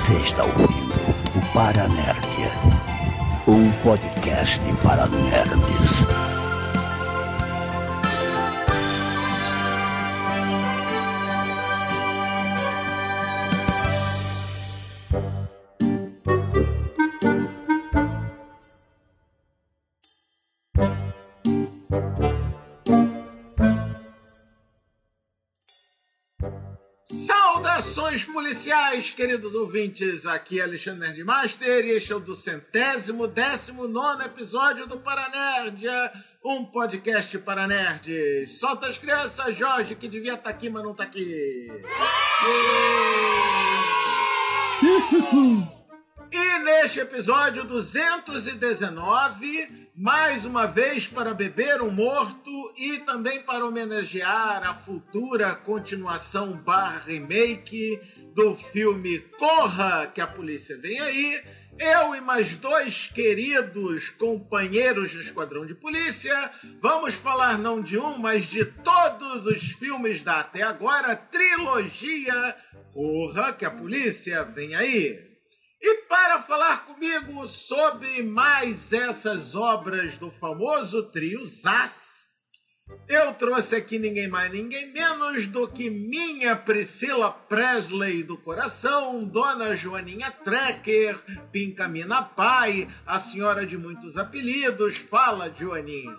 Você está ouvindo o Paranerdia, um podcast para nerds. Saudações policiais, queridos ouvintes, aqui é Alexandre Nerdmaster e este é o 219º episódio do Paranerdia, um podcast para nerds. Solta as crianças, Jorge, que devia estar aqui, mas não está aqui. E neste episódio 219, mais uma vez para beber um morto e também para homenagear a futura continuação / remake do filme Corra, que a polícia vem aí, eu e mais dois queridos companheiros do Esquadrão de Polícia vamos falar não de um, mas de todos os filmes da até agora trilogia Corra, que a polícia vem aí. E para falar comigo sobre mais essas obras do famoso trio Zaz, eu trouxe aqui ninguém mais, ninguém menos do que minha Priscila Presley do coração, Dona Joaninha Trekker, Pincamina Pai, a senhora de muitos apelidos. Fala, Joaninha.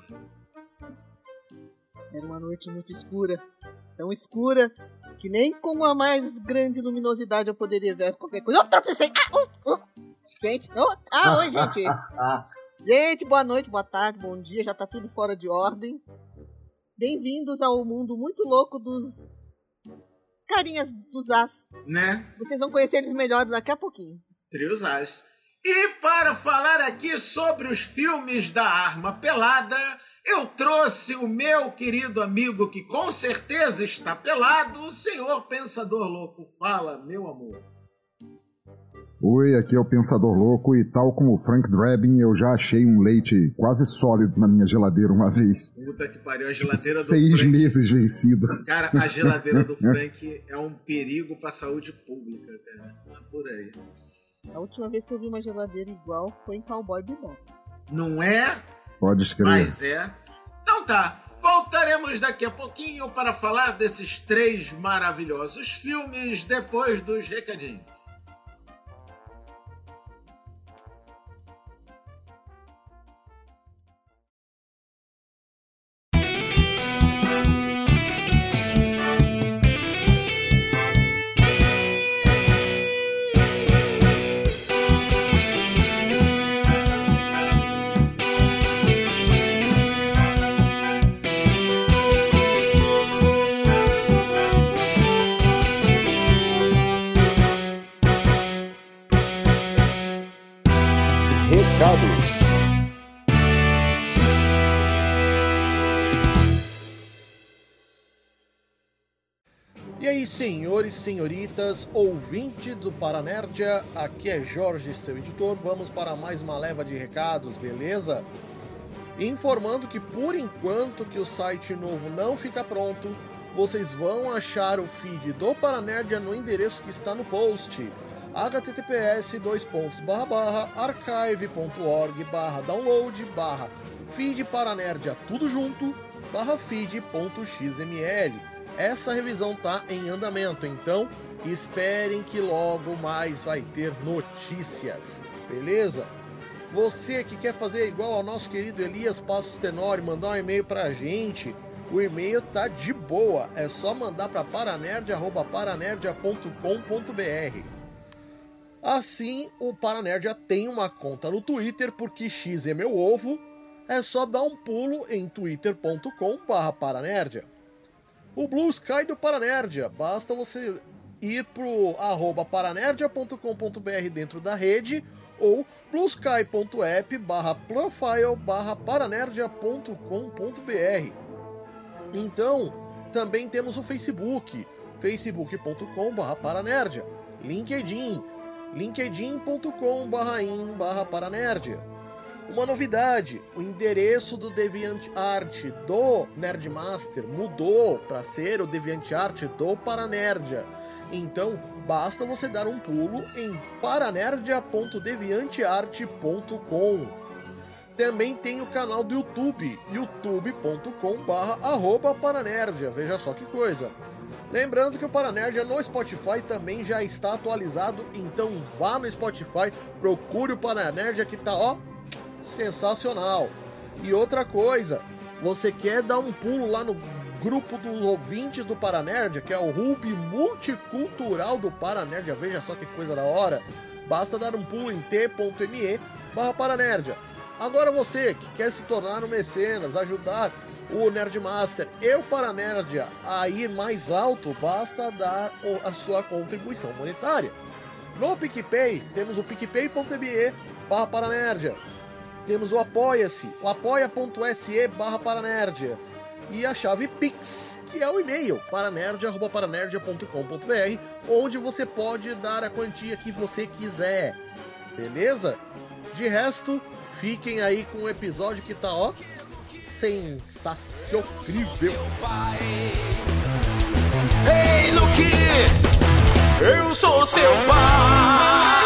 Era uma noite muito escura, tão escura que nem com a mais grande luminosidade eu poderia ver qualquer coisa. Eu tropecei! Gente, oi, gente! Gente, boa noite, boa tarde, bom dia, já tá tudo fora de ordem. Bem-vindos ao mundo muito louco dos carinhas dos As. Né? Vocês vão conhecer eles melhor daqui a pouquinho. Trio Zaz. E para falar aqui sobre os filmes da Arma Pelada, eu trouxe o meu querido amigo que com certeza está pelado, o senhor Pensador Louco. Fala, meu amor. Oi, aqui é o Pensador Louco e tal como o Frank Drebin, eu já achei um leite quase sólido na minha geladeira uma vez. Puta que pariu, a geladeira do 6 Frank... meses vencida. Cara, a geladeira do Frank é um perigo pra saúde pública, cara. Tá por aí. A última vez que eu vi uma geladeira igual foi em Cowboy Bebop. Não é? Pode escrever. Mas é. Então tá, voltaremos daqui a pouquinho para falar desses 3 maravilhosos filmes depois dos recadinhos. E aí, senhores e senhoritas, ouvintes do Paranerdia, aqui é Jorge, seu editor. Vamos para mais uma leva de recados, beleza? Informando que por enquanto que o site novo não fica pronto, vocês vão achar o feed do Paranerdia no endereço que está no post, https://archive.org/download/feed Paranerdia tudo junto /feed.xml. Essa revisão tá em andamento, então esperem que logo mais vai ter notícias, beleza? Você que quer fazer igual ao nosso querido Elias Passos Tenório, mandar um e-mail pra gente, o e-mail tá de boa, é só mandar para paranerdia@paranerdia.com.br. Assim, o Paranerdia tem uma conta no Twitter, porque X é meu ovo, é só dar um pulo em twitter.com/paranerdia. O Blue Sky do Paranerdia, basta você ir pro @paranerdia.com.br dentro da rede ou bluesky.app/profile/paranerdia.com.br. Então, também temos o Facebook, facebook.com/paranerdia, LinkedIn, linkedin.com/in/paranerdia. Uma novidade, o endereço do DeviantArt do Nerdmaster mudou para ser o DeviantArt do Paranerdia. Então, basta você dar um pulo em paranerdia.deviantearte.com. Também tem o canal do YouTube, youtube.com/paranerdia. Veja só que coisa. Lembrando que o Paranerdia no Spotify também já está atualizado, então vá no Spotify, procure o Paranerdia que tá, ó, sensacional. E outra coisa, você quer dar um pulo lá no grupo dos ouvintes do Paranerdia, que é o hub multicultural do Paranerdia, veja só que coisa da hora, basta dar um pulo em t.me/Paranerdia. Agora você que quer se tornar um mecenas, ajudar o Nerdmaster e o Paranerdia a ir mais alto, basta dar a sua contribuição monetária. No PicPay, temos o picpay.me/Paranerdia. Temos o Apoia-se, o apoia.se/Paranerdia. E a chave Pix, que é o e-mail, paranerdia@paranerdia.com.br, onde você pode dar a quantia que você quiser. Beleza? De resto, fiquem aí com o episódio que tá, ó, sensacional. Ei, Luke, eu sou seu pai.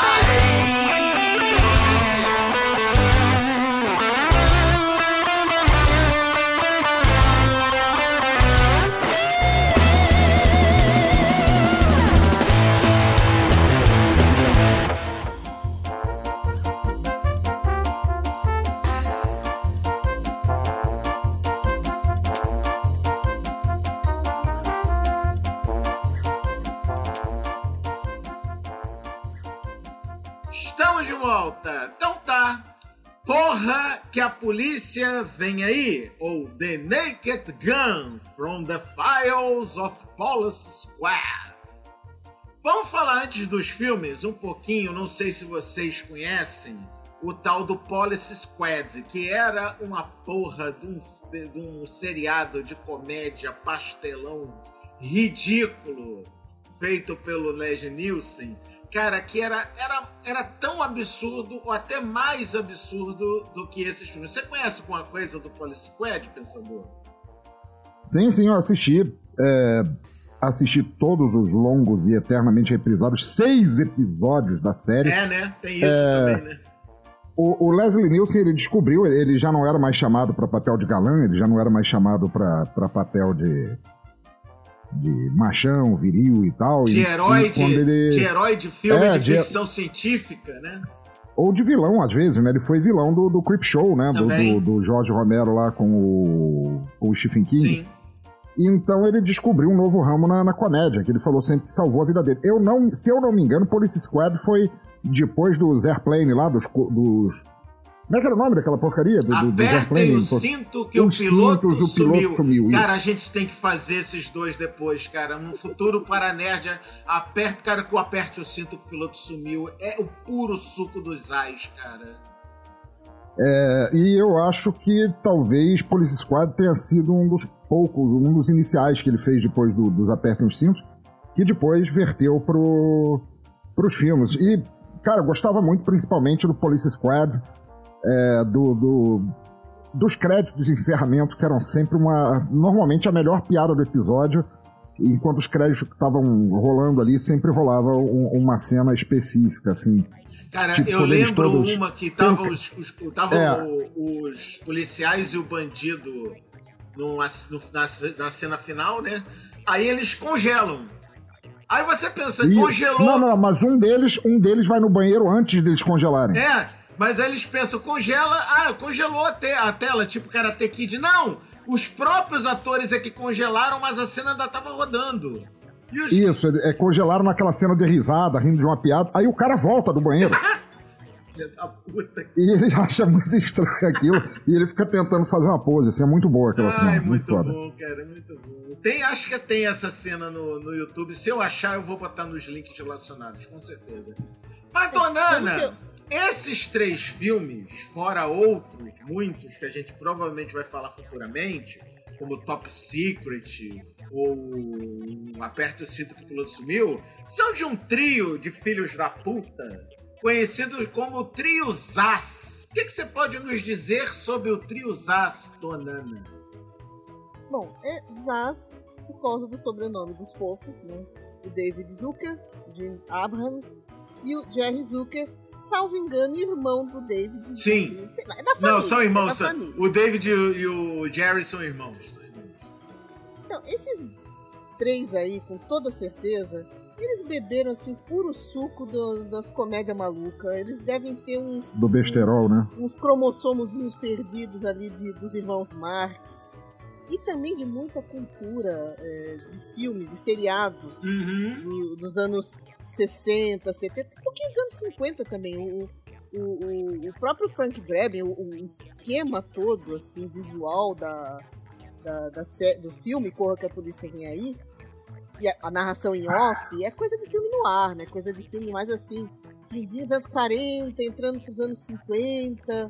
Estamos de volta. Então tá. Corra que a polícia vem aí. Ou The Naked Gun from the Files of Police Squad. Vamos falar antes dos filmes um pouquinho, não sei se vocês conhecem, o tal do Police Squad, que era uma porra de um seriado de comédia pastelão ridículo, feito pelo Leslie Nielsen. Cara, que era tão absurdo, ou até mais absurdo do que esses filmes. Você conhece alguma coisa do Police Squad, Pensador? Sim, eu assisti. Assisti todos os longos e eternamente reprisados 6 episódios da série. É, né? Tem isso também, né? O Leslie Nielsen, ele descobriu, ele já não era mais chamado para papel de galã, ele já não era mais chamado para papel de machão, viril e tal. De herói de filme de ficção científica, né? Ou de vilão, às vezes, né? Ele foi vilão do Creepshow, né? Do Jorge Romero lá com o Stephen King. Sim. Então ele descobriu um novo ramo na comédia, que ele falou sempre que salvou a vida dele. Se eu não me engano, Police Squad foi depois dos Airplane lá, dos... Como é que era o nome daquela porcaria? Apertem o cinto que o piloto sumiu. Cara, a gente tem que fazer esses dois depois, cara. No futuro Paranerdia, cara, que o aperte o cinto que o piloto sumiu. É o puro suco dos ais, cara. E eu acho que talvez Police Squad tenha sido um dos iniciais que ele fez depois dos Apertem os Cintos, que depois verteu pros filmes. E, cara, eu gostava muito, principalmente do Police Squad, dos créditos de encerramento, que eram sempre normalmente a melhor piada do episódio, enquanto os créditos estavam rolando ali, sempre rolava uma cena específica, assim. Cara, tipo, eu lembro uma que tava os policiais e o bandido na cena final, né? Aí eles congelam. Aí você pensa, congelou... Não, mas um deles vai no banheiro antes deles congelarem. Mas aí eles pensam, congelou a tela, tipo Karate Kid. Não! Os próprios atores é que congelaram, mas a cena ainda tava rodando. Isso, congelaram naquela cena de risada, rindo de uma piada. Aí o cara volta do banheiro. Filha da puta. E ele acha muito estranho aquilo. E ele fica tentando fazer uma pose. Assim, é muito boa aquela cena. Muito bom, cara, muito bom. Acho que tem essa cena no YouTube. Se eu achar, eu vou botar nos links relacionados, com certeza. Mas, Donana... Esses 3 filmes, fora outros, muitos, que a gente provavelmente vai falar futuramente, como Top Secret ou Aperta o Cinto que o Piloto Sumiu, são de um trio de filhos da puta, conhecido como Trio Zaz. O que você pode nos dizer sobre o Trio Zaz, Donana? Bom, é Zaz por causa do sobrenome dos fofos, né? o David Zucker, o Jim Abrahams e o Jerry Zucker, salvo engano, irmão do David. Sim. Sei lá, é da família. Não, são irmãos. É da família. O David e o Jerry são irmãos. Então, esses 3 aí, com toda certeza, eles beberam assim puro suco das comédias malucas. Eles devem ter uns... Do besterol, né? Uns cromossomozinhos perdidos ali dos irmãos Marx. E também de muita cultura de filme, de seriados dos anos 60, 70, um pouquinho dos anos 50 também. O próprio Frank Drebin, o esquema todo, assim, visual do filme Corra que a Polícia Vem Aí, e a narração em off, é coisa de filme no ar, né? Coisa de filme mais assim, finzinho dos anos 40, entrando pros anos 50.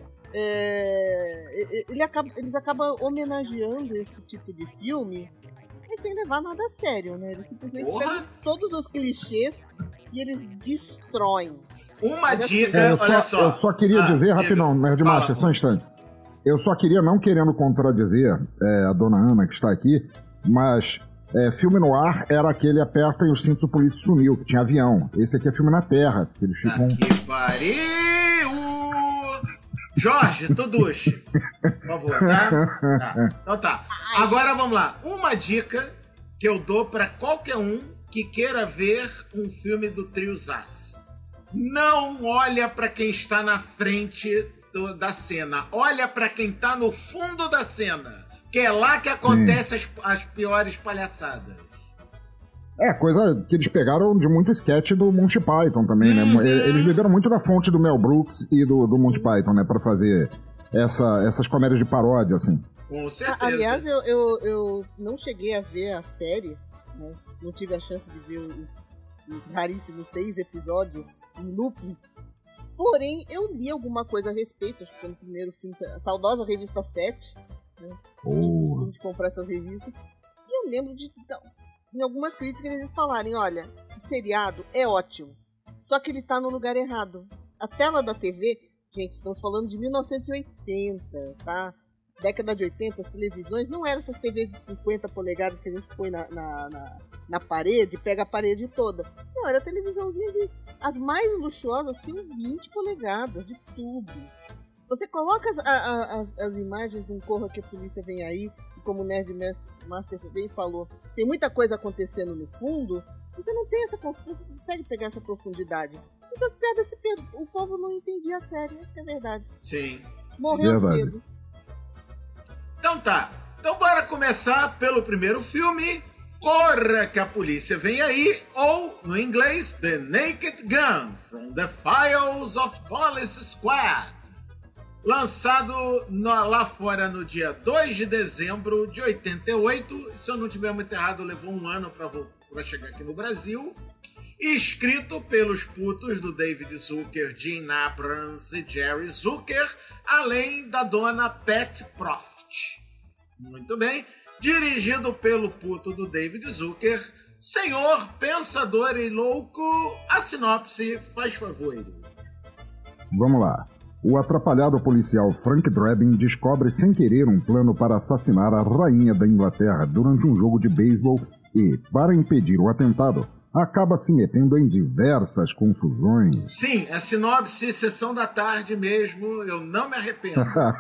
Eles acabam homenageando esse tipo de filme, mas sem levar nada a sério, né? Eles simplesmente pegam todos os clichês e eles destroem. Uma dica, olha só. Eu só queria dizer, rapidão, Nerd Master, só um instante. Eu só queria, não querendo contradizer a dona Ana, que está aqui, mas filme no ar era aquele aperta e os cintos do polícia sumiu, que tinha avião. Esse aqui é filme na terra, que eles ficam... Que pariu! Jorge, tu duche. Por favor, tá? Então tá. Agora vamos lá. Uma dica que eu dou pra qualquer um que queira ver um filme do Trio Zaz. Não olha pra quem está na frente da cena. Olha pra quem tá no fundo da cena. Que é lá que acontecem as piores palhaçadas. Coisa que eles pegaram de muito sketch do Monty Python também, né? Eles beberam muito da fonte do Mel Brooks e do Monty Python, né? Pra fazer essas comédias de paródia, assim. Com certeza. Aliás, eu não cheguei a ver a série, né? Não tive a chance de ver os raríssimos 6 episódios em looping. Porém, eu li alguma coisa a respeito, acho que foi no primeiro filme, a saudosa revista 7, né? Costumo de comprar essas revistas. E eu lembro de... em algumas críticas eles falarem, olha, o seriado é ótimo, só que ele tá no lugar errado. A tela da TV, gente, estamos falando de 1980, tá? Década de 80, as televisões não eram essas TVs de 50 polegadas que a gente põe na parede, pega a parede toda. Não, era televisãozinha as mais luxuosas tinham 20 polegadas de tubo. Você coloca as imagens de um Corra que a Polícia Vem Aí, e como o Nerd Master bem falou, tem muita coisa acontecendo no fundo, você não tem não consegue pegar essa profundidade. Então as piadas se perdem. O povo não entendia a série, essa é a verdade. Sim. Morreu cedo. Então tá. Então bora começar pelo primeiro filme, Corra que a Polícia Vem Aí, ou, no inglês, The Naked Gun, From the Files of Police Squad. Lançado lá fora no dia 2 de dezembro de 88. Se eu não tiver muito errado, levou um ano para chegar aqui no Brasil. Escrito pelos putos do David Zucker, Jim Abrahams e Jerry Zucker, além da dona Pat Proft. Muito bem. Dirigido pelo puto do David Zucker, senhor pensador e louco, a sinopse, faz favor. Vamos lá. O atrapalhado policial Frank Drebin descobre sem querer um plano para assassinar a rainha da Inglaterra durante um jogo de beisebol e, para impedir o atentado, acaba se metendo em diversas confusões. Sim, é sinopse, sessão da tarde mesmo, eu não me arrependo.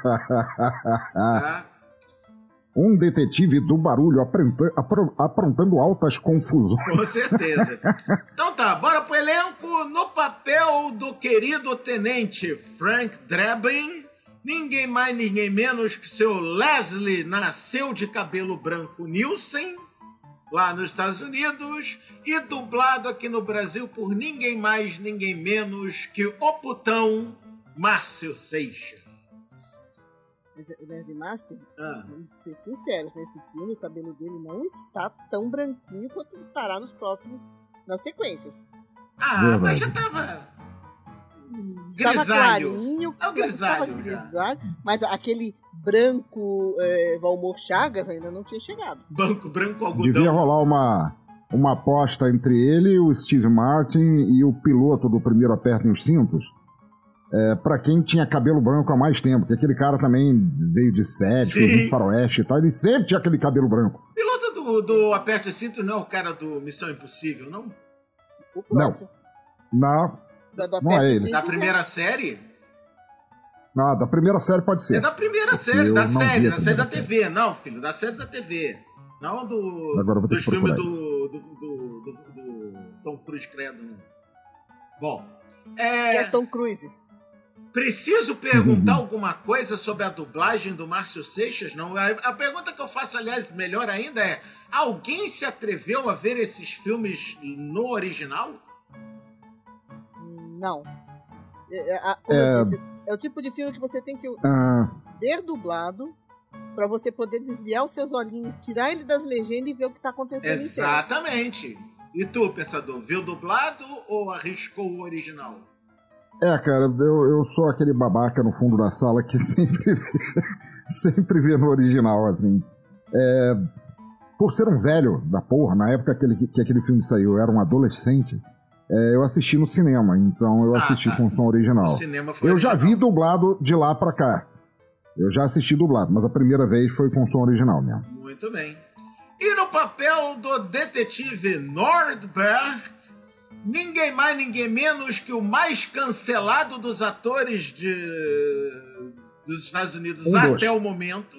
Tá? Um detetive do barulho aprontando altas confusões. Com certeza. Então tá, bora pro elenco. No papel do querido tenente Frank Drebin, ninguém mais, ninguém menos que seu Leslie Nasceu de Cabelo Branco Nielsen, lá nos Estados Unidos, e dublado aqui no Brasil por ninguém mais, ninguém menos que o putão Márcio Seixas. Mas o Nerd Master, vamos ser sinceros, nesse filme o cabelo dele não está tão branquinho quanto estará nas sequências. Verdade. Mas já tava... Estava grisalho. clarinho, É o grisalho, estava grisalho, mas aquele branco Valmor Chagas ainda não tinha chegado. Branco algodão. Devia rolar uma aposta entre ele, o Steve Martin e o piloto do primeiro Apertem os Cintos. Pra quem tinha cabelo branco há mais tempo, porque aquele cara também veio de série, fez muito faroeste e tal, ele sempre tinha aquele cabelo branco. Piloto do do Aperte o Cinto não é o cara do Missão Impossível, não? O próprio. Não. Do Não é Aperte o ele. Cinto, Da primeira série? Não, da primeira série pode ser. É da primeira Porque série, eu da não série, vi a da série da primeira TV. Não, filho, da série da TV. Não Agora eu vou ter dos que filmes procurar do Tom Cruise, credo, não. Bom, Tom Cruise. preciso perguntar alguma coisa sobre a dublagem do Márcio Seixas? Não, a pergunta que eu faço, aliás, melhor ainda é: alguém se atreveu a ver esses filmes no original? Não. Como eu disse, é o tipo de filme que você tem que ver dublado pra você poder desviar os seus olhinhos, tirar ele das legendas e ver o que tá acontecendo em tela. Exatamente. E tu, pensador, viu dublado ou arriscou o original? Cara, eu sou aquele babaca no fundo da sala que sempre vê no original, assim. Por ser um velho da porra, na época que aquele filme saiu, eu era um adolescente, eu assisti no cinema, então eu assisti com o som original. O cinema foi eu já original. vi dublado de lá pra cá. Eu já assisti dublado, mas a primeira vez foi com o som original mesmo. Muito bem. E no papel do detetive Nordberg, ninguém mais, ninguém menos que o mais cancelado dos atores dos Estados Unidos até o momento,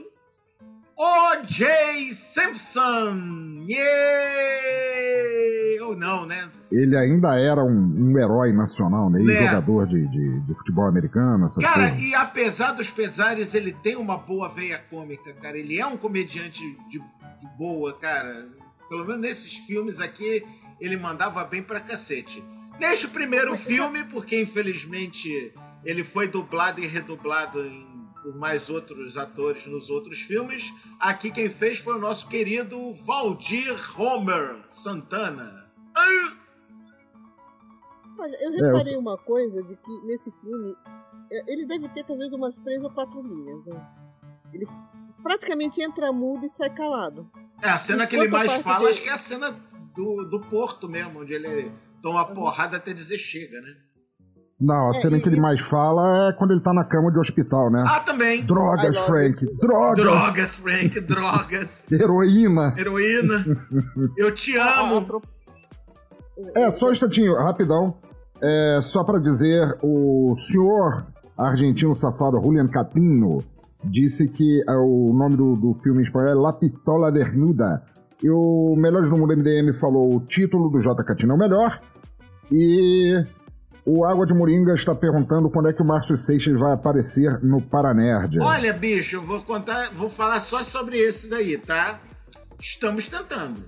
O.J. Simpson. Yeah! Ou não, né? Ele ainda era um herói nacional, né? Jogador de futebol americano, essas Cara, coisas. e apesar dos pesares, ele tem uma boa veia cômica, cara. Ele é um comediante de boa, cara. Pelo menos nesses filmes aqui, ele mandava bem pra cacete. Neste primeiro filme, porque infelizmente ele foi dublado e redublado por mais outros atores nos outros filmes, aqui quem fez foi o nosso querido Valdir Homer Santana. Olha, eu reparei uma coisa de que nesse filme ele deve ter talvez umas 3 ou 4 linhas, né? Ele praticamente entra mudo e sai calado. A cena que ele mais fala, acho que é a cena do Porto mesmo, onde ele toma uma porrada até dizer chega, né? Não, a cena que ele mais fala é quando ele tá na cama de hospital, né? Ah, também. Drogas, Frank. Drogas. Drogas, Frank. Drogas. Heroína. Eu te amo. Só um instantinho, rapidão. Só pra dizer, o senhor argentino safado Julian Catino disse que o nome do filme em espanhol é La Pistola Desnuda. E o Melhores do Mundo MDM falou o título do J. Catino é o melhor. E o Água de Moringa está perguntando quando é que o Márcio Seixas vai aparecer no Paranerd. Olha, bicho, eu vou falar só sobre esse daí, tá? Estamos tentando.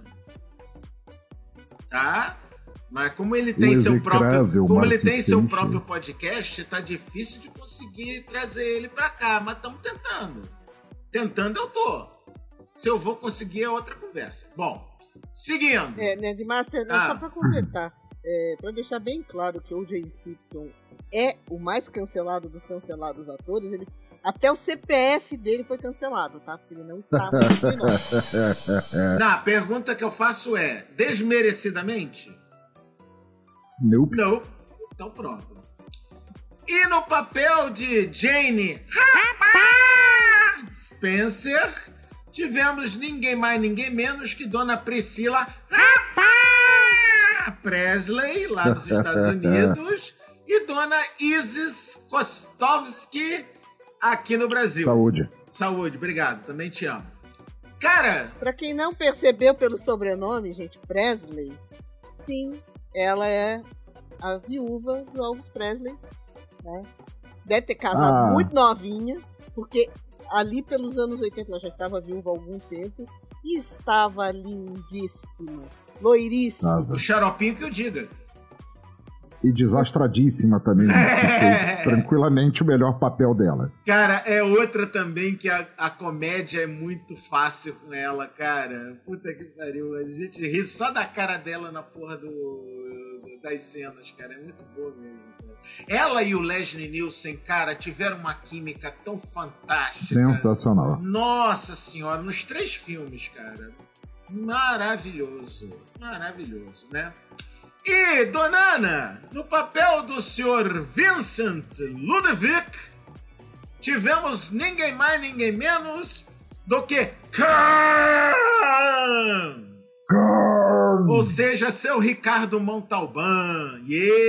Tá? Mas como ele tem seu próprio podcast, tá difícil de conseguir trazer ele pra cá, mas estamos tentando. Tentando eu tô. Se eu vou conseguir é outra conversa. Bom, seguindo. Nerdmaster, só pra completar, pra deixar bem claro que o O.J. Simpson é o mais cancelado dos cancelados atores, até o CPF dele foi cancelado, tá? Porque ele não está mais entre nós. Não, a pergunta que eu faço é, desmerecidamente? Nope. Não. Então pronto. E no papel de Jane Spencer, tivemos ninguém mais, ninguém menos que Dona Priscila Presley, lá nos Estados Unidos, e Dona Isis Kostovski, aqui no Brasil. Saúde, obrigado. Também te amo. Cara... Pra quem não percebeu pelo sobrenome, gente, Presley, sim, ela é a viúva do Elvis Presley, né? Deve ter casado muito novinha, porque ali pelos anos 80 ela já estava viúva há algum tempo e estava lindíssima, loiríssima. O xaropinho que eu diga. E desastradíssima também, né? Foi tranquilamente o melhor papel dela. Cara, é outra também que a comédia é muito fácil com ela, cara. Puta que pariu. A gente ri só da cara dela na porra das cenas, cara. É muito boa mesmo. Cara. Ela e o Leslie Nielsen, cara, tiveram uma química tão fantástica. Sensacional. Nossa senhora, nos 3 filmes, cara. Maravilhoso, né? E, Dona Ana, no papel do Sr. Vincent Ludovic, tivemos ninguém mais, ninguém menos do que Khan! Ou seja, seu Ricardo Montalbán.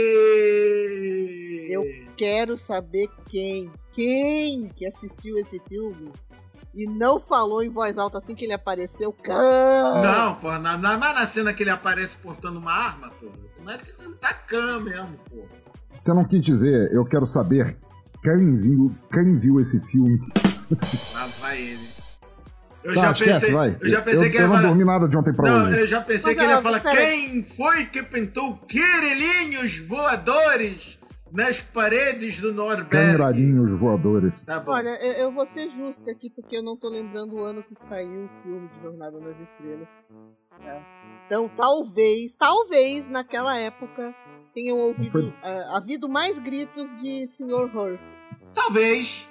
Yeah! Eu quero saber quem que assistiu esse filme e não falou em voz alta assim que ele apareceu. Khan! Não, pô, na cena que ele aparece portando uma arma, pô. Não é que ele tá Khan mesmo, pô. Você não quis dizer, eu quero saber quem viu esse filme. Lá vai ele. Eu Tá, já esquece, pensei, vai. eu já pensei que ele eu ia não falar. dormi nada de ontem pra Não, hoje. eu já pensei Mas, que ele ia ó, falar pera- quem foi que pintou quirilinhos voadores nas paredes do Norberg. Camiradinhos voadores. Tá bom. Olha, eu vou ser justa aqui porque eu não tô lembrando o ano que saiu o filme de Jornada nas Estrelas. Tá? Então, talvez naquela época tenham ouvido, havido mais gritos de Sr. Hurk. Talvez.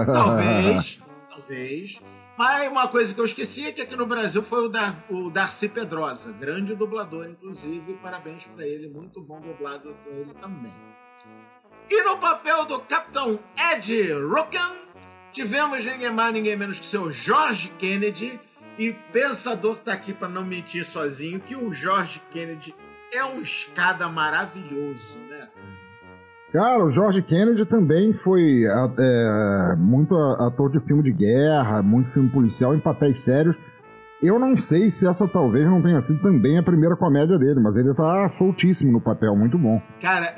Mas uma coisa que eu esqueci é que aqui no Brasil foi o Darcy Pedrosa, grande dublador, inclusive. Parabéns pra ele, muito bom dublado com ele também. E no papel do Capitão Ed Rooken, tivemos ninguém mais, ninguém menos que o seu George Kennedy. E pensador que tá aqui pra não mentir sozinho, que o George Kennedy é um escada maravilhoso, né? Cara, o George Kennedy também foi muito ator de filme de guerra, muito filme policial em papéis sérios. Eu não sei se essa talvez não tenha sido também a primeira comédia dele, mas ele tá soltíssimo no papel, muito bom. Cara,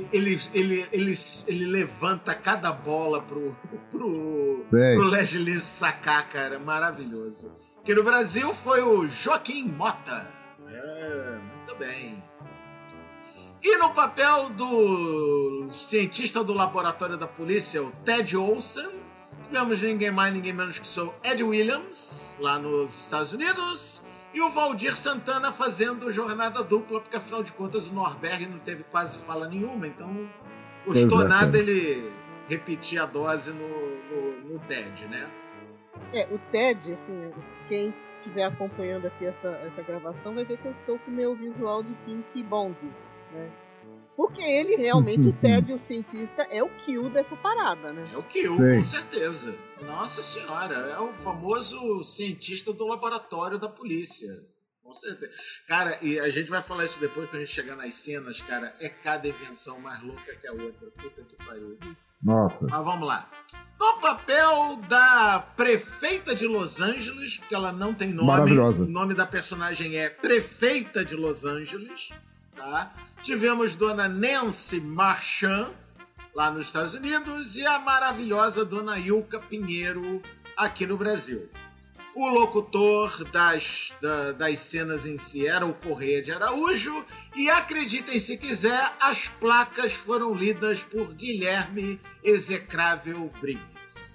ele levanta cada bola pro Leslie sacar, cara, maravilhoso. Que no Brasil foi o Joaquim Mota. Muito bem. E no papel do cientista do laboratório da polícia, o Ted Olson, tivemos ninguém mais, ninguém menos que o seu Ed Williams, lá nos Estados Unidos, e o Valdir Santana fazendo jornada dupla, porque afinal de contas o Norberg não teve quase fala nenhuma, então custou nada ele repetir a dose no Ted, né? O Ted, assim, quem estiver acompanhando aqui essa gravação vai ver que eu estou com o meu visual de Pink Bond, né? Porque ele realmente, o Ted, o cientista, é o Kill dessa parada, né? É o Kill, com certeza. Nossa senhora, é o famoso cientista do laboratório da polícia. Com certeza. Cara, e a gente vai falar isso depois quando a gente chegar nas cenas, cara. É cada invenção mais louca que a outra. Puta que pariu. Nossa. Mas vamos lá. No papel da prefeita de Los Angeles, porque ela não tem nome. Maravilhosa. O nome da personagem é Prefeita de Los Angeles. Tá? Tivemos Dona Nancy Marchand, lá nos Estados Unidos, e a maravilhosa Dona Ilka Pinheiro, aqui no Brasil. O locutor das cenas em si era o Correia de Araújo, e acreditem se quiser, as placas foram lidas por Guilherme Execrável Briggs.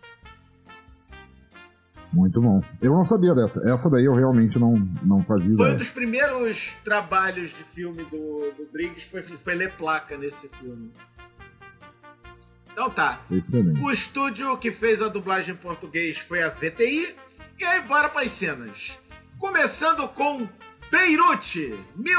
Muito bom. Eu não sabia dessa. Essa daí eu realmente não fazia Foi ideia. um dos primeiros trabalhos de filme do Briggs, foi ler placa nesse filme. Então tá. Excelente. O estúdio que fez a dublagem em português foi a VTI. E aí, bora para as cenas. Começando com Beirute,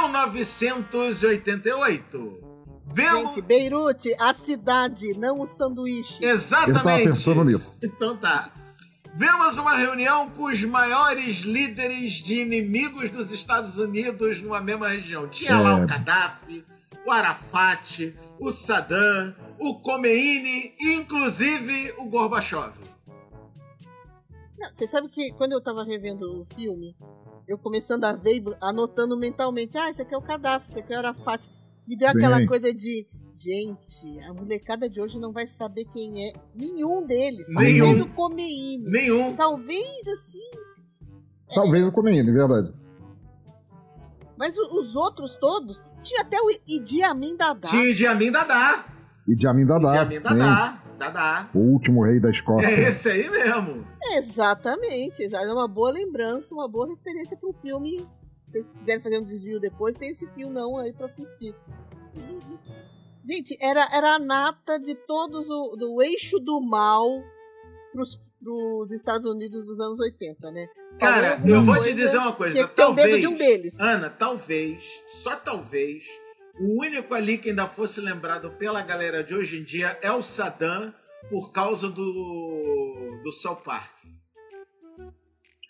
1988. Gente, Beirute, a cidade, não o sanduíche. Exatamente. Eu tava pensando nisso. Então tá. Vemos uma reunião com os maiores líderes de inimigos dos Estados Unidos numa mesma região. Tinha lá o Gaddafi, o Arafat, o Saddam, o Khomeini e, inclusive, o Gorbachev. Não, você sabe que quando eu tava revendo o filme, eu começando a ver, anotando mentalmente, esse aqui é o Gaddafi, esse aqui é o Arafat. Me deu aquela coisa de, gente, a molecada de hoje não vai saber quem é nenhum deles. Talvez o Khomeini. Nenhum. Talvez, assim... Talvez o Khomeini, verdade. Mas os outros todos, tinha até o Idi Amin Dada. Tinha Idi Amin Dada. Idi Amin Dada. Idi Amin Dada. O último rei da Escócia. É esse aí mesmo. Exatamente. É uma boa lembrança, uma boa referência para o filme. Se quiserem fazer um desvio depois, tem esse filmão aí para assistir. Gente, era a nata de todos do eixo do mal pros Estados Unidos dos anos 80, né? Cara, eu vou te dizer uma coisa. Tinha que ter o dedo de um deles. Ana, talvez, só talvez, o único ali que ainda fosse lembrado pela galera de hoje em dia é o Saddam por causa do South Park.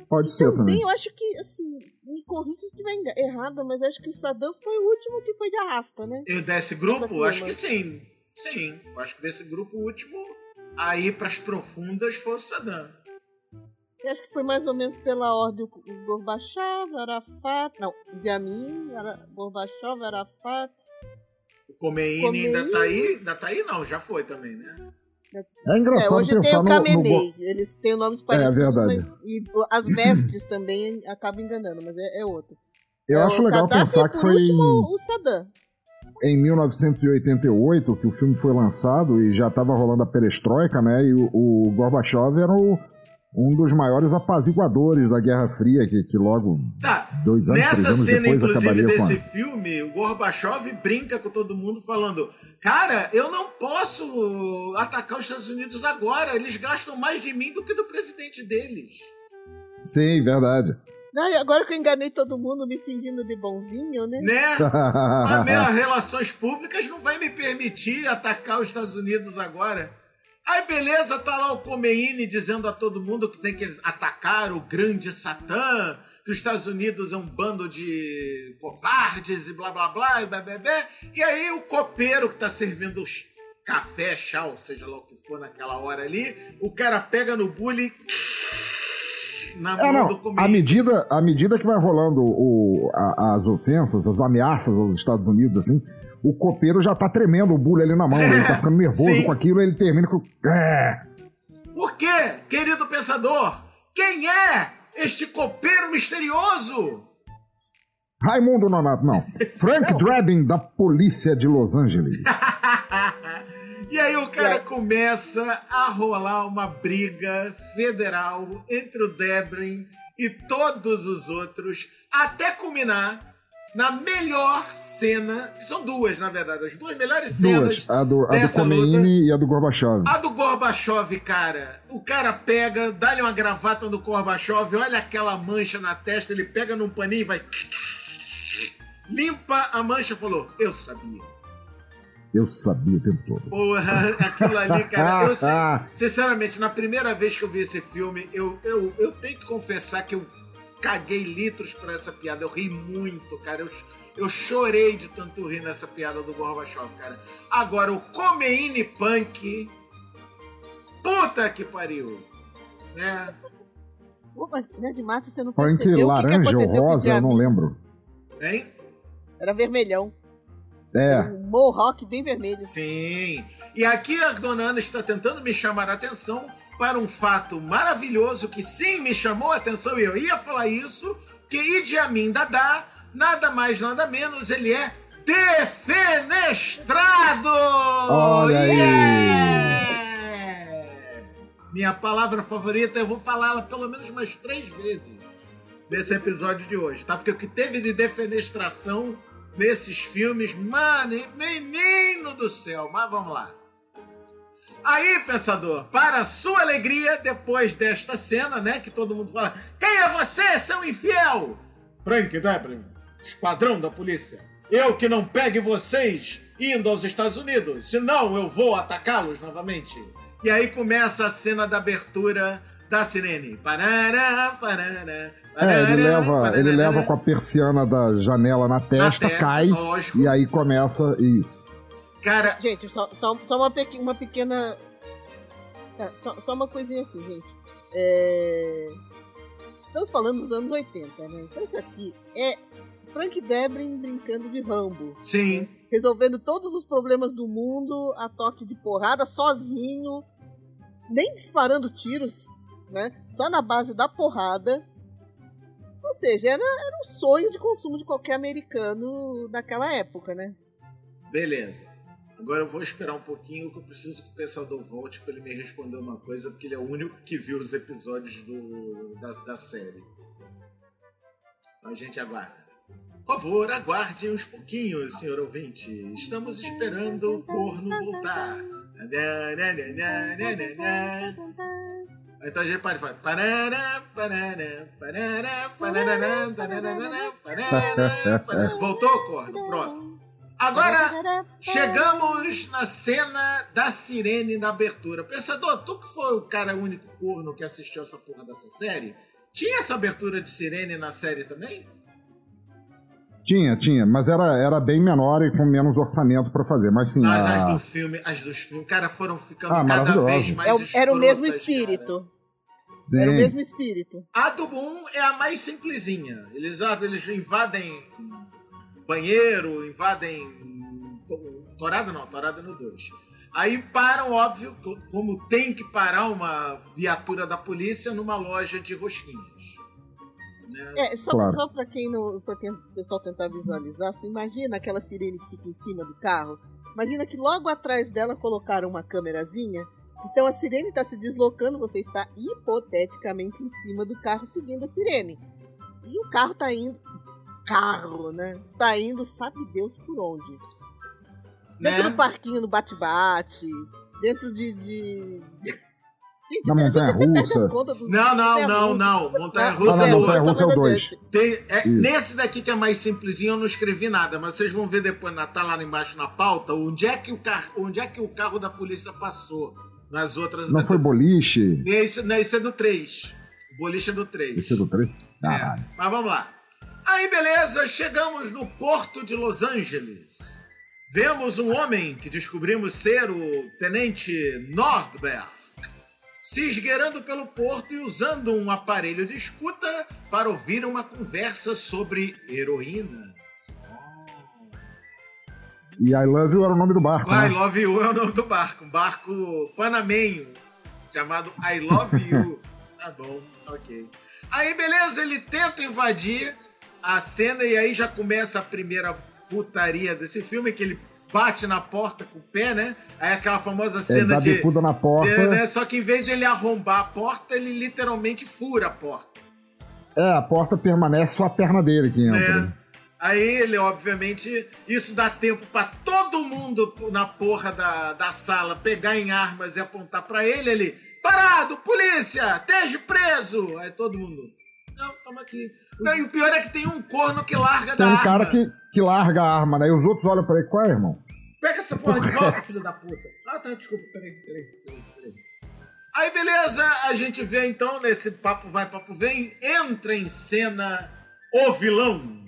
Pode ser também. Eu acho que, assim, me corrija se estiver errada, mas eu acho que o Saddam foi o último que foi de arrasta, né? E desse grupo? Acho que sim. Sim, eu acho que desse grupo último, aí pras profundas foi o Saddam. Eu acho que foi mais ou menos pela ordem o Gorbachev, Arafat... Não, Idi Amin, Gorbachev, Arafat... O Khomeini ainda tá aí? Ainda tá aí não, já foi também, né? É engraçado hoje pensar tem o Khamenei, no... eles têm nomes parecidos, verdade. mas e as vestes também acabam enganando, mas é outro. Eu acho legal Gaddafi, pensar que por foi último, o Saddam. em 1988 que o filme foi lançado e já estava rolando a perestroika, né? E o Gorbachev era um dos maiores apaziguadores da Guerra Fria, que logo 2 anos, 3 anos cena, depois inclusive, acabaria desse com filme, o Gorbachev brinca com todo mundo falando: cara, eu não posso atacar os Estados Unidos agora, eles gastam mais de mim do que do presidente deles. Sim, verdade. Não, e agora que eu enganei todo mundo me fingindo de bonzinho, né? As minhas relações públicas não vai me permitir atacar os Estados Unidos agora. Aí beleza, tá lá o Khomeini dizendo a todo mundo que tem que atacar o grande Satã, que os Estados Unidos é um bando de covardes e blá blá blá, e blá. E aí o copeiro que tá servindo café, chá, ou seja lá o que for naquela hora ali, o cara pega no bule na mão do Khomeini. À medida que vai rolando as ofensas, as ameaças aos Estados Unidos, assim, o copeiro já tá tremendo o bule ali na mão, ele tá ficando nervoso com aquilo, ele termina com... Por quê, querido pensador? Quem é este copeiro misterioso? Raimundo Nonato, não. Frank Drebin, da polícia de Los Angeles. E aí o cara começa a rolar uma briga federal entre o Drebin e todos os outros, até culminar na melhor cena, que são duas, na verdade, as duas melhores cenas a do dessa Khomeini luta. e a do Gorbachev. A do Gorbachev, cara, o cara pega, dá-lhe uma gravata no Gorbachev, olha aquela mancha na testa, ele pega num paninho e vai... limpa a mancha e falou, eu sabia. Eu sabia o tempo todo. Porra, aquilo ali, cara, sinceramente, na primeira vez que eu vi esse filme, eu tenho que confessar que eu caguei litros pra essa piada. Eu ri muito, cara. Eu chorei de tanto rir nessa piada do Gorbachev, cara. Agora, o Khomeini Punk... puta que pariu. Né? Mas, né, de massa, você não Punk percebeu laranja o que ou rosa, eu não lembro. Hein? Era vermelhão. É. Um mohawk bem vermelho. Sim. E aqui a dona Ana está tentando me chamar a atenção para um fato maravilhoso que sim me chamou a atenção e eu ia falar isso, que Idi Amin Dada, nada mais, nada menos, ele é defenestrado! Olha aí! Minha palavra favorita, eu vou falá-la pelo menos umas 3 vezes nesse episódio de hoje, tá? Porque o que teve de defenestração nesses filmes, mano, menino do céu, mas vamos lá. Aí, pensador, para sua alegria, depois desta cena, né, que todo mundo fala, quem é você, seu infiel? Frank Drebin, esquadrão da polícia. Eu que não pegue vocês indo aos Estados Unidos, senão eu vou atacá-los novamente. E aí começa a cena da abertura da sirene. Parará, parará, parará, ele leva com a persiana da janela na testa, cai, lógico. E aí começa isso. Cara... Gente, só uma pequena... Só uma coisinha assim, gente. Estamos falando dos anos 80, né? Então isso aqui é Frank Drebin brincando de Rambo. Sim. Né? Resolvendo todos os problemas do mundo a toque de porrada, sozinho, nem disparando tiros, né? Só na base da porrada. Ou seja, era um sonho de consumo de qualquer americano naquela época, né? Beleza. Agora eu vou esperar um pouquinho, que eu preciso que o pensador volte para ele me responder uma coisa, porque ele é o único que viu os episódios da série. Então a gente aguarda. Por favor, aguarde uns pouquinhos, senhor ouvinte. Estamos esperando o corno voltar. Então a gente pode falar. Voltou, corno? Pronto. Agora, chegamos na cena da sirene na abertura. Pensador, tu que foi o cara único corno que assistiu essa porra dessa série, Tinha essa abertura de sirene na série também? Tinha, mas era bem menor e com menos orçamento pra fazer. Mas sim, Mas as dos filmes, cara, foram ficando cada maravilhosa. vez mais Era o mesmo escrotas, espírito. Sim. Era o mesmo espírito. A do 1 é a mais simplesinha. Eles invadem banheiro, invadem... Torada não, torada no 2. Aí param, óbvio, como tem que parar uma viatura da polícia numa loja de rosquinhas. Né? Só pra quem não. Pra o pessoal tentar visualizar, você imagina aquela sirene que fica em cima do carro? Imagina que logo atrás dela colocaram uma câmerazinha. Então a sirene está se deslocando, você está hipoteticamente em cima do carro seguindo a sirene. E o carro tá indo. Carro, né? Está indo, sabe Deus por onde. Dentro do parquinho, no bate-bate. Dentro de... Na montanha-russa. Não. Montanha-russa é o 2. Nesse daqui que é mais simplesinho, eu não escrevi nada, mas vocês vão ver depois, tá lá embaixo na pauta, onde é que o carro da polícia passou. Nas outras... Não foi boliche? Esse é do 3. O boliche é do 3. Esse é do 3? Mas vamos lá. Aí, beleza, chegamos no porto de Los Angeles. Vemos um homem que descobrimos ser o Tenente Nordberg se esgueirando pelo porto e usando um aparelho de escuta para ouvir uma conversa sobre heroína. E I Love You era o nome do barco, né? I Love You é o nome do barco. Um barco panamenho chamado I Love You. Tá bom, ok. Aí, beleza, ele tenta invadir a cena e aí já começa a primeira putaria desse filme, que ele bate na porta com o pé, né? Aí aquela famosa cena dá bicuda na porta. Né? Só que em vez de ele arrombar a porta, ele literalmente fura a porta. A porta permanece só a perna dele que entra. Né? Aí ele, obviamente, isso dá tempo pra todo mundo na porra da sala pegar em armas e apontar pra ele. Ele, parado, polícia, esteja preso. Aí todo mundo, não, toma aqui. Não, e o pior é que tem um corno que larga da arma. Tem um cara que larga a arma, né? E os outros olham pra ele, qual é, irmão? Pega essa porra de volta, filho da puta. Ah, tá, desculpa, peraí. Aí, beleza, a gente vê então, nesse papo vai, papo vem, entra em cena o vilão.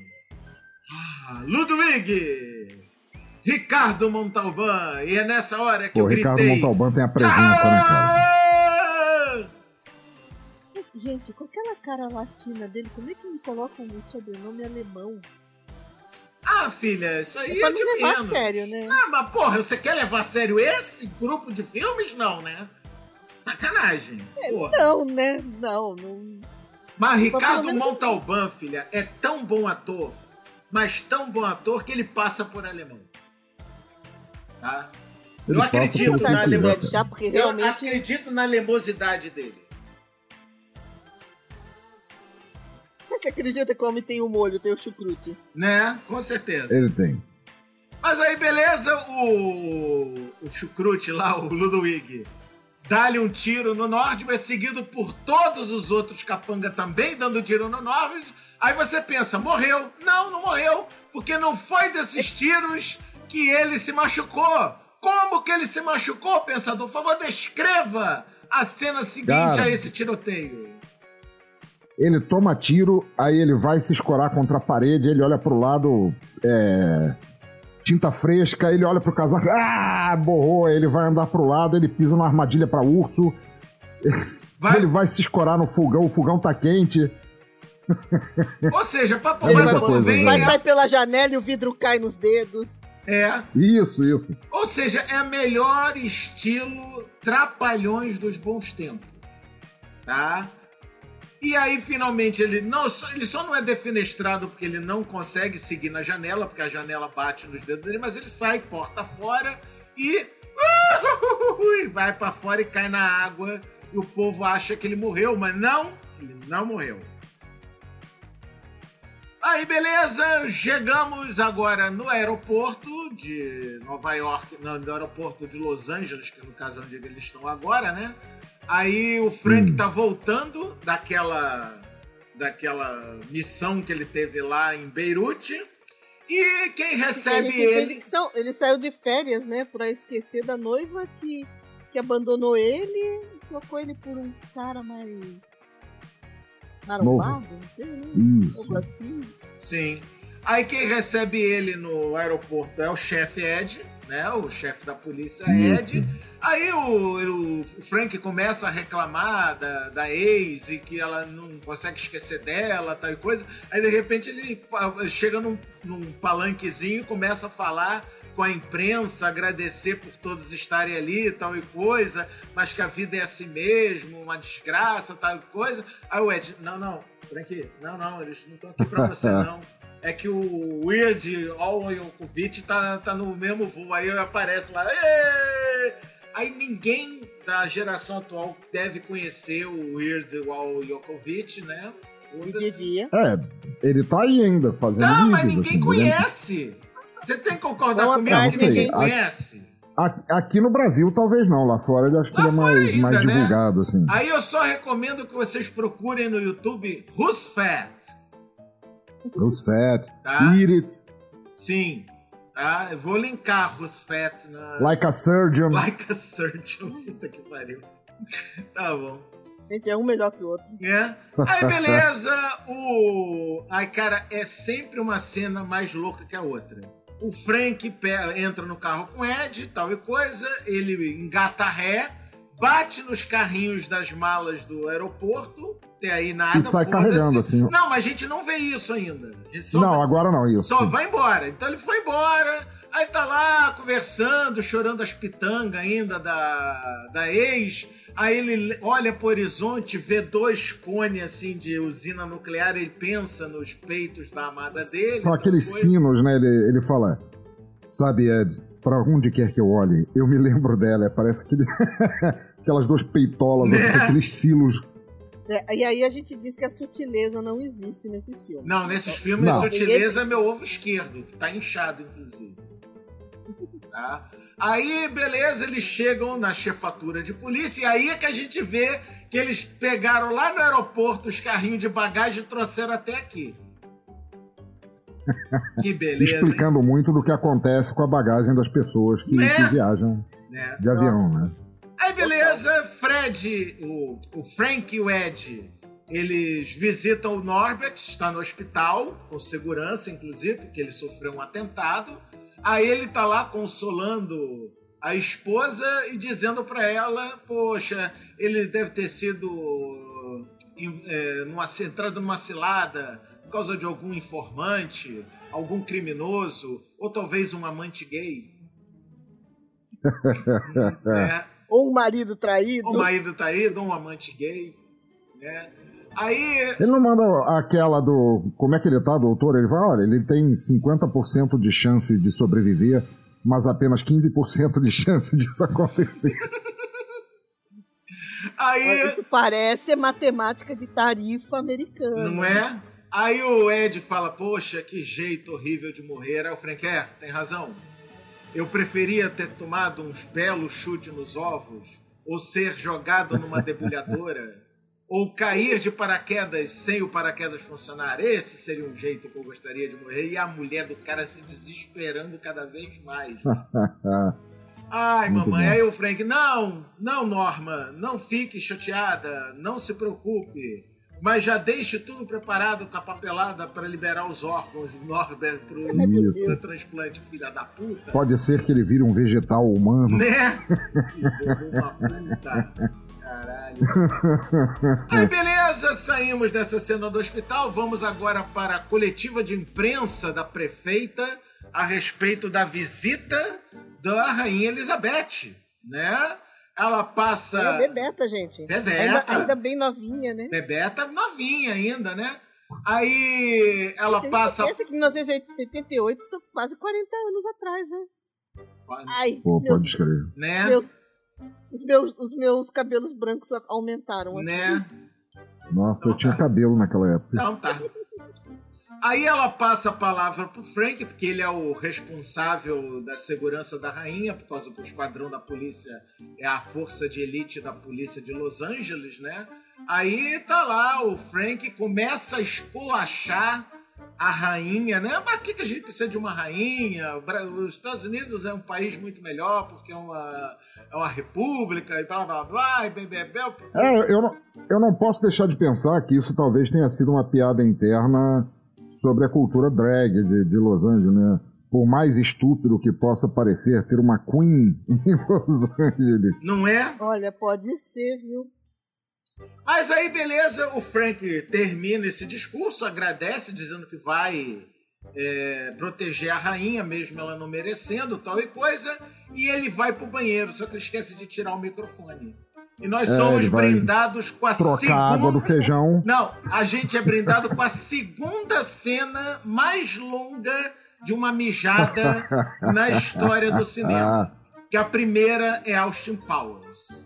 Ludwig! Ricardo Montalban. E é nessa hora que eu gritei... Ricardo Montalban tem a presença, né, cara? Gente, com aquela cara latina dele, como é que me colocam um sobrenome alemão? Ah, filha, isso aí é pra não levar a sério, né? Ah, mas porra, você quer levar a sério esse grupo de filmes? Não, né? Sacanagem. Não, né? Não. Mas Ricardo Montalban, filha, é tão bom ator, mas tão bom ator que ele passa por alemão. Tá? Eu acredito na realmente... Eu acredito na lemosidade dele. Mas você acredita que o homem tem o molho, tem o chucrute? Né? Com certeza. Ele tem. Mas aí, beleza, o chucrute lá, o Ludwig, dá-lhe um tiro no Nordberg, seguido por todos os outros capanga também dando tiro no Nordberg. Aí você pensa, morreu. Não morreu, porque não foi desses tiros que ele se machucou. Como que ele se machucou, pensador? Por favor, descreva a cena seguinte a esse tiroteio. Ele toma tiro, aí ele vai se escorar contra a parede, ele olha pro lado, tinta fresca, ele olha pro casaco, borrou, ele vai andar pro lado, ele pisa numa armadilha pra urso, ele vai se escorar no fogão, o fogão tá quente. Ou seja, vai sair pela janela e o vidro cai nos dedos. Isso. Ou seja, é melhor estilo Trapalhões dos bons tempos, tá? E aí, finalmente, ele só não é defenestrado porque ele não consegue seguir na janela, porque a janela bate nos dedos dele, mas ele sai, porta fora e vai pra fora e cai na água. E o povo acha que ele morreu, mas não, ele não morreu. Aí, beleza, chegamos agora no aeroporto de Nova York, no aeroporto de Los Angeles, que no caso é onde eles estão agora, né? Aí o Frank tá voltando daquela missão que ele teve lá em Beirute. E quem recebe ele... Ele saiu de férias, né? Pra esquecer da noiva que abandonou ele e trocou ele por um cara mais Marombado, não sei, né? Isso. Algo assim. Sim. Aí quem recebe ele no aeroporto é o chefe Ed, né? O chefe da polícia Isso. Ed. Aí o Frank começa a reclamar da ex e que ela não consegue esquecer dela, tal e coisa. Aí de repente ele chega num palanquezinho e começa a falar com a imprensa, agradecer por todos estarem ali, tal e coisa, mas que a vida é assim mesmo, uma desgraça, tal e coisa. Aí o Ed, não, Frank, não, eles não estão aqui pra você, não. É que o Weird Al Yankovic tá no mesmo voo, aí aparece lá, Êêê! Aí ninguém da geração atual deve conhecer o Weird Al Yankovic, né? E devia. Ele tá aí ainda, fazendo Não, vídeos. mas ninguém assim, conhece. Você tem que concordar Vamos comigo atrás, que ninguém gente. conhece. Aqui no Brasil, talvez não. Lá fora, eu acho que ele é mais ainda, né? divulgado, assim. Aí eu só recomendo que vocês procurem no YouTube Who's Fat, Who's Fat, tá? Eat It, Sim, tá? Eu vou linkar Who's Fat na... Like a Surgeon. Like a Surgeon. Puta que pariu. Tá bom. Gente, é um melhor que o outro. É. Aí, beleza. Aí, cara, é sempre uma cena mais louca que a outra. O Frank entra no carro com o Ed, tal e coisa. Ele engata ré, bate nos carrinhos das malas do aeroporto. Até aí nada. E sai carregando, assim. Não, mas a gente não vê isso ainda. A gente Não, agora não, isso. só vai embora. Então ele foi embora. Aí tá lá conversando, chorando as pitangas ainda da ex. Aí ele olha pro horizonte, vê 2 cones assim de usina nuclear, ele pensa nos peitos da amada dele. São aqueles sinos, né? Ele fala, sabe, Ed, pra onde quer que eu olhe, eu me lembro dela. Parece que aquelas 2 peitolas, assim, aqueles silos. E aí a gente diz que a sutileza não existe nesses filmes. Não, nesses filmes, Não. sutileza é meu ovo esquerdo, que tá inchado, inclusive. Tá? Aí, beleza, eles chegam na chefatura de polícia, e aí é que a gente vê que eles pegaram lá no aeroporto os carrinhos de bagagem e trouxeram até aqui. Que beleza, hein? Explicando muito do que acontece com a bagagem das pessoas que viajam Né? de avião, né? Aí, beleza, Fred, o Frank e o Ed, eles visitam o Norbert, está no hospital, com segurança, inclusive, porque ele sofreu um atentado. Aí ele tá lá consolando a esposa e dizendo pra ela, poxa, ele deve ter sido entrado numa cilada por causa de algum informante, algum criminoso, ou talvez um amante gay. Né? Ou um marido traído. Um marido traído, um amante gay. Né? Aí... Ele não manda aquela do... Como é que ele tá, doutor? Ele vai, olha, ele tem 50% de chance de sobreviver, mas apenas 15% de chance disso acontecer. Aí... Isso parece matemática de tarifa americana. Não é? Aí o Ed fala, poxa, que jeito horrível de morrer. Aí o Frank, tem razão. Eu preferia ter tomado uns belos chutes nos ovos, ou ser jogado numa debulhadora, ou cair de paraquedas sem o paraquedas funcionar. Esse seria um jeito que eu gostaria de morrer. E a mulher do cara se desesperando cada vez mais. Ai, Muito mamãe. bom. Aí o Frank, não, Norma, não fique chateada, não se preocupe. Mas já deixe tudo preparado com a papelada para liberar os órgãos do Norbert pro transplante, filha da puta. Pode ser que ele vire um vegetal humano. Né? Filho de uma puta. Caralho. Aí, beleza, saímos dessa cena do hospital. Vamos agora para a coletiva de imprensa da prefeita a respeito da visita da Rainha Elizabeth, né? Ela passa... É Bebeta, gente. Bebeta. Ainda bem novinha, né? Bebeta novinha ainda, né? Aí ela passa... Pensa que em 1988, isso é quase 40 anos atrás, né? Ai, Pô, Deus, pode escrever. Né? Deus. Os meus cabelos brancos aumentaram. Né? Nossa, eu tinha cabelo naquela época. Então tá. Aí ela passa a palavra pro Frank, porque ele é o responsável da segurança da rainha, por causa que o esquadrão da polícia é a força de elite da polícia de Los Angeles, né? Aí tá lá, o Frank começa a esculachar a rainha, né? Mas que a gente precisa de uma rainha? Os Estados Unidos é um país muito melhor porque é uma república e blá blá blá e bebel. Eu não posso deixar de pensar que isso talvez tenha sido uma piada interna sobre a cultura drag de Los Angeles, né? Por mais estúpido que possa parecer ter uma Queen em Los Angeles. Não é? Olha, pode ser, viu? Mas aí, beleza, o Frank termina esse discurso, agradece, dizendo que vai proteger a rainha, mesmo ela não merecendo, tal e coisa, e ele vai pro banheiro, só que ele esquece de tirar o microfone. E nós somos brindados com a trocar a água do feijão. Não, a gente é brindado com a segunda cena mais longa de uma mijada na história do cinema. Que a primeira é Austin Powers.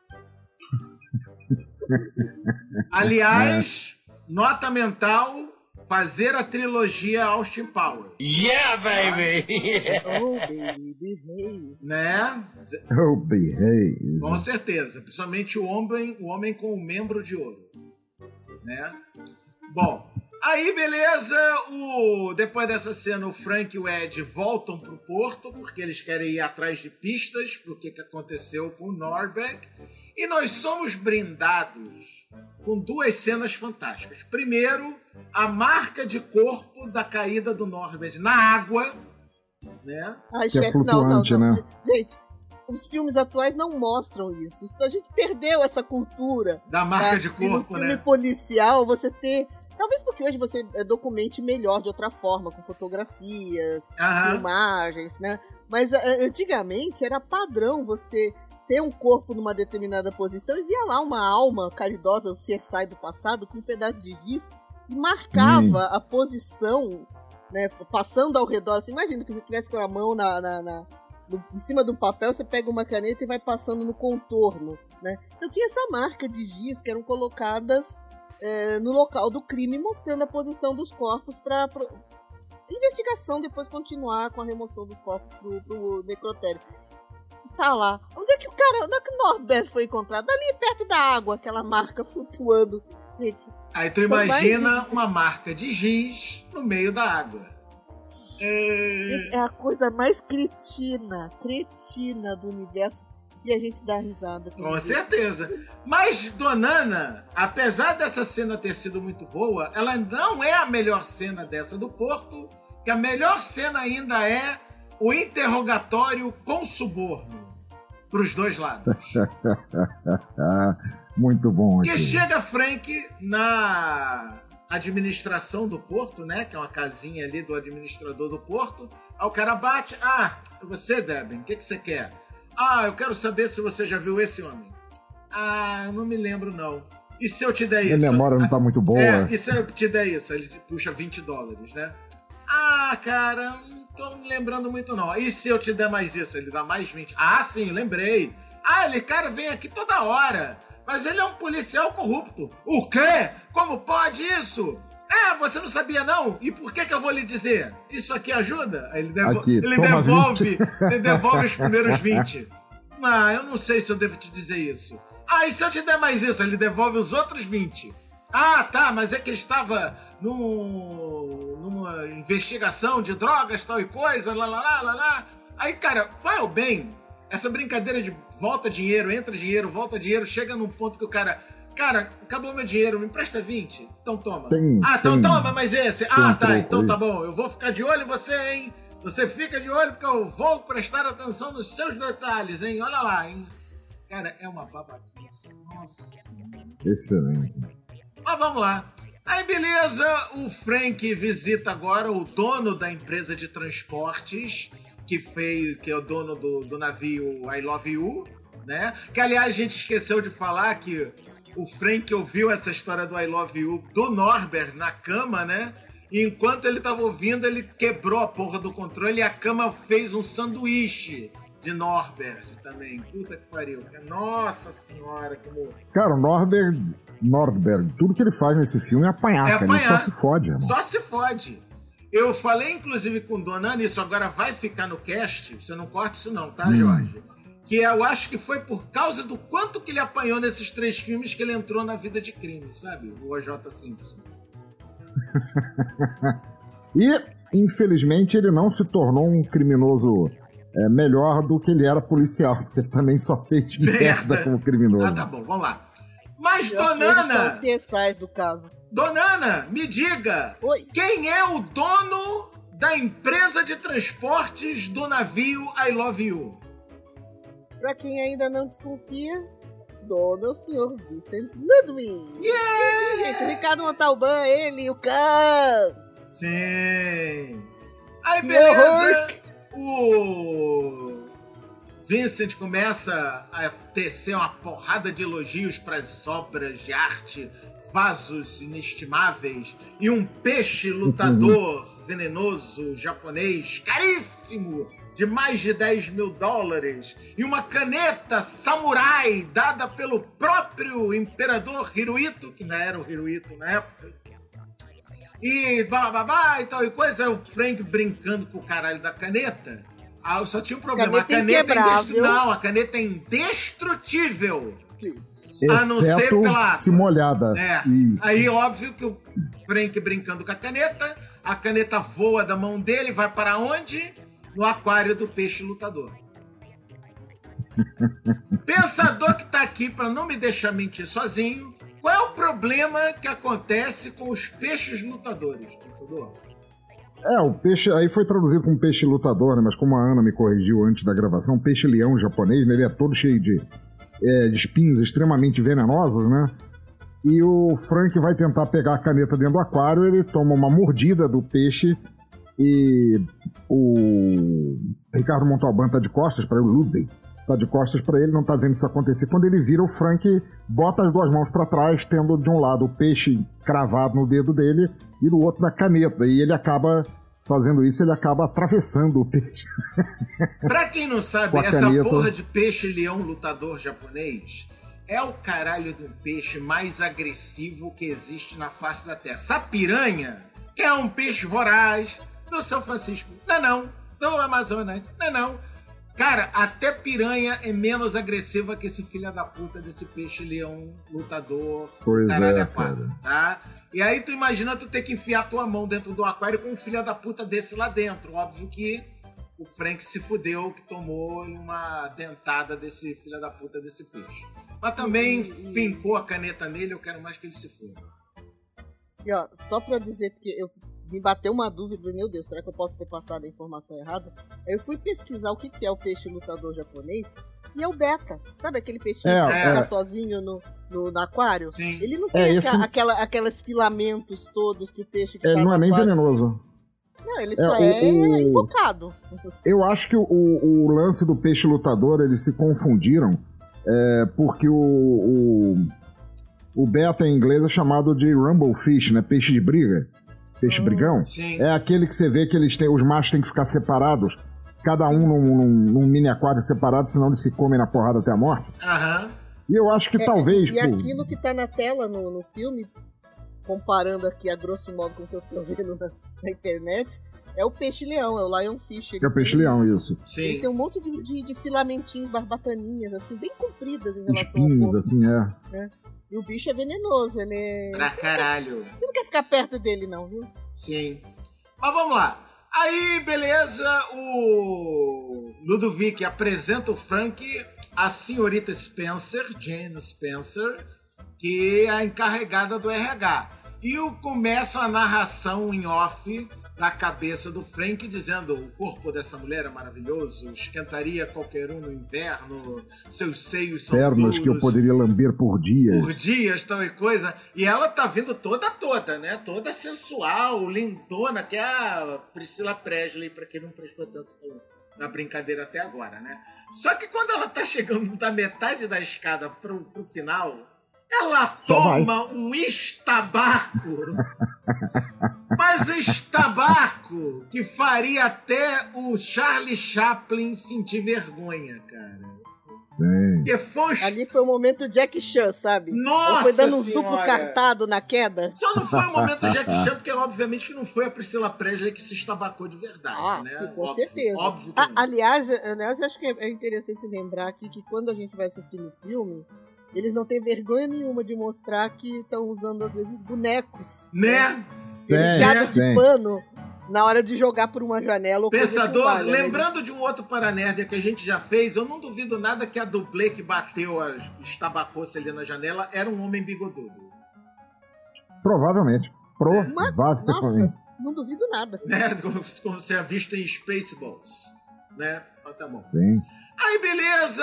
Aliás, nota mental, fazer a trilogia Austin Powers. Yeah, baby! Oh, baby, hey. Né? Oh, behave. Com certeza. Principalmente o homem com o membro de ouro. Né? Bom, aí beleza, depois dessa cena o Frank e o Ed voltam pro porto, porque eles querem ir atrás de pistas pro que aconteceu com o Norberg. E nós somos brindados com duas cenas fantásticas. Primeiro, a marca de corpo da caída do Norbert na água, né? Ai, Que é chefe, flutuante, não. né? Gente, os filmes atuais não mostram isso. A gente perdeu essa cultura. Da marca de E no corpo, filme né? policial, você ter... Talvez porque hoje você documente melhor de outra forma, com fotografias, filmagens, né? Mas antigamente era padrão você ter um corpo numa determinada posição e via lá uma alma caridosa, o CSI do passado, com um pedaço de giz e marcava a posição, né? Passando ao redor. Assim, imagina que você tivesse com a mão em cima de um papel, você pega uma caneta e vai passando no contorno, né? Então tinha essa marca de giz que eram colocadas no local do crime, mostrando a posição dos corpos para investigação, depois continuar com a remoção dos corpos pro necrotério. Tá lá. Onde é que o Norbert foi encontrado? Ali perto da água, aquela marca flutuando. Gente, aí tu imagina uma marca de giz no meio da água. É a coisa mais cretina do universo. E a gente dá risada. Com certeza. Mas, Donana, apesar dessa cena ter sido muito boa, ela não é a melhor cena dessa do Porto, que a melhor cena ainda é o interrogatório com suborno para os dois lados. Muito bom. Que chega Frank na administração do Porto, né? Que é uma casinha ali do administrador do Porto. Aí o cara bate. É você, Deben, o que você quer? Eu quero saber se você já viu esse homem. Eu não me lembro, não. E se eu te der isso? Minha memória não tá muito boa. E se eu te der isso? Ele puxa $20, né? Cara, não tô me lembrando muito, não. E se eu te der mais isso? Ele dá mais 20. Sim, lembrei. Ele, cara, vem aqui toda hora. Mas ele é um policial corrupto. O quê? Como pode isso? Você não sabia, não? E por que eu vou lhe dizer? Isso aqui ajuda? Aí ele devolve os primeiros 20. Eu não sei se eu devo te dizer isso. E se eu te der mais isso? Ele devolve os outros 20. Tá, mas é que ele estava numa investigação de drogas, tal e coisa, lá. Aí, cara, vai ao bem. Essa brincadeira de volta dinheiro, entra dinheiro, volta dinheiro, chega num ponto que o cara... Cara, acabou meu dinheiro, me empresta 20? Então toma. Então toma, mas esse. Tá, então tá bom. Eu vou ficar de olho em você, hein? Você fica de olho porque eu vou prestar atenção nos seus detalhes, hein? Olha lá, hein? Cara, é uma babaquice. Nossa Senhora. Excelente. Mas vamos lá. Aí, beleza, o Frank visita agora o dono da empresa de transportes, que é o dono do navio I Love You, né? Que, aliás, a gente esqueceu de falar que o Frank ouviu essa história do I Love You do Norbert na cama, né? E enquanto ele tava ouvindo, ele quebrou a porra do controle e a cama fez um sanduíche de Norbert também. Puta que pariu. Nossa Senhora, que morro. Cara, o Norbert, tudo que ele faz nesse filme é apanhar, cara. Ele só se fode, irmão. Só se fode. Eu falei, inclusive, com Dona Ana, isso agora vai ficar no cast, você não corta isso não, tá, Jorge? Que eu acho que foi por causa do quanto que ele apanhou nesses 3 filmes que ele entrou na vida de crime, sabe? O O.J. Simpson. E, infelizmente, ele não se tornou um criminoso melhor do que ele era policial, porque ele também só fez merda como criminoso. Ah, tá bom, vamos lá. Mas, São Donana, os CSIs do caso. Donana, me diga, Oi. quem é o dono da empresa de transportes do navio I Love You? Pra quem ainda não desconfia, dono é o senhor Vincent Ludwig. Sim, gente, o Ricardo Montalbán, ele e o cão. Sim. Aí, Senhor beleza, Hulk. o Vincent começa a tecer uma porrada de elogios para as obras de arte, vasos inestimáveis e um peixe lutador venenoso japonês caríssimo de mais de $10 mil e uma caneta samurai dada pelo próprio imperador Hirohito, que não era o Hirohito na época, e blá e tal e coisa. O Frank brincando com o caralho da caneta. Ah, só tinha um problema. Caneta a caneta é indestrutível. Sim. A não ser Exceto pela... se molhada. Isso. Aí, óbvio que o Frank brincando com a caneta voa da mão dele, vai para onde? No aquário do peixe lutador. Pensador que tá aqui para não me deixar mentir sozinho, qual é o problema que acontece com os peixes lutadores, pensador? O peixe, aí foi traduzido como peixe lutador, né? Mas como a Ana me corrigiu antes da gravação, peixe-leão japonês, né? Ele é todo cheio de espinhos extremamente venenosos, né? E o Frank vai tentar pegar a caneta dentro do aquário, ele toma uma mordida do peixe e o Ricardo Montalbán tá de costas para o Ludwig, tá de costas para ele, não tá vendo isso acontecer. Quando ele vira, o Frank bota as duas mãos para trás, tendo de um lado o peixe cravado no dedo dele e do outro na caneta, e ele acaba fazendo isso, ele acaba atravessando o peixe. Pra quem não sabe, essa porra de peixe-leão lutador japonês é o caralho de um peixe mais agressivo que existe na face da Terra. Essa piranha, que é um peixe voraz do São Francisco, não, do Amazonas, não. Cara, até piranha é menos agressiva que esse filho da puta desse peixe-leão lutador. Pois caralho é, quadro, tá? E aí tu imagina tu ter que enfiar tua mão dentro do aquário com um filho da puta desse lá dentro. Óbvio que o Frank se fudeu, que tomou uma dentada desse filho da puta desse peixe. Mas também fincou a caneta nele, eu quero mais que ele se foda. E ó, só pra dizer, porque me bateu uma dúvida, meu Deus, será que eu posso ter passado a informação errada? Aí eu fui pesquisar o que é o peixe lutador japonês, e é o beta. Sabe aquele peixinho que fica sozinho no aquário? Sim. Ele não tem aqueles filamentos todos que o peixe que tá no não é nem aquário. venenoso. Não, ele só é invocado. Eu acho que o lance do peixe lutador, eles se confundiram, porque o beta em inglês é chamado de rumble fish, né? Peixe de briga. Peixe brigão. Sim. É aquele que você vê que os machos têm que ficar separados, cada um num mini aquário separado, senão eles se comem na porrada até a morte. Aham. E eu acho que talvez... E aquilo que tá na tela no filme, comparando aqui a grosso modo com o que eu tô vendo na internet, é o peixe-leão, é o lionfish. É o peixe-leão, isso. Sim. Ele tem um monte de filamentinhos, barbataninhas, assim, bem compridas em relação Espinhos, ao corpo. assim, né? E o bicho é venenoso, ele é... Pra caralho. Você não quer ficar perto dele, não, viu? Sim. Mas vamos lá. Aí, beleza, o Ludovic apresenta o Frank à senhorita Spencer, Jane Spencer, que é a encarregada do RH. E começa a narração em off da cabeça do Frank, dizendo: o corpo dessa mulher é maravilhoso, esquentaria qualquer um no inverno, seus seios são pernas duros, que eu poderia lamber por dias. por dias, tal e coisa. E ela tá vindo toda, né? Toda sensual, lindona, que é a Priscila Presley, pra quem não prestou atenção na brincadeira até agora, né? Só que quando ela tá chegando da metade da escada pro final, ela toma um estabaco. Mas o estabaco que faria até o Charlie Chaplin sentir vergonha, cara. Ali foi o momento Jack Chan, sabe? Nossa Ela foi dando uns senhora. duplo cartado na queda. Só não foi o momento Jack Chan, porque obviamente que não foi a Priscila Presley que se estabacou de verdade, né? Com certeza. Óbvio que não. Aliás, eu acho que é interessante lembrar aqui que quando a gente vai assistir no filme, eles não têm vergonha nenhuma de mostrar que estão usando, às vezes, bonecos. Né? Recheados de pano Na hora de jogar por uma janela ou coisa que Pensador, valha, né? lembrando de um outro Paranerd que a gente já fez, eu não duvido nada que a dublê que bateu, estabacou-se ali na janela, era um homem bigodudo. Provavelmente. Nossa, não duvido nada. Né? Como se é visto em Spaceballs. Né? Mas tá bom. Sim. Aí, beleza,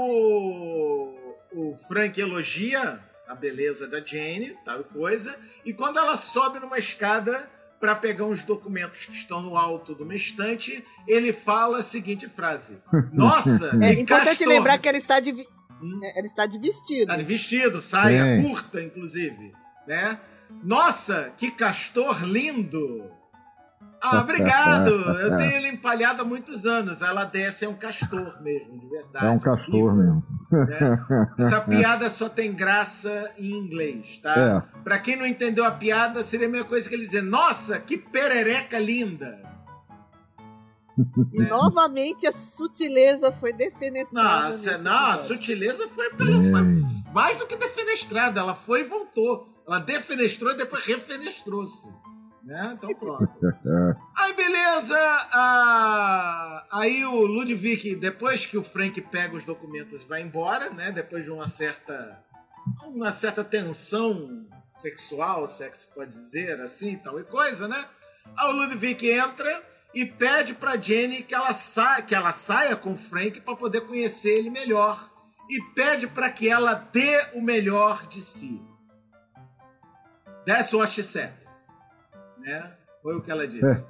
o Frank elogia a beleza da Jane, tal coisa, e quando ela sobe numa escada para pegar uns documentos que estão no alto de uma estante, ele fala a seguinte frase: Nossa, É que importante castor. lembrar que ela está de vestido. Tá de vestido, saia Sim. curta, inclusive, né? Nossa, que castor lindo! Ah, obrigado! Eu tenho ele empalhado há muitos anos. Ela desce, é um castor mesmo, de verdade. É um castor Vivo, mesmo. né? Essa piada só tem graça em inglês, tá? É. Pra quem não entendeu a piada, seria a mesma coisa que ele dizer: Nossa, que perereca linda! E novamente a sutileza foi defenestrada. Nossa, nesse não, a episódio. sutileza foi mais do que defenestrada. Ela foi e voltou. Ela defenestrou e depois refenestrou-se. Né? Então pronto. Aí beleza. Aí o Ludwig, depois que o Frank pega os documentos e vai embora, né? Depois de uma certa tensão sexual, se é que se pode dizer assim, tal e coisa, né? Aí o Ludwig entra e pede pra Jenny que ela saia com o Frank para poder conhecer ele melhor. E pede para que ela dê o melhor de si. That's what she said. Né? Foi o que ela disse.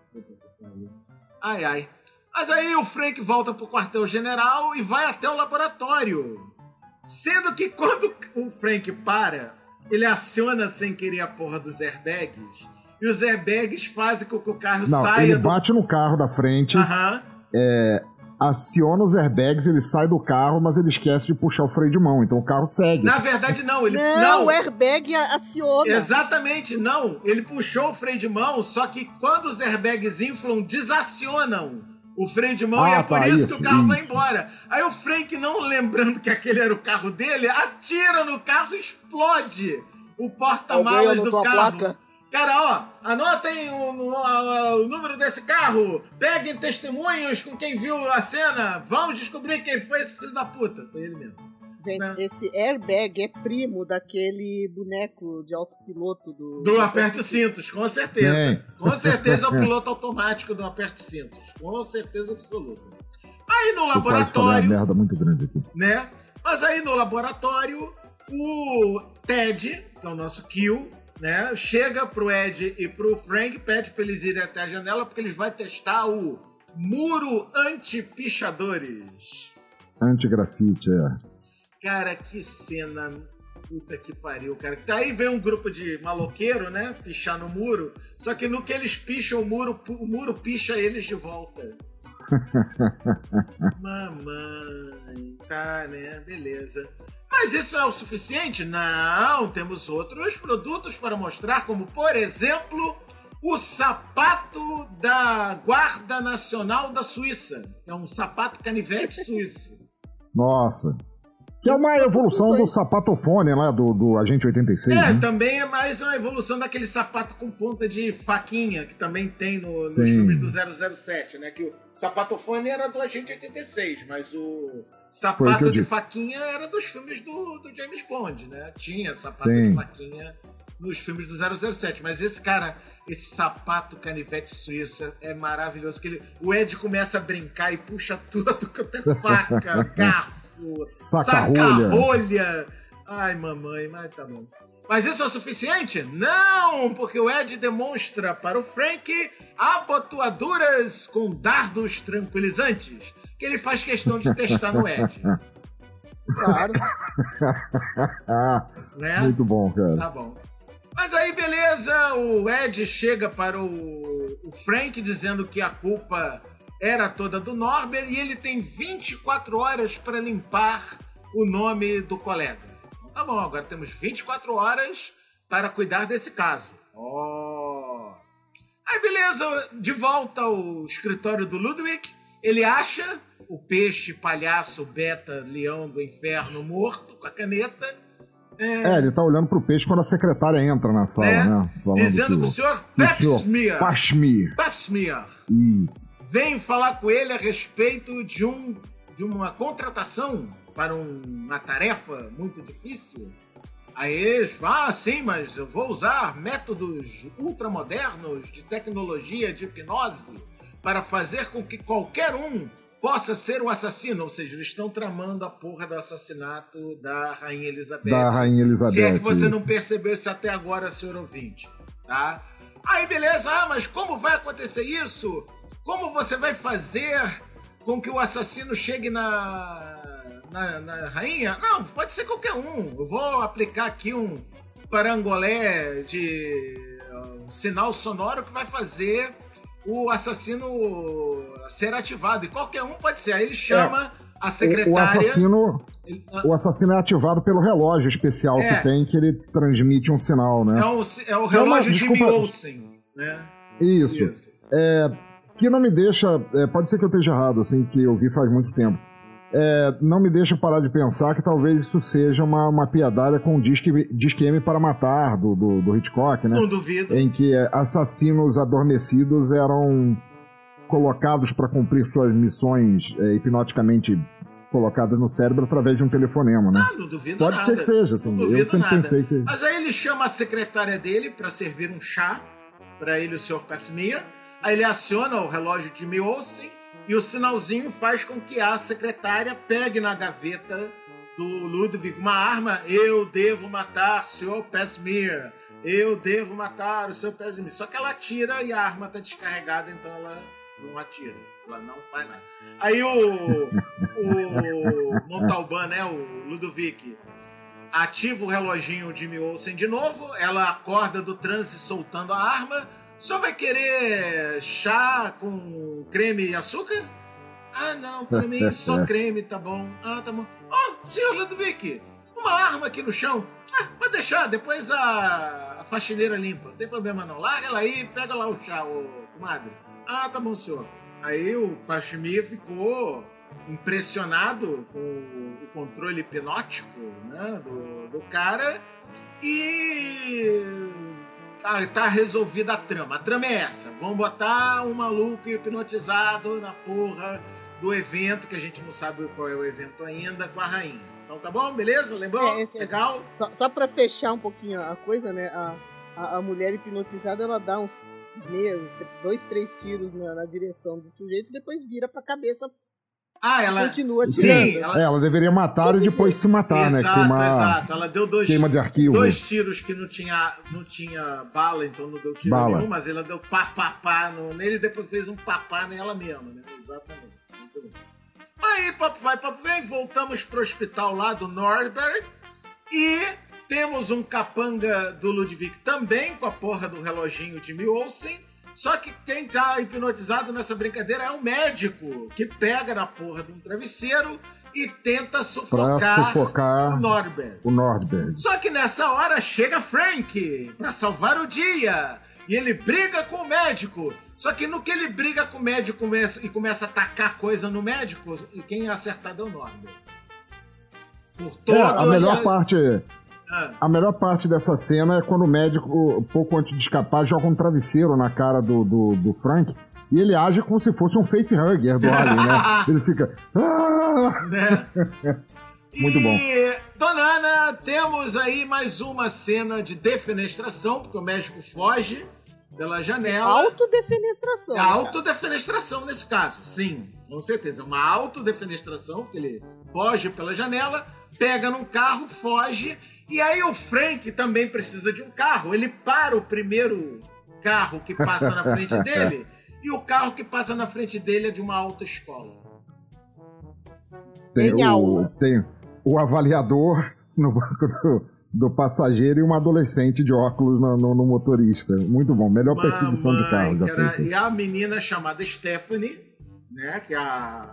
Ai, ai. Mas aí o Frank volta pro quartel-general e vai até o laboratório. Sendo que quando o Frank para, ele aciona sem querer a porra dos airbags. E os airbags fazem com que o carro Não, saia ele bate no carro da frente, Aham. aciona os airbags, ele sai do carro, mas ele esquece de puxar o freio de mão, então o carro segue. Na verdade, não. Ele Não, o airbag aciona. Exatamente, não. Ele puxou o freio de mão, só que quando os airbags inflam, desacionam o freio de mão e é por isso que o carro vai embora. Aí o Frank, não lembrando que aquele era o carro dele, atira no carro e explode o porta-malas do anotou a carro. placa? Cara, ó, anotem o número desse carro, peguem testemunhos com quem viu a cena, vamos descobrir quem foi esse filho da puta. Foi ele mesmo. Gente, esse airbag é primo daquele boneco de autopiloto Do Aperte Cintos, com certeza. Sim. Com certeza é o piloto automático do Aperte Cintos. Com certeza absoluta. Aí no Eu quase falei uma laboratório, merda muito grande aqui. né? Mas aí no laboratório, o Ted, que é o nosso Kill, né? Chega pro Ed e pro Frank, pede pra eles irem até a janela, porque eles vão testar o muro anti-pichadores. Anti-grafite, Cara, que cena. Puta que pariu, cara. Aí vem um grupo de maloqueiro, né? Pichar no muro. Só que no que eles picham o muro picha eles de volta. Mamãe. Tá, né? Beleza. Mas isso é o suficiente? Não, temos outros produtos para mostrar, como, por exemplo, o sapato da Guarda Nacional da Suíça. É um sapato canivete suíço. Nossa. Que é uma evolução do sapatofone lá, do Agente 86, né? Também é mais uma evolução daquele sapato com ponta de faquinha, que também tem nos Sim. filmes do 007, né? Que o sapatofone era do Agente 86, mas o sapato de faquinha era dos filmes do James Bond, né? Tinha sapato Sim. de faquinha nos filmes do 007, mas esse sapato canivete suíço é maravilhoso, que o Ed começa a brincar e puxa tudo quanto é faca, garfo, saca-rolha. Ai, mamãe, mas tá bom. Mas isso é o suficiente? Não, porque o Ed demonstra para o Frank abotoaduras com dardos tranquilizantes, que ele faz questão de testar no Ed. Claro. Né? Muito bom, cara. Tá bom. Mas aí, beleza, o Ed chega para o Frank dizendo que a culpa era toda do Norbert e ele tem 24 horas para limpar o nome do colega. Tá bom, agora temos 24 horas para cuidar desse caso. Aí, beleza, de volta ao escritório do Ludwig, ele acha o peixe palhaço beta leão do inferno morto com a caneta, Ele tá olhando pro peixe quando a secretária entra na sala, né? Dizendo que o senhor Pepsmear. Isso. Vem falar com ele a respeito de uma contratação para uma tarefa muito difícil. Aí eles falam, sim, mas eu vou usar métodos ultramodernos de tecnologia de hipnose para fazer com que qualquer um possa ser um assassino. Ou seja, eles estão tramando a porra do assassinato da Rainha Elizabeth. Se é que você não percebeu isso até agora, senhor ouvinte, tá? Aí, beleza, mas como vai acontecer isso? Como você vai fazer com que o assassino chegue na rainha? Não, pode ser qualquer um. Eu vou aplicar aqui um parangolé de sinal sonoro que vai fazer o assassino ser ativado. E qualquer um pode ser. Aí ele chama a secretária... O assassino é ativado pelo relógio especial que tem, que ele transmite um sinal, né? É o relógio de Jimmy Olsen, né? Isso. Que não me deixa... pode ser que eu esteja errado, assim, que eu vi faz muito tempo. Não me deixa parar de pensar que talvez isso seja uma piadalha com o Disque M para Matar, do Hitchcock, né? Não duvido. Em que assassinos adormecidos eram colocados para cumprir suas missões hipnoticamente colocadas no cérebro através de um telefonema, né? Não duvido Pode nada. Ser que seja, assim. Eu sempre pensei que... Mas aí ele chama a secretária dele para servir um chá para ele, o Sr. Pepsmear. Aí ele aciona o relógio de Jimmy Olsen e o sinalzinho faz com que a secretária pegue na gaveta do Ludwig uma arma. Eu devo matar o Sr. Pepsmear. Eu devo matar o Sr. Pepsmear. Só que ela atira e a arma está descarregada, então ela não atira. Ela não faz nada. Aí o Montalban, né, o Ludovic, ativa o reloginho de Jimmy Olsen de novo. Ela acorda do transe soltando a arma. Só vai querer chá com creme e açúcar? Ah, não, pra mim só creme, tá bom. Ah, tá bom. Oh, senhor Ludwig, uma arma aqui no chão. Pode deixar, depois a faxineira limpa. Não tem problema não. Larga ela aí, pega lá o chá, comadre. Ah, tá bom, senhor. Aí o Pepsmear ficou impressionado com o controle hipnótico, né, do cara e... tá resolvida a trama. A trama é essa. Vamos botar um maluco hipnotizado na porra do evento, que a gente não sabe qual é o evento ainda, com a rainha. Então tá bom? Beleza? Lembrou? Legal? Só pra fechar um pouquinho a coisa, né? A mulher hipnotizada, ela dá uns 2, 3 tiros na direção do sujeito e depois vira pra cabeça. Ela continua atirando. Sim, ela deveria matar e depois se matar, exato, né? Exato. Ela deu queima de arquivo. 2 tiros que não tinha bala, então não deu tiro nenhum, mas ela deu pá nele e depois fez um papá nela mesma, né? Exatamente. Muito bem. Aí, papo vai, papo vem, voltamos pro hospital lá do Nordberg e temos um capanga do Ludwig também com a porra do reloginho de Jimmy Olsen. Só que quem tá hipnotizado nessa brincadeira é um médico que pega na porra de um travesseiro e tenta sufocar o Nordberg. Só que nessa hora chega Frank pra salvar o dia e ele briga com o médico. Só que no que ele briga com o médico e começa a tacar coisa no médico, quem é acertado é o Nordberg. Por todo A melhor parte dessa cena é quando o médico, pouco antes de escapar, joga um travesseiro na cara do Frank e ele age como se fosse um facehugger do Alien, né? Ele fica... Né? Muito bom. E, dona Ana, temos aí mais uma cena de defenestração, porque o médico foge pela janela. Autodefenestração. Autodefenestração nesse caso, sim, com certeza. É uma autodefenestração, porque ele foge pela janela, pega num carro, foge. E aí o Frank também precisa de um carro. Ele para o primeiro carro que passa na frente dele e o carro que passa na frente dele é de uma autoescola. Tem o avaliador no banco do passageiro e uma adolescente de óculos no motorista. Muito bom. Melhor perseguição de carro. E a menina chamada Stephanie, né, que é a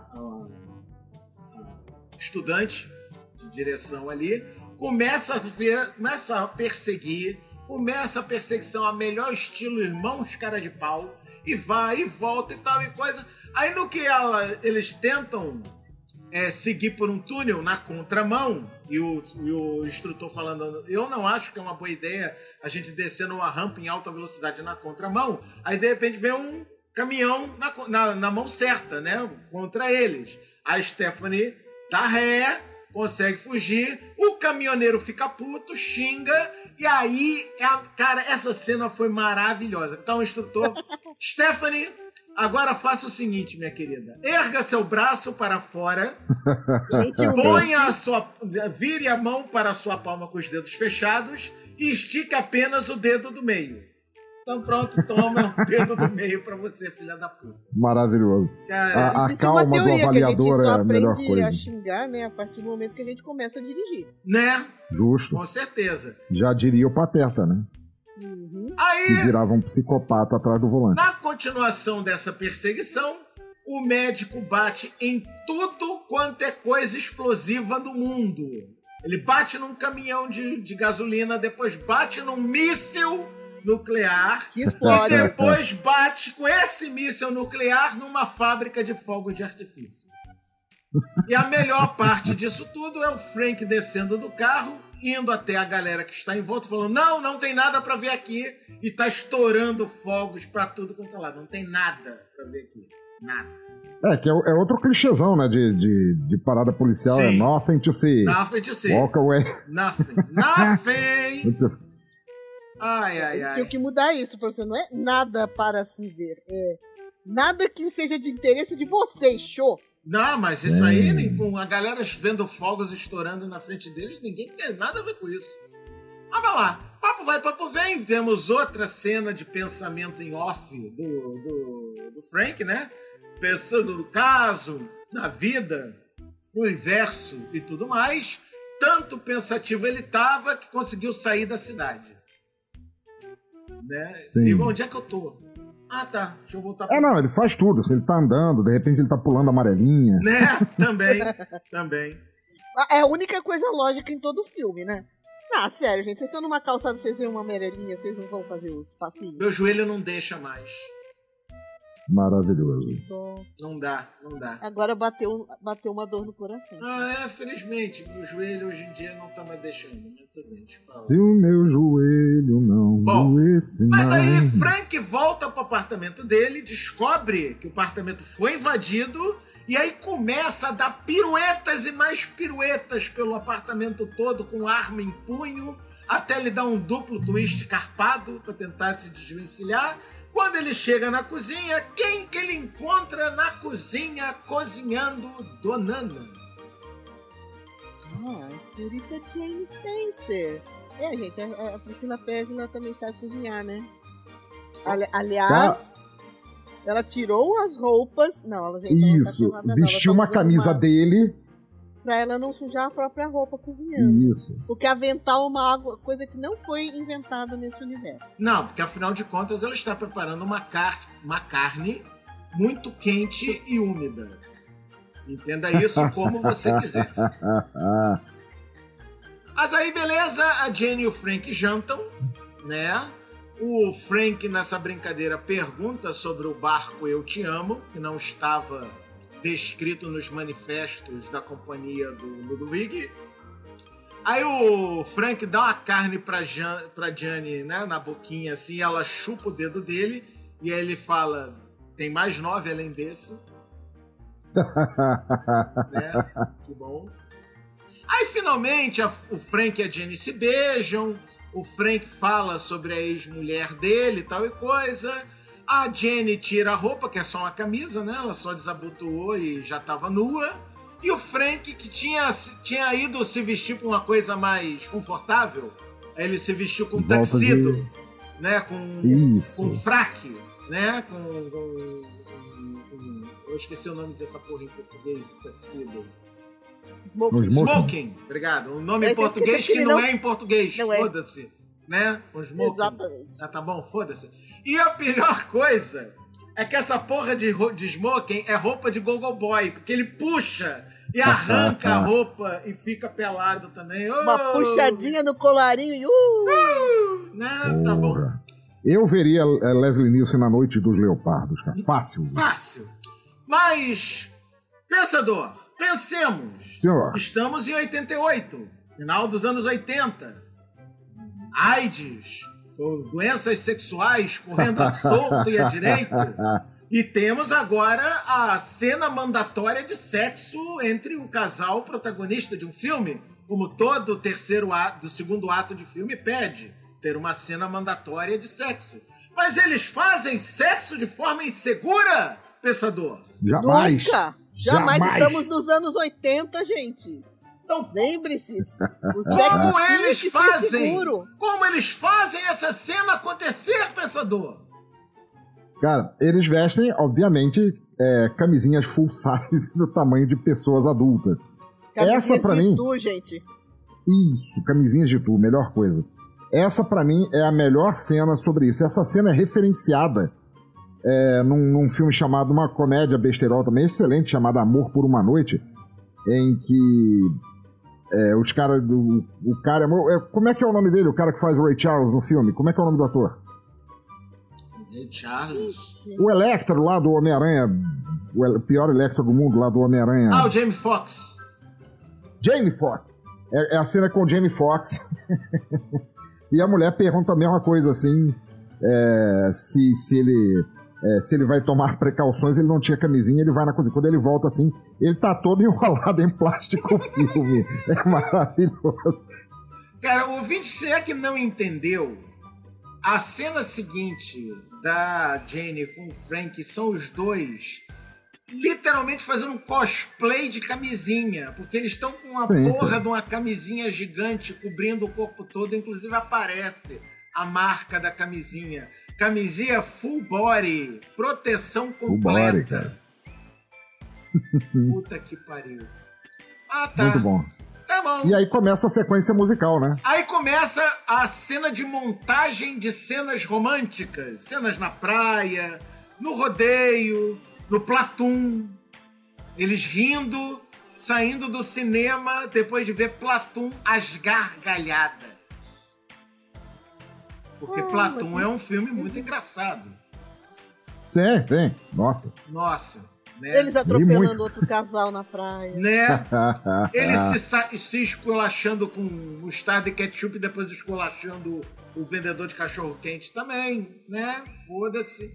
estudante de direção ali, começa a perseguir, começa a perseguição a melhor estilo Irmãos Cara de Pau, e vai e volta e tal e coisa. Aí no que eles tentam seguir por um túnel na contramão, e o instrutor falando, eu não acho que é uma boa ideia a gente descer numa rampa em alta velocidade na contramão, aí de repente vem um caminhão na mão certa, né, contra eles. A Stephanie dá ré, consegue fugir, o caminhoneiro fica puto, xinga, e aí, cara, essa cena foi maravilhosa. Então o instrutor, Stephanie, agora faça o seguinte, minha querida. Erga seu braço para fora, vire a mão para a sua palma com os dedos fechados e estique apenas o dedo do meio. Então pronto, toma o dedo do meio para você, filha da puta. Maravilhoso. Cara, a calma do avaliador é a melhor coisa. A gente só aprende a xingar, né, a partir do momento que a gente começa a dirigir. Né? Justo. Com certeza. Já diria o Pateta, né? Aí, que virava um psicopata atrás do volante. Na continuação dessa perseguição, o médico bate em tudo quanto é coisa explosiva do mundo. Ele bate num caminhão de gasolina, depois bate num míssil nuclear que explode. E depois bate com esse míssil nuclear numa fábrica de fogos de artifício. E a melhor parte disso tudo é o Frank descendo do carro, indo até a galera que está em volta, falando, não tem nada pra ver aqui, e tá estourando fogos pra tudo quanto é lado. Não tem nada pra ver aqui. Nada. Que é outro clichêzão, né, de parada policial. Sim. É nothing to see. Nothing to see. Walk away. Nothing. Ai. Eles tinham que mudar isso. Você não é nada para se ver. É nada que seja de interesse de vocês, show. Não, mas isso aí, com a galera vendo fogos estourando na frente deles, ninguém tem nada a ver com isso. Mas vai lá, papo vai, papo vem. Temos outra cena de pensamento em off do Frank, né? Pensando no caso, na vida, no universo e tudo mais. Tanto pensativo ele tava que conseguiu sair da cidade. Né? Sim. E onde é que eu tô? Ah, tá. Deixa eu voltar pra... não, ele faz tudo. Se ele tá andando, de repente ele tá pulando a amarelinha. Né? Também. É a única coisa lógica em todo o filme, né? Ah, sério, gente. Vocês estão numa calçada, vocês veem uma amarelinha, vocês não vão fazer os passinhos? Meu joelho não deixa mais. Maravilhoso. Não dá. Agora bateu uma dor no coração. Felizmente. Meu joelho hoje em dia não tá mais deixando. Se o meu joelho não doesse mais. Mas aí Frank volta pro apartamento dele, descobre que o apartamento foi invadido e aí começa a dar piruetas e mais piruetas pelo apartamento todo com arma em punho, até ele dar um duplo twist carpado para tentar se desvencilhar. Quando ele chega na cozinha, quem que ele encontra na cozinha cozinhando? Donana. A senhorita Jane Spencer. Gente, a Priscila Pérez ela também sabe cozinhar, né? Aliás, ela tirou as roupas. Não, ela Isso, vestiu uma camisa dele. Pra ela não sujar a própria roupa cozinhando. Isso. Porque aventar uma coisa que não foi inventada nesse universo. Não, porque afinal de contas ela está preparando uma carne muito quente e úmida. Entenda isso como você quiser. Mas aí, beleza, a Jane e o Frank jantam, né? O Frank, nessa brincadeira, pergunta sobre o barco Eu Te Amo, que não estava descrito nos manifestos da companhia do Ludwig. Aí o Frank dá uma carne pra Jane, né, na boquinha, assim, ela chupa o dedo dele, e aí ele fala, tem mais 9 além desse. Né? Que bom. Aí finalmente o Frank e a Jane se beijam, o Frank fala sobre a ex-mulher dele, tal e coisa. A Jane tira a roupa, que é só uma camisa, né? Ela só desabotoou e já estava nua. E o Frank, que tinha ido se vestir com uma coisa mais confortável, aí ele se vestiu com tuxedo, né? Com fraque, né? Eu esqueci o nome dessa porra em português, tuxedo. Smoking. Obrigado. O nome em português que não é em português. Foda-se. Né? O smoking. Exatamente. Tá bom? Foda-se. E a pior coisa é que essa porra de smoking é roupa de Gogo Boy, porque ele puxa e arranca a roupa e fica pelado também. Uma puxadinha no colarinho e né? Tá bom. Eu veria Leslie Nielsen na Noite dos Leopardos, cara. Fácil. Mas, pensador, Pensemos. Senhor. Estamos em 88, final dos anos 80. AIDS, doenças sexuais correndo à solta e à direita. E temos agora a cena mandatória de sexo entre um casal protagonista de um filme, como todo do segundo ato de filme pede, ter uma cena mandatória de sexo. Mas eles fazem sexo de forma insegura, pensador? Jamais. Nunca! Jamais estamos nos anos 80, gente. Então, lembre-se, o como sexo tinha eles que fazem? ser seguro. Como eles fazem essa cena acontecer, pensador? Cara, eles vestem, obviamente, camisinhas full size do tamanho de pessoas adultas. Camisinhas essa, pra de mim... tu, gente. Isso, camisinhas de tu, melhor coisa. Essa, pra mim, é a melhor cena sobre isso. Essa cena é referenciada num filme chamado, uma comédia besterol também excelente, chamada Amor por uma Noite, em que os caras... O cara... como é que é o nome dele, o cara que faz o Ray Charles no filme? Como é que é o nome do ator? Ray Charles? O Electro lá do Homem-Aranha, o pior Electro do mundo lá do Homem-Aranha. Ah, o Jamie Foxx. Jamie Foxx. É a cena com o Jamie Foxx. E a mulher pergunta a mesma coisa, assim, se ele vai tomar precauções. Ele não tinha camisinha, ele vai na cozinha. Quando ele volta, assim, ele tá todo enrolado em plástico filme. É maravilhoso. Cara, o ouvinte, se é que não entendeu, a cena seguinte da Jane com o Frank são os dois literalmente fazendo um cosplay de camisinha, porque eles estão com uma porra de uma camisinha gigante cobrindo o corpo todo, inclusive aparece a marca da camisinha. Camisinha full body, proteção completa. Full body, cara. Puta que pariu. Ah, tá. Muito bom. Tá bom. E aí começa a sequência musical, né? Aí começa a cena de montagem de cenas românticas. Cenas na praia, no rodeio, no Platoon. Eles rindo, saindo do cinema depois de ver Platoon às gargalhadas. Porque Platoon é um filme muito engraçado. Sim, sim. Nossa. Né? Eles atropelando outro casal na praia. Né? Eles se esculachando com mostarda e ketchup e depois esculachando o vendedor de cachorro-quente também, né? Foda-se.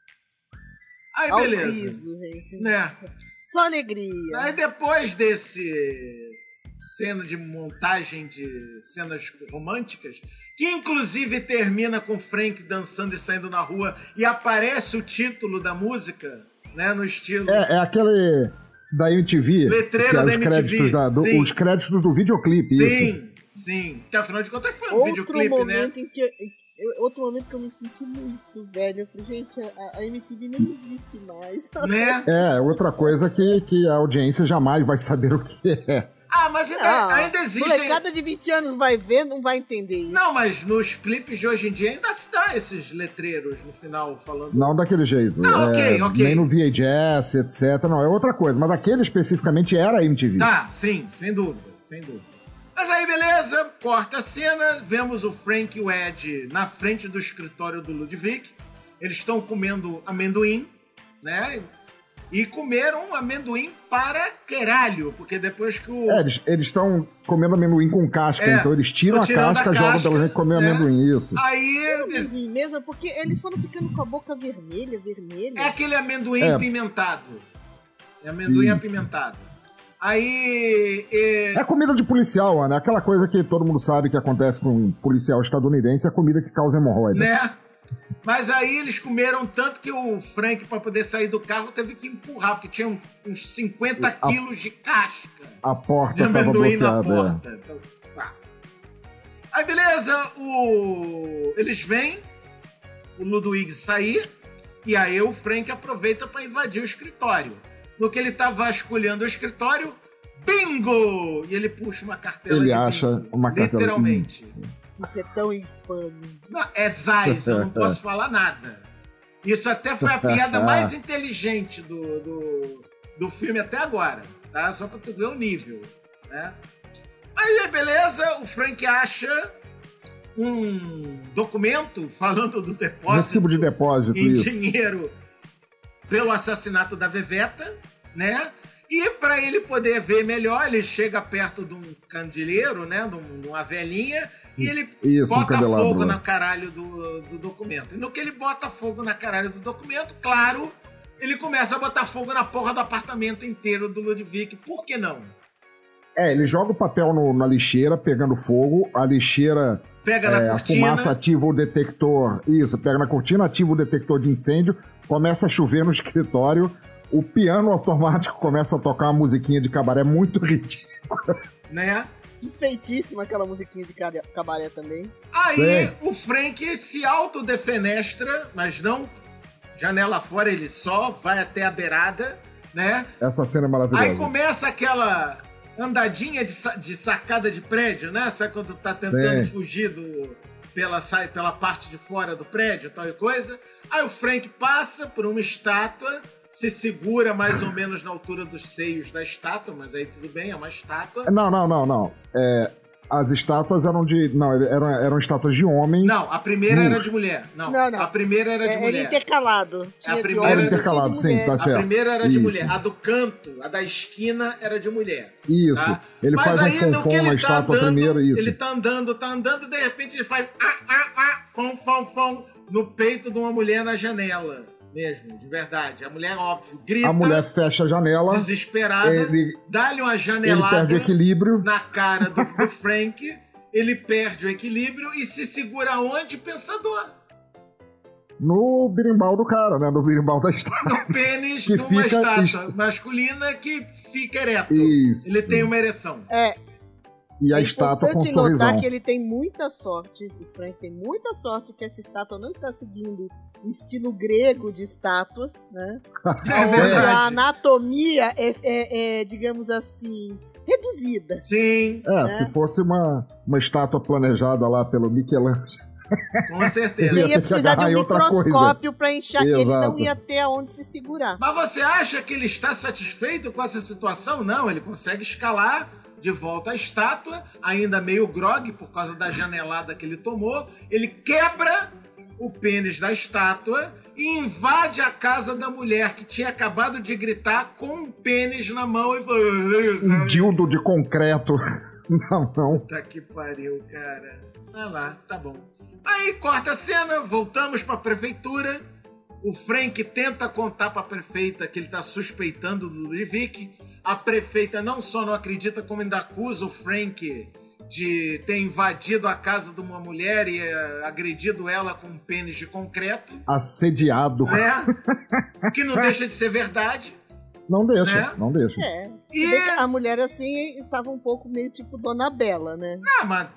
Aí, beleza. Riso, gente. Né? Só alegria. Aí depois desse cena de montagem de cenas românticas, que inclusive termina com Frank dançando e saindo na rua e aparece o título da música, né, no estilo... É aquele da MTV. Letreiro que é da os MTV. Créditos os créditos do videoclipe. Sim, isso. Sim. Porque afinal de contas foi um videoclipe, momento né? Outro momento que eu me senti muito velho. Eu falei, gente, a MTV nem existe mais. Né? Outra coisa que a audiência jamais vai saber o que é. Ah, mas ainda existe. Molecada de 20 anos vai ver, não vai entender isso. Não, mas nos clipes de hoje em dia ainda se dá esses letreiros no final falando. Não daquele jeito. Não, ok. Nem no VHS, etc. Não, é outra coisa. Mas aquele especificamente era a MTV. Tá, sim, sem dúvida. Mas aí, beleza, corta a cena, vemos o Frank e o Ed na frente do escritório do Ludwig. Eles estão comendo amendoim, né? E comeram amendoim para caralho, porque depois que o... Eles estão comendo amendoim com casca, então eles tiram a casca e jogam pela gente comer amendoim, isso. Aí... Amendoim mesmo, porque eles foram ficando com a boca vermelha. É aquele amendoim apimentado. É amendoim apimentado. Aí... É comida de policial, né? Aquela coisa que todo mundo sabe que acontece com um policial estadunidense, é comida que causa hemorroida. Né? Mas aí eles comeram tanto que o Frank, para poder sair do carro, teve que empurrar, porque tinha uns 50 quilos de casca. A porta de amendoim tava na bloqueada. porta. Então, tá. Aí beleza, eles vêm, o Ludwig sair, e aí o Frank aproveita para invadir o escritório. No que ele tá vasculhando o escritório, bingo! E ele puxa uma cartela ele de acha bingo, uma cartela. literalmente. Isso é tão infame. Não, é Zeiss, eu não posso falar nada. Isso até foi a piada mais inteligente do filme até agora, tá? Só pra tu ver o nível, né? Aí, beleza, o Frank acha um documento falando do depósito. Recibo de depósito, em isso. dinheiro pelo assassinato da Veveta, né? E para ele poder ver melhor, ele chega perto de um candeeiro, né? De uma velhinha, e ele bota fogo na caralho do documento. E no que ele bota fogo na caralho do documento, claro, ele começa a botar fogo na porra do apartamento inteiro do Ludwig. Por que não? Ele joga o papel na lixeira, pegando fogo, a lixeira... Pega na cortina. A fumaça ativa o detector... Isso, pega na cortina, ativa o detector de incêndio, começa a chover no escritório, o piano automático começa a tocar uma musiquinha de cabaré muito ridícula. Né? Suspeitíssima aquela musiquinha de cabaré também. Aí o Frank se autodefenestra, mas não janela fora, ele só vai até a beirada, né? Essa cena é maravilhosa. Aí começa aquela andadinha de sacada de prédio, né? Sabe quando tá tentando fugir pela parte de fora do prédio, tal e coisa. Aí o Frank passa por uma estátua, se segura mais ou menos na altura dos seios da estátua, mas aí tudo bem, é uma estátua. Não. As estátuas eram de... Não, eram estátuas de homem. Não, a primeira era de mulher. Não. A primeira era de mulher. Era intercalado. A primeira era intercalado, sim, tá certo. A primeira era de mulher. A do canto, a da esquina, era de mulher. Isso. Tá? Ele faz um fonfon na estátua primeiro, isso. Ele tá andando, de repente ele faz fom, no peito de uma mulher na janela. Mesmo, de verdade. A mulher, óbvio, grita. A mulher fecha a janela. Desesperada. Dá-lhe uma janelada. Ele perde o equilíbrio. Na cara do Frank. Ele perde o equilíbrio e se segura onde, pensador? No birimbau do cara, né? No birimbau da estátua. No pênis de uma estátua masculina que fica ereto. Isso. Ele tem uma ereção. E a estátua com um sorrisão. Notar que ele tem muita sorte, o Frank tem muita sorte que essa estátua não está seguindo o estilo grego de estátuas, né? A anatomia é, digamos assim, reduzida. Sim. Né? Se fosse uma estátua planejada lá pelo Michelangelo. Com certeza. Ele ia precisar de um microscópio para enxergar. Ele não ia ter aonde se segurar. Mas você acha que ele está satisfeito com essa situação? Não, ele consegue escalar de volta à estátua, ainda meio grogue por causa da janelada que ele tomou. Ele quebra o pênis da estátua e invade a casa da mulher que tinha acabado de gritar com um pênis na mão e fala... Um dildo de concreto na mão. Puta que pariu, cara. Vai lá, tá bom. Aí corta a cena, voltamos pra prefeitura. O Frank tenta contar pra prefeita que ele tá suspeitando do Ludwig. A prefeita não só não acredita, como ainda acusa o Frank de ter invadido a casa de uma mulher e agredido ela com um pênis de concreto. Assediado. Né? Que não deixa de ser verdade. Não deixa, né? Não deixa. E a mulher, assim, estava um pouco meio tipo Dona Bela, né? Mas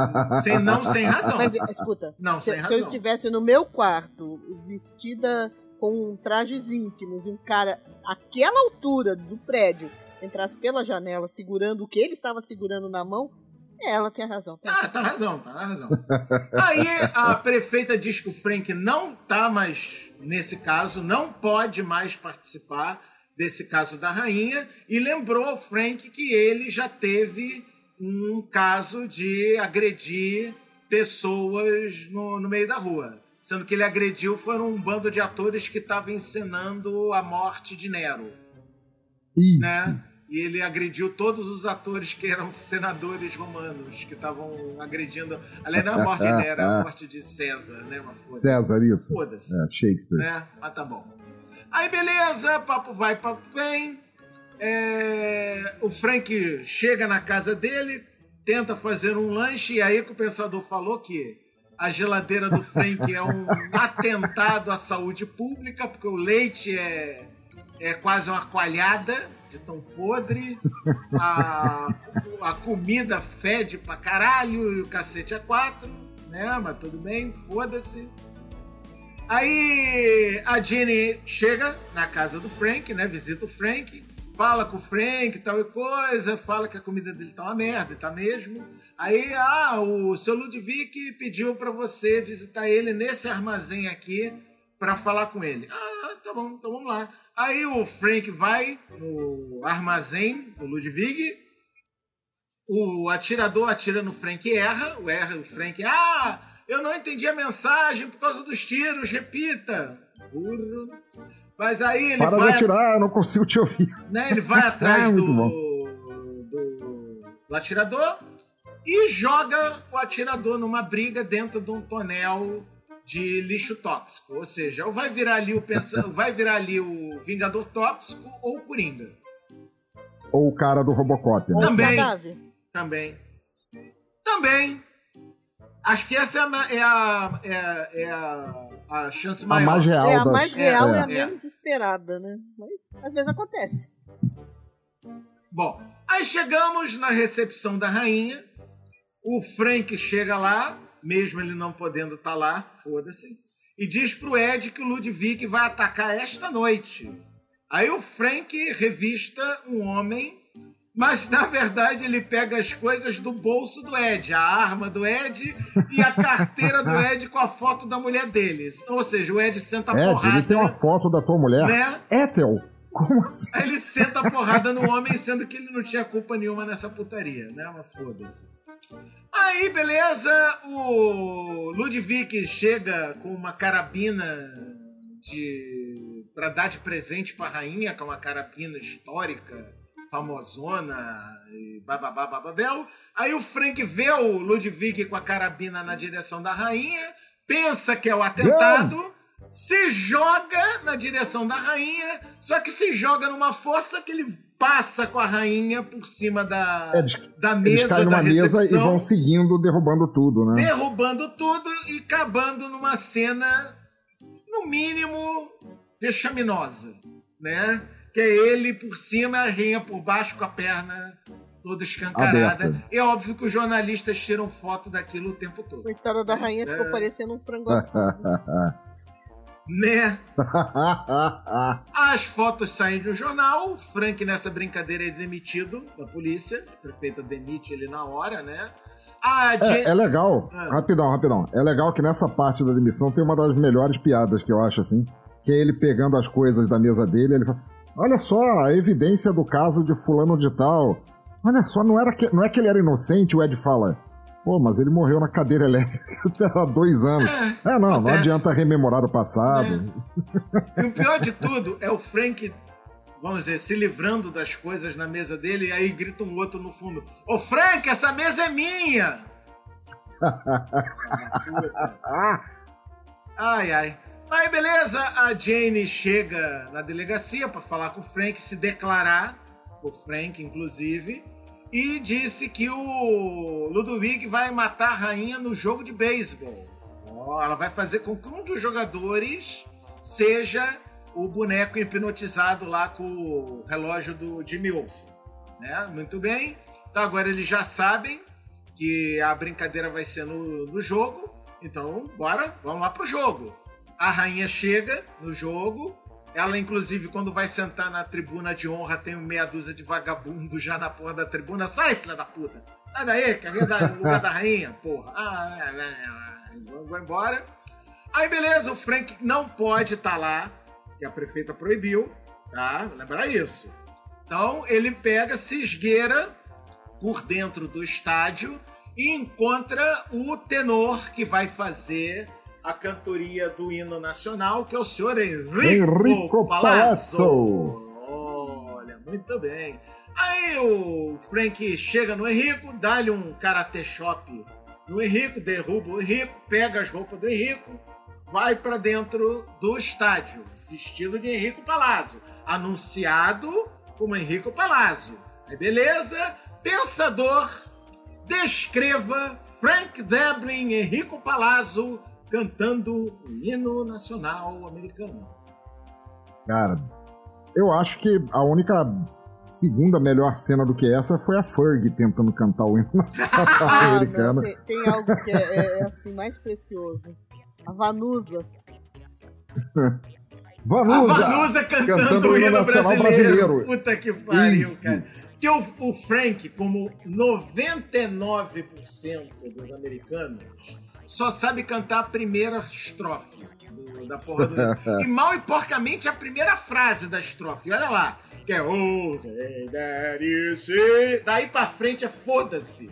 sem razão. Mas, escuta, sem razão. Se eu estivesse no meu quarto, vestida com trajes íntimos, e um cara, àquela altura do prédio, entrasse pela janela segurando o que ele estava segurando na mão, ela tinha razão. Tá na razão. Aí a prefeita diz que o Frank não tá mais nesse caso, não pode mais participar desse caso da rainha, e lembrou ao Frank que ele já teve um caso de agredir pessoas no meio da rua. Sendo que ele agrediu foram um bando de atores que estavam encenando a morte de Nero. Né? E ele agrediu todos os atores que eram senadores romanos, que estavam agredindo... Aliás, não é a morte de Nero, é a morte de César, né? César, isso. Foda-se. Shakespeare. Né? Mas tá bom. Aí, beleza, papo vai, papo vem. O Frank chega na casa dele, tenta fazer um lanche, e aí que o pensador falou que a geladeira do Frank é um atentado à saúde pública, porque o leite é quase uma coalhada de tão podre, a comida fede pra caralho, e o cacete é 4, né? Mas tudo bem, foda-se. Aí a Ginny chega na casa do Frank, né? Visita o Frank, fala com o Frank e tal e coisa, fala que a comida dele tá uma merda, e tá mesmo. Aí, o seu Ludwig pediu pra você visitar ele nesse armazém aqui pra falar com ele. Tá bom, então vamos lá. Aí o Frank vai no armazém do Ludwig, o atirador atira no Frank e erra, o Frank... eu não entendi a mensagem por causa dos tiros, repita. Burro. Mas aí ele Para vai... de atirar, eu não consigo te ouvir. Né, ele vai atrás Muito bom. do atirador e joga o atirador numa briga dentro de um tonel de lixo tóxico. Ou seja, ou vai virar ali o Vingador Tóxico ou o Coringa. Ou o cara do Robocop. Né? Ou Também. cadáver. Também. Acho que essa é a chance maior. A mais real. É a mais real e a é. menos esperada, né? Mas às vezes acontece. Bom, aí chegamos na recepção da rainha. O Frank chega lá, mesmo ele não podendo estar lá, foda-se, e diz pro Ed que o Ludwig vai atacar esta noite. Aí o Frank revista um homem, mas na verdade ele pega as coisas do bolso do Ed, a arma do Ed e a carteira do Ed com a foto da mulher deles. Ou seja, o Ed senta a porrada. Ele tem uma foto da tua mulher. Né? Ethel, como assim? Aí ele senta a porrada no homem, sendo que ele não tinha culpa nenhuma nessa putaria, né? Mas foda-se. Aí, beleza, o Ludwig chega com uma carabina pra dar de presente pra rainha, que é uma carabina histórica, famosona, e babababababel. Aí o Frank vê o Ludwig com a carabina na direção da rainha, pensa que é o atentado, se joga na direção da rainha, só que se joga numa força que ele passa com a rainha por cima da mesa eles caem da numa mesa recepção, e vão seguindo, derrubando tudo, né? derrubando tudo e acabando numa cena, no mínimo, vexaminosa, né? Que é ele por cima e a rainha por baixo com a perna toda escancarada. Aberta. É óbvio que os jornalistas tiram foto daquilo o tempo todo. Coitada da rainha, ficou parecendo um frango assado. Né? As fotos saem do jornal. Frank, nessa brincadeira, é demitido da polícia. A prefeita demite ele na hora, né? É legal. Rapidão. É legal que nessa parte da demissão tem uma das melhores piadas que eu acho, assim. Que é ele pegando as coisas da mesa dele. Ele fala: olha só, a evidência do caso de fulano de tal. Olha só, não é que ele era inocente. O Ed fala: pô, mas ele morreu na cadeira elétrica há 2 anos. Não adianta rememorar o passado. E o pior de tudo é o Frank, vamos dizer, se livrando das coisas na mesa dele, e aí grita um outro no fundo: ô Frank, essa mesa é minha! Ai. Aí beleza, a Jane chega na delegacia pra falar com o Frank, se declarar, o Frank inclusive, e disse que o Ludwig vai matar a rainha no jogo de beisebol. Ela vai fazer com que um dos jogadores seja o boneco hipnotizado lá com o relógio do Jimmy Olsen. Né? Muito bem. Então agora eles já sabem que a brincadeira vai ser no jogo. Então, bora, vamos lá pro jogo. A rainha chega no jogo. Ela, inclusive, quando vai sentar na tribuna de honra, tem meia dúzia de vagabundos já na porra da tribuna. Sai, filha da puta! Sai daí, que é o lugar da rainha, porra. Vou embora. Aí, beleza, o Frank não pode estar lá, que a prefeita proibiu, tá? Vou lembrar isso. Então, ele pega, se esgueira por dentro do estádio e encontra o tenor que vai fazer a cantoria do hino nacional, que é o senhor Enrico Palazzo. Olha, muito bem. Aí o Frank chega no Enrico, dá-lhe um karate chop no Enrico, derruba o Enrico, pega as roupas do Enrico, vai pra dentro do estádio, vestido de Enrico Palazzo, anunciado como Enrico Palazzo. Aí beleza, pensador, descreva Frank Drebin, Enrico Palazzo, cantando o hino nacional americano. Cara, eu acho que a única segunda melhor cena do que essa foi a Ferg tentando cantar o hino nacional americano. Não, tem algo que é assim mais precioso. A Vanusa. A Vanusa cantando o hino brasileiro. Puta que pariu, Isso. cara. Porque o Frank, como 99% dos americanos, só sabe cantar a primeira estrofe da porra do hino. E mal e porcamente a primeira frase da estrofe. Olha lá. Que é oh, say that you see. Daí pra frente é foda-se.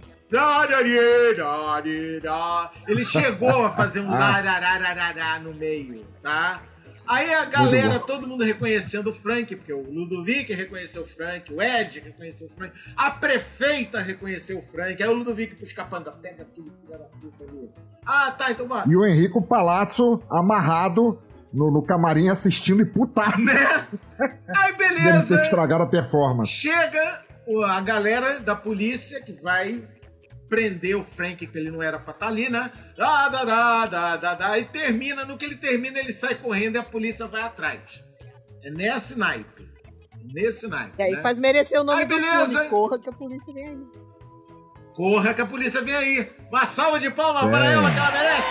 Ele chegou a fazer um lararararará no meio, tá? Aí a galera, todo mundo reconhecendo o Frank, porque o Ludovic reconheceu o Frank, o Ed reconheceu o Frank, a prefeita reconheceu o Frank, aí o Ludovic pros capanga, pega tudo, filha da puta ali. Ah, tá, então vai. E o Enrico Palazzo amarrado no camarim assistindo e putaço. Né? Aí Deve beleza, ter estragado a performance. chega a galera da polícia que vai prender o Frank, que ele não era pra estar ali, né? E termina, no que ele termina, ele sai correndo e a polícia vai atrás. É nesse naipe. E aí né? faz merecer o nome Aí, do beleza. filme. Corra que a polícia vem aí. Corra que a polícia vem aí. Uma salva de palmas É. para ela que ela merece.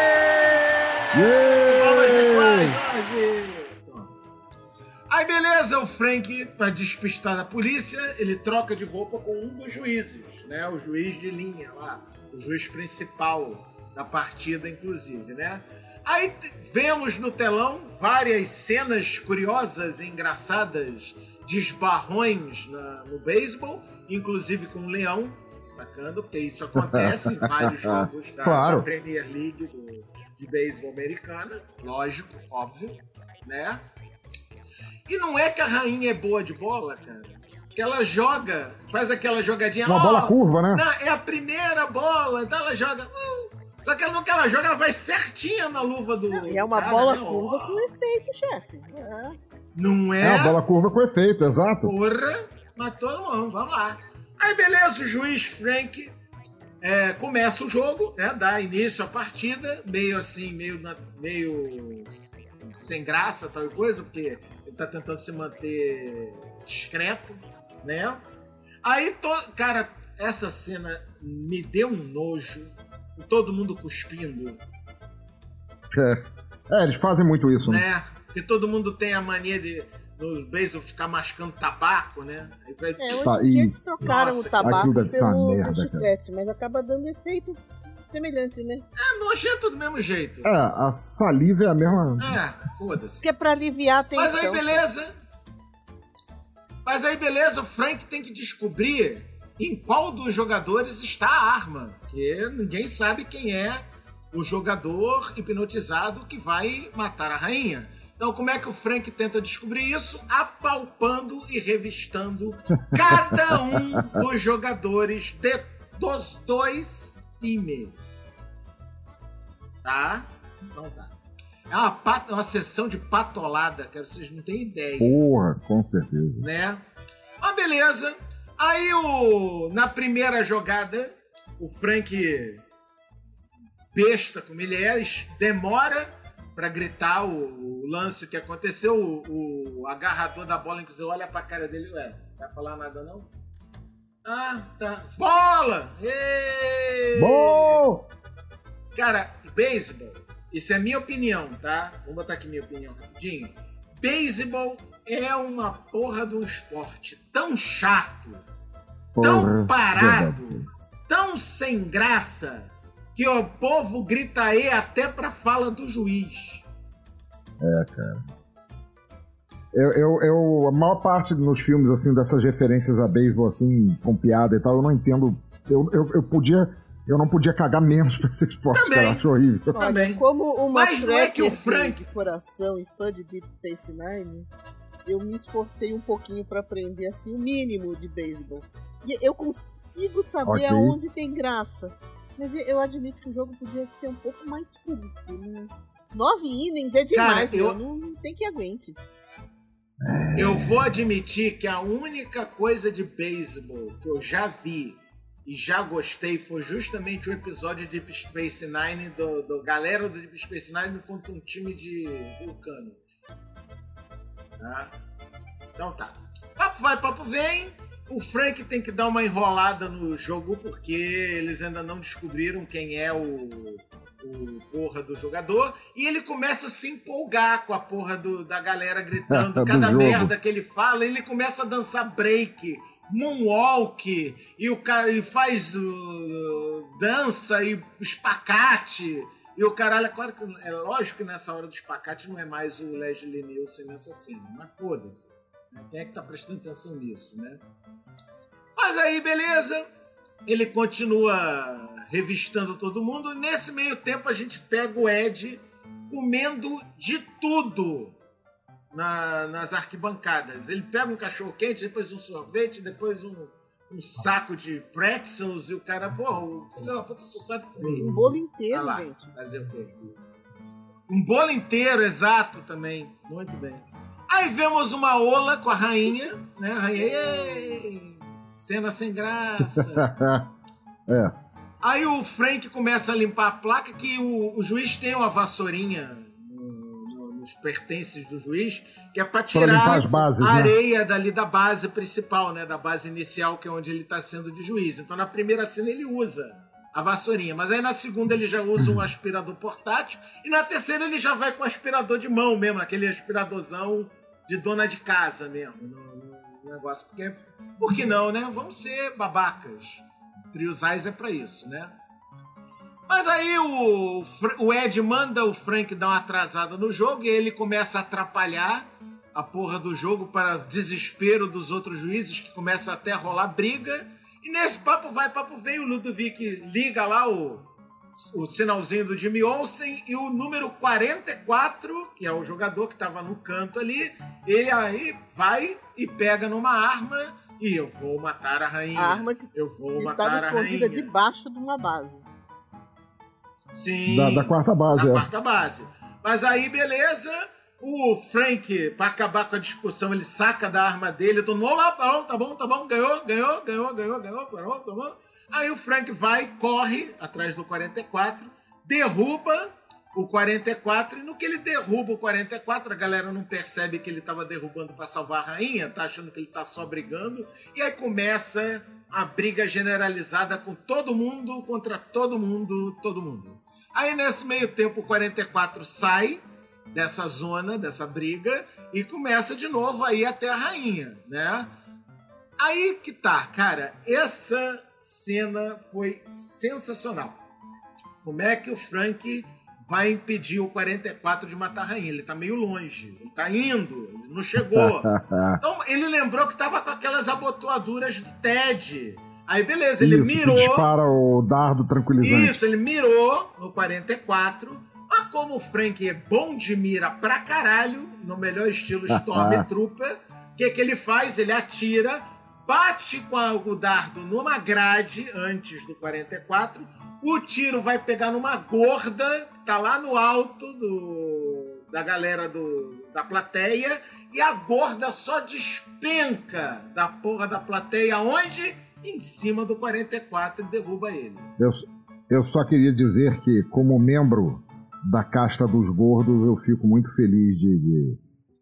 Yay! Palmas de paz, Jorge. Aí beleza, o Frank, para despistar da polícia, ele troca de roupa com um dos juízes, né? O juiz de linha lá, o juiz principal da partida, inclusive, né? Aí vemos no telão várias cenas curiosas e engraçadas de esbarrões no beisebol, inclusive com o leão, bacana, porque isso acontece em vários jogos Claro. da Premier League de beisebol americana, lógico, óbvio, né? E não é que a rainha é boa de bola, cara. Que ela joga, faz aquela jogadinha. Uma bola curva, né? É a primeira bola, então ela joga. Só que no que ela joga, ela vai certinha na luva do. E é uma cara, bola né? curva com efeito, chefe. É. Não é? É uma bola curva com efeito, exato. Porra, mas todo mundo, vamos lá. Aí beleza, o juiz Frank começa o jogo, né? Dá início à partida, meio assim, meio sem graça, tal coisa, porque ele tá tentando se manter discreto, né? Aí, cara, essa cena me deu um nojo, todo mundo cuspindo, Eles fazem muito isso, né? né? Porque todo mundo tem a mania de, nos beisebol, ficar mascando tabaco, né? Aí vai... Hoje Tá, em dia eles isso. trocaram Nossa, o tabaco aquilo deve ser uma pelo merda, cara. chiclete, mas acaba dando efeito semelhante, né? É nojento do mesmo jeito. É, a saliva é a mesma. Foda-se. Isso que é pra aliviar a tensão. Mas aí beleza, o Frank tem que descobrir em qual dos jogadores está a arma. Porque ninguém sabe quem é o jogador hipnotizado que vai matar a rainha. Então como é que o Frank tenta descobrir isso? Apalpando e revistando cada um dos jogadores dos dois times. Tá? Então tá. É uma sessão de patolada, cara. Vocês não têm ideia. Porra, com certeza. Né? Mas beleza. Aí na primeira jogada, o Frank, besta como ele é, demora pra gritar o lance que aconteceu. O agarrador da bola, inclusive, olha pra cara dele, ué, não vai falar nada não? Ah, tá. Bola! Ei! Bom! Cara, beisebol, isso é minha opinião, tá? Vou botar aqui minha opinião rapidinho. Beisebol é uma porra de um esporte tão chato, tão Porra, parado, verdade. tão sem graça, que o povo grita aí até pra fala do juiz. A maior parte nos filmes, assim, dessas referências a beisebol, assim, com piada e tal, eu não entendo. Eu não podia cagar menos pra esse esporte, Também. cara. Eu acho horrível. Olha, Também. como uma Mas não é que o tracker Frank- de coração e fã de Deep Space Nine, eu me esforcei um pouquinho pra aprender assim o mínimo de beisebol. E eu consigo saber Ok. aonde tem graça. Mas eu admito que o jogo podia ser um pouco mais curto, né? 9 innings é demais, Cara, não tem que aguente. Eu vou admitir que a única coisa de beisebol que eu já vi e já gostei foi justamente o episódio de Deep Space Nine, do galera do Deep Space Nine contra um time de vulcanos. Tá? Então tá. Papo vai, papo vem. O Frank tem que dar uma enrolada no jogo porque eles ainda não descobriram quem é o porra do jogador, e ele começa a se empolgar com a porra da galera gritando, Do cada jogo. merda que ele fala, ele começa a dançar break, moonwalk, e o cara e faz dança e espacate, e o caralho, claro que é lógico que nessa hora do espacate não é mais o Leslie Nielsen nessa cena, mas foda-se. Quem é que tá prestando atenção nisso, né? Mas aí, beleza, ele continua revistando todo mundo. Nesse meio tempo, a gente pega o Ed comendo de tudo nas arquibancadas. Ele pega um cachorro-quente, depois um sorvete, depois um saco de pretzels, e o cara, o filho da puta só sabe comer. Um bolo inteiro, lá, gente. Fazer o quê? Um bolo inteiro, exato, também. Muito bem. Aí vemos uma ola com a rainha, né? A rainha, ei, cena sem graça. Aí o Frank começa a limpar a placa, que o juiz tem uma vassourinha nos pertences do juiz, que é para tirar as bases, a areia dali da base principal, né? Da base inicial, que é onde ele está sendo de juiz. Então, na primeira cena, ele usa a vassourinha. Mas aí, na segunda, ele já usa um aspirador portátil. E na terceira, ele já vai com aspirador de mão mesmo, aquele aspiradorzão de dona de casa mesmo. No negócio. Porque, por que não, né? Vamos ser babacas. Triosais é para isso, né? Mas aí o Ed manda o Frank dar uma atrasada no jogo e ele começa a atrapalhar a porra do jogo para desespero dos outros juízes, que começa até a rolar briga. E nesse papo vai, papo vem, o Ludovic liga lá o sinalzinho do Jimmy Olsen, e o número 44, que é o jogador que estava no canto ali, ele aí vai e pega numa arma e eu vou matar a rainha. A arma que estava escondida debaixo de uma base. Sim. Da quarta base. Da quarta base. Mas aí, beleza, o Frank, pra acabar com a discussão, ele saca da arma dele, tá bom, ganhou. Aí o Frank corre atrás do 44, derruba o 44, e no que ele derruba o 44, a galera não percebe que ele tava derrubando pra salvar a rainha, tá achando que ele tá só brigando, e aí começa a briga generalizada com todo mundo contra todo mundo. Aí, nesse meio tempo, o 44 sai dessa zona, dessa briga, e começa de novo a ir até a rainha, né? Aí que tá, cara, essa cena foi sensacional. Como é que o Frank vai impedir o 44 de matar a rainha? Ele tá meio longe, ele tá indo, ele não chegou. Então, ele lembrou que tava com aquelas abotoaduras do Ted. Aí, beleza, ele mirou. Dispara o dardo tranquilizante. Isso, ele mirou no 44. Mas como o Frank é bom de mira pra caralho, no melhor estilo Stormtrooper, o que ele faz? Ele atira, bate com o dardo numa grade antes do 44. O tiro vai pegar numa gorda que tá lá no alto da galera da plateia. E a gorda só despenca da porra da plateia. Onde? Em cima do 44 e derruba ele. Eu só queria dizer que, como membro da casta dos gordos, eu fico muito feliz de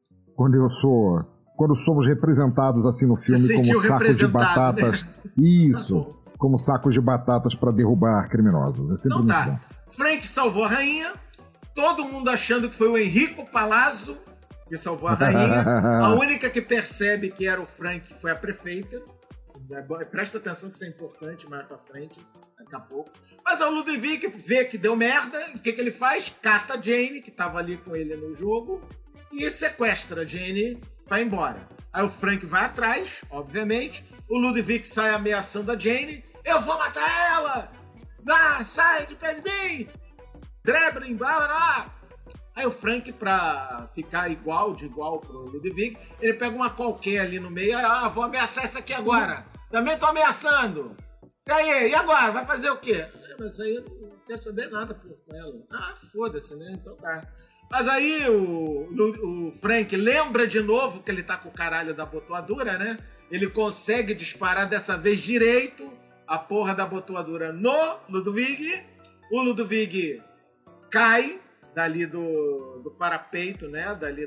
quando somos representados assim no filme como sacos de batatas. Né? Isso, como sacos de batatas para derrubar criminosos. É sempre muito bom. Frank salvou a rainha, todo mundo achando que foi o Enrico Palazzo que salvou a rainha. A única que percebe que era o Frank foi a prefeita. Presta atenção que isso é importante mais pra frente, daqui a pouco. Mas o Ludovic vê que deu merda, e o que ele faz? Cata a Jane, que tava ali com ele no jogo, e sequestra a Jane pra ir embora. Aí o Frank vai atrás, obviamente, o Ludovic sai ameaçando a Jane, eu vou matar ela! Sai de pé de mim! Drebrin, blá. Aí o Frank, pra ficar igual pro Ludovic, ele pega uma qualquer ali no meio, vou ameaçar essa aqui agora. Também tô ameaçando. E aí, e agora? Vai fazer o quê? Mas aí eu não quero saber nada com ela. Foda-se, né? Então tá. Mas aí o Frank lembra de novo que ele tá com o caralho da abotoadura, né? Ele consegue disparar dessa vez direito a porra da abotoadura no Ludovic. O Ludovic cai dali do parapeito, né? Dali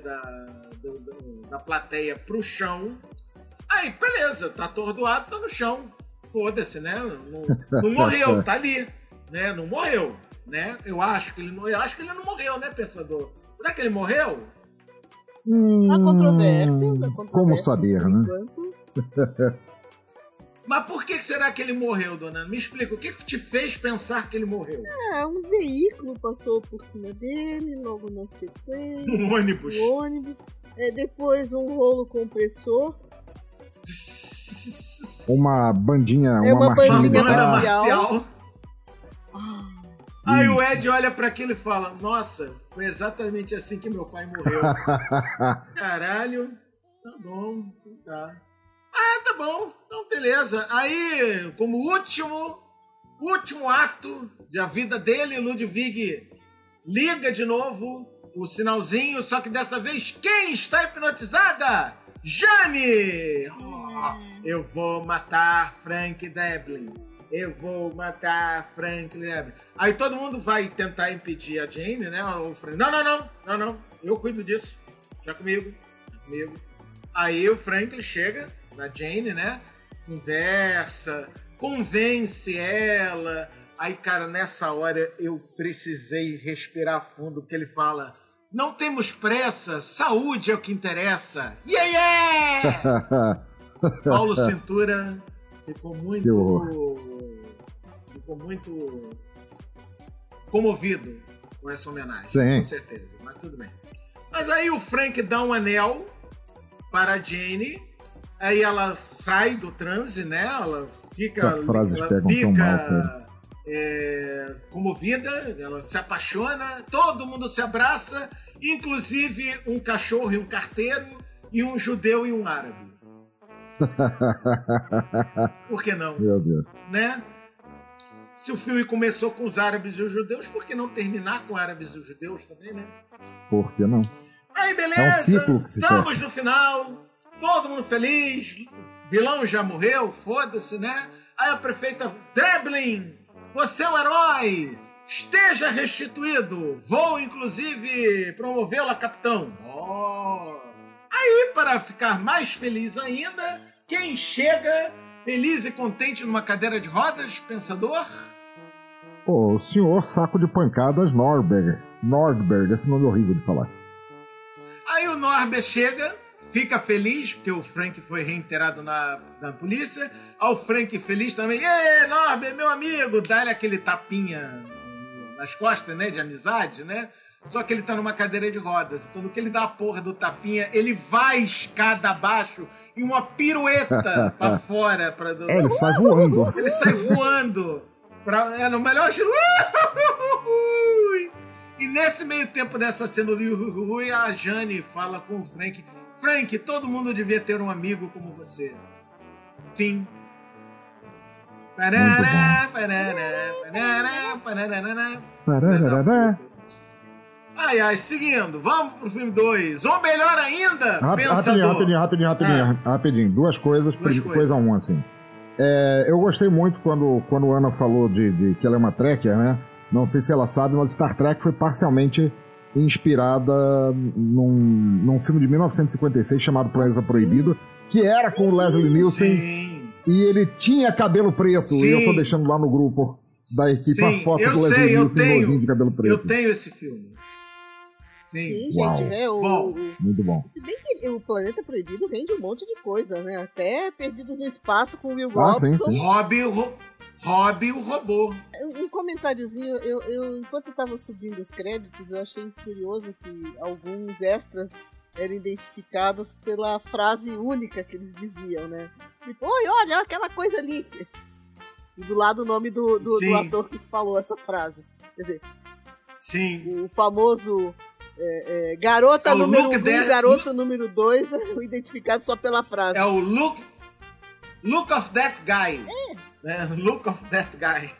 da plateia pro chão. Aí, beleza, tá atordoado, tá no chão. Foda-se, né? Não morreu, tá ali, né? Não morreu, né? Eu acho que ele não morreu, né, pensador? Será que ele morreu? Há controvérsias. Como saber, né? Mas por que será que ele morreu, dona? Me explica, o que te fez pensar que ele morreu? Um veículo passou por cima dele, logo na sequência. Um ônibus. Depois um rolo compressor. Uma bandinha, uma bandinha marcial. Aí o Ed olha pra aquilo e fala, nossa, foi exatamente assim que meu pai morreu. Caralho, tá bom, tá. Ah, tá bom, então beleza. Aí, como último ato da vida dele, Ludwig liga de novo o sinalzinho, só que dessa vez quem está hipnotizada? Jane! Oh, eu vou matar Frank Drebin. Eu vou matar Frank Drebin. Aí todo mundo vai tentar impedir a Jane, né? O Frank, não. Eu cuido disso. Já comigo. Aí o Franklin chega na Jane, né? Conversa, convence ela. Aí, cara, nessa hora eu precisei respirar fundo, porque ele fala, não temos pressa, saúde é o que interessa. Yeah! Paulo Cintura ficou muito comovido com essa homenagem. Sim. Com certeza, mas tudo bem. Mas aí o Frank dá um anel para a Jane, aí ela sai do transe, né? Ela fica comovida, ela se apaixona, todo mundo se abraça, inclusive um cachorro e um carteiro, e um judeu e um árabe. Por que não? Meu Deus. Né? Se o filme começou com os árabes e os judeus, por que não terminar com árabes e os judeus também, né? Por que não? Aí, beleza, é um ciclo que se estamos fecha. no final, todo mundo feliz, vilão já morreu, foda-se, né? Aí a prefeita, Drebin, você é o herói, esteja restituído, vou inclusive promovê-lo a capitão. Oh. Aí, para ficar mais feliz ainda, quem chega feliz e contente numa cadeira de rodas, pensador? Pô, o senhor saco de pancadas Nordberg, esse nome é horrível de falar. Aí o Norbert chega, fica feliz, porque o Frank foi reintegrado na polícia. Aí o Frank feliz também. Ê, Norbert, meu amigo! Dá-lhe aquele tapinha nas costas, né? De amizade, né? Só que ele tá numa cadeira de rodas. Então, no que ele dá a porra do tapinha, ele vai escada abaixo e uma pirueta pra fora. Ele sai voando. Ele sai voando. No melhor estilo. E nesse meio tempo dessa cena do a Jane fala com o Frank. Frank, todo mundo devia ter um amigo como você. Fim. Ai, seguindo. Vamos pro filme 2. Ou melhor ainda, Pensador. Rapidinho. Duas coisas. Coisa um, assim. Eu gostei muito quando a Ana falou de que ela é uma trekker, né? Não sei se ela sabe, mas Star Trek foi parcialmente inspirada num filme de 1956 chamado Planeta Proibido, que era com o Leslie Nielsen. Sim. E ele tinha cabelo preto. Sim. E eu tô deixando lá no grupo da equipe a foto do Leslie Nielsen novinho de cabelo preto. Eu tenho esse filme. Sim, Uau. gente, né? Muito bom. Se bem que o Planeta Proibido vende um monte de coisa, né? Até Perdidos no Espaço com o Will Robson. Sim. Hobby o robô. Um comentáriozinho, eu enquanto eu tava subindo os créditos, eu achei curioso que alguns extras eram identificados pela frase única que eles diziam, né? Tipo, oi, olha aquela coisa ali. E do lado o nome do ator que falou essa frase. Quer dizer, sim. O famoso garota número 1, garoto número 2, identificado só pela frase. É o look of that guy. Look of that guy.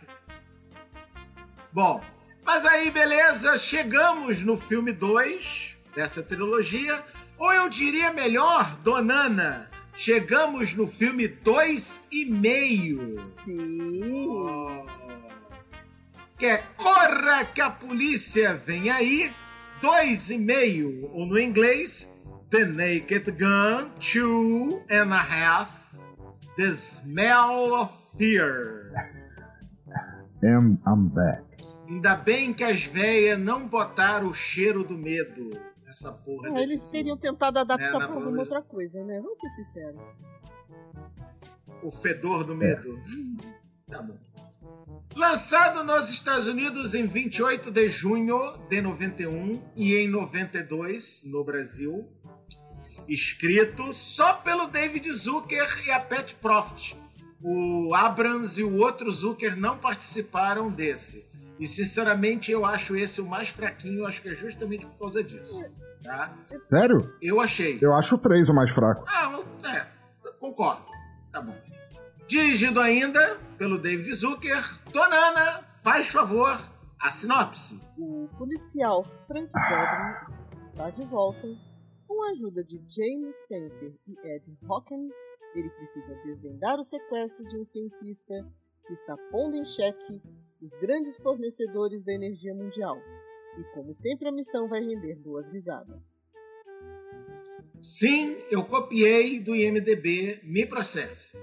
Bom, mas aí, beleza, chegamos no filme 2 dessa trilogia, ou eu diria melhor, Donana, chegamos no filme 2,5. Sim. Que é Corra que a polícia vem aí, 2,5, ou no inglês, The Naked Gun, 2.5, The Smell of Fear. And I'm back. Ainda bem que as véias não botaram o cheiro do medo nessa porra. Eles teriam tentado adaptar pra alguma porra. outra coisa, né? Vamos ser sinceros. O fedor do medo. Tá bom. Lançado nos Estados Unidos em 28 de junho de 91 e em 92 no Brasil. Escrito só pelo David Zucker e a Pat Proft. O Abrams e o outro Zucker não participaram desse. E, sinceramente, eu acho esse o mais fraquinho. Eu acho que é justamente por causa disso. Tá? Sério? Eu achei. Eu acho o 3 o mais fraco. Concordo. Tá bom. Dirigido ainda pelo David Zucker. Donana, faz favor, a sinopse. O policial Frank Drebin está de volta. Com a ajuda de Jane Spencer e Ed Hocken, ele precisa desvendar o sequestro de um cientista que está pondo em xeque os grandes fornecedores da energia mundial. E como sempre, a missão vai render boas risadas. Sim, eu copiei do IMDb, me processe.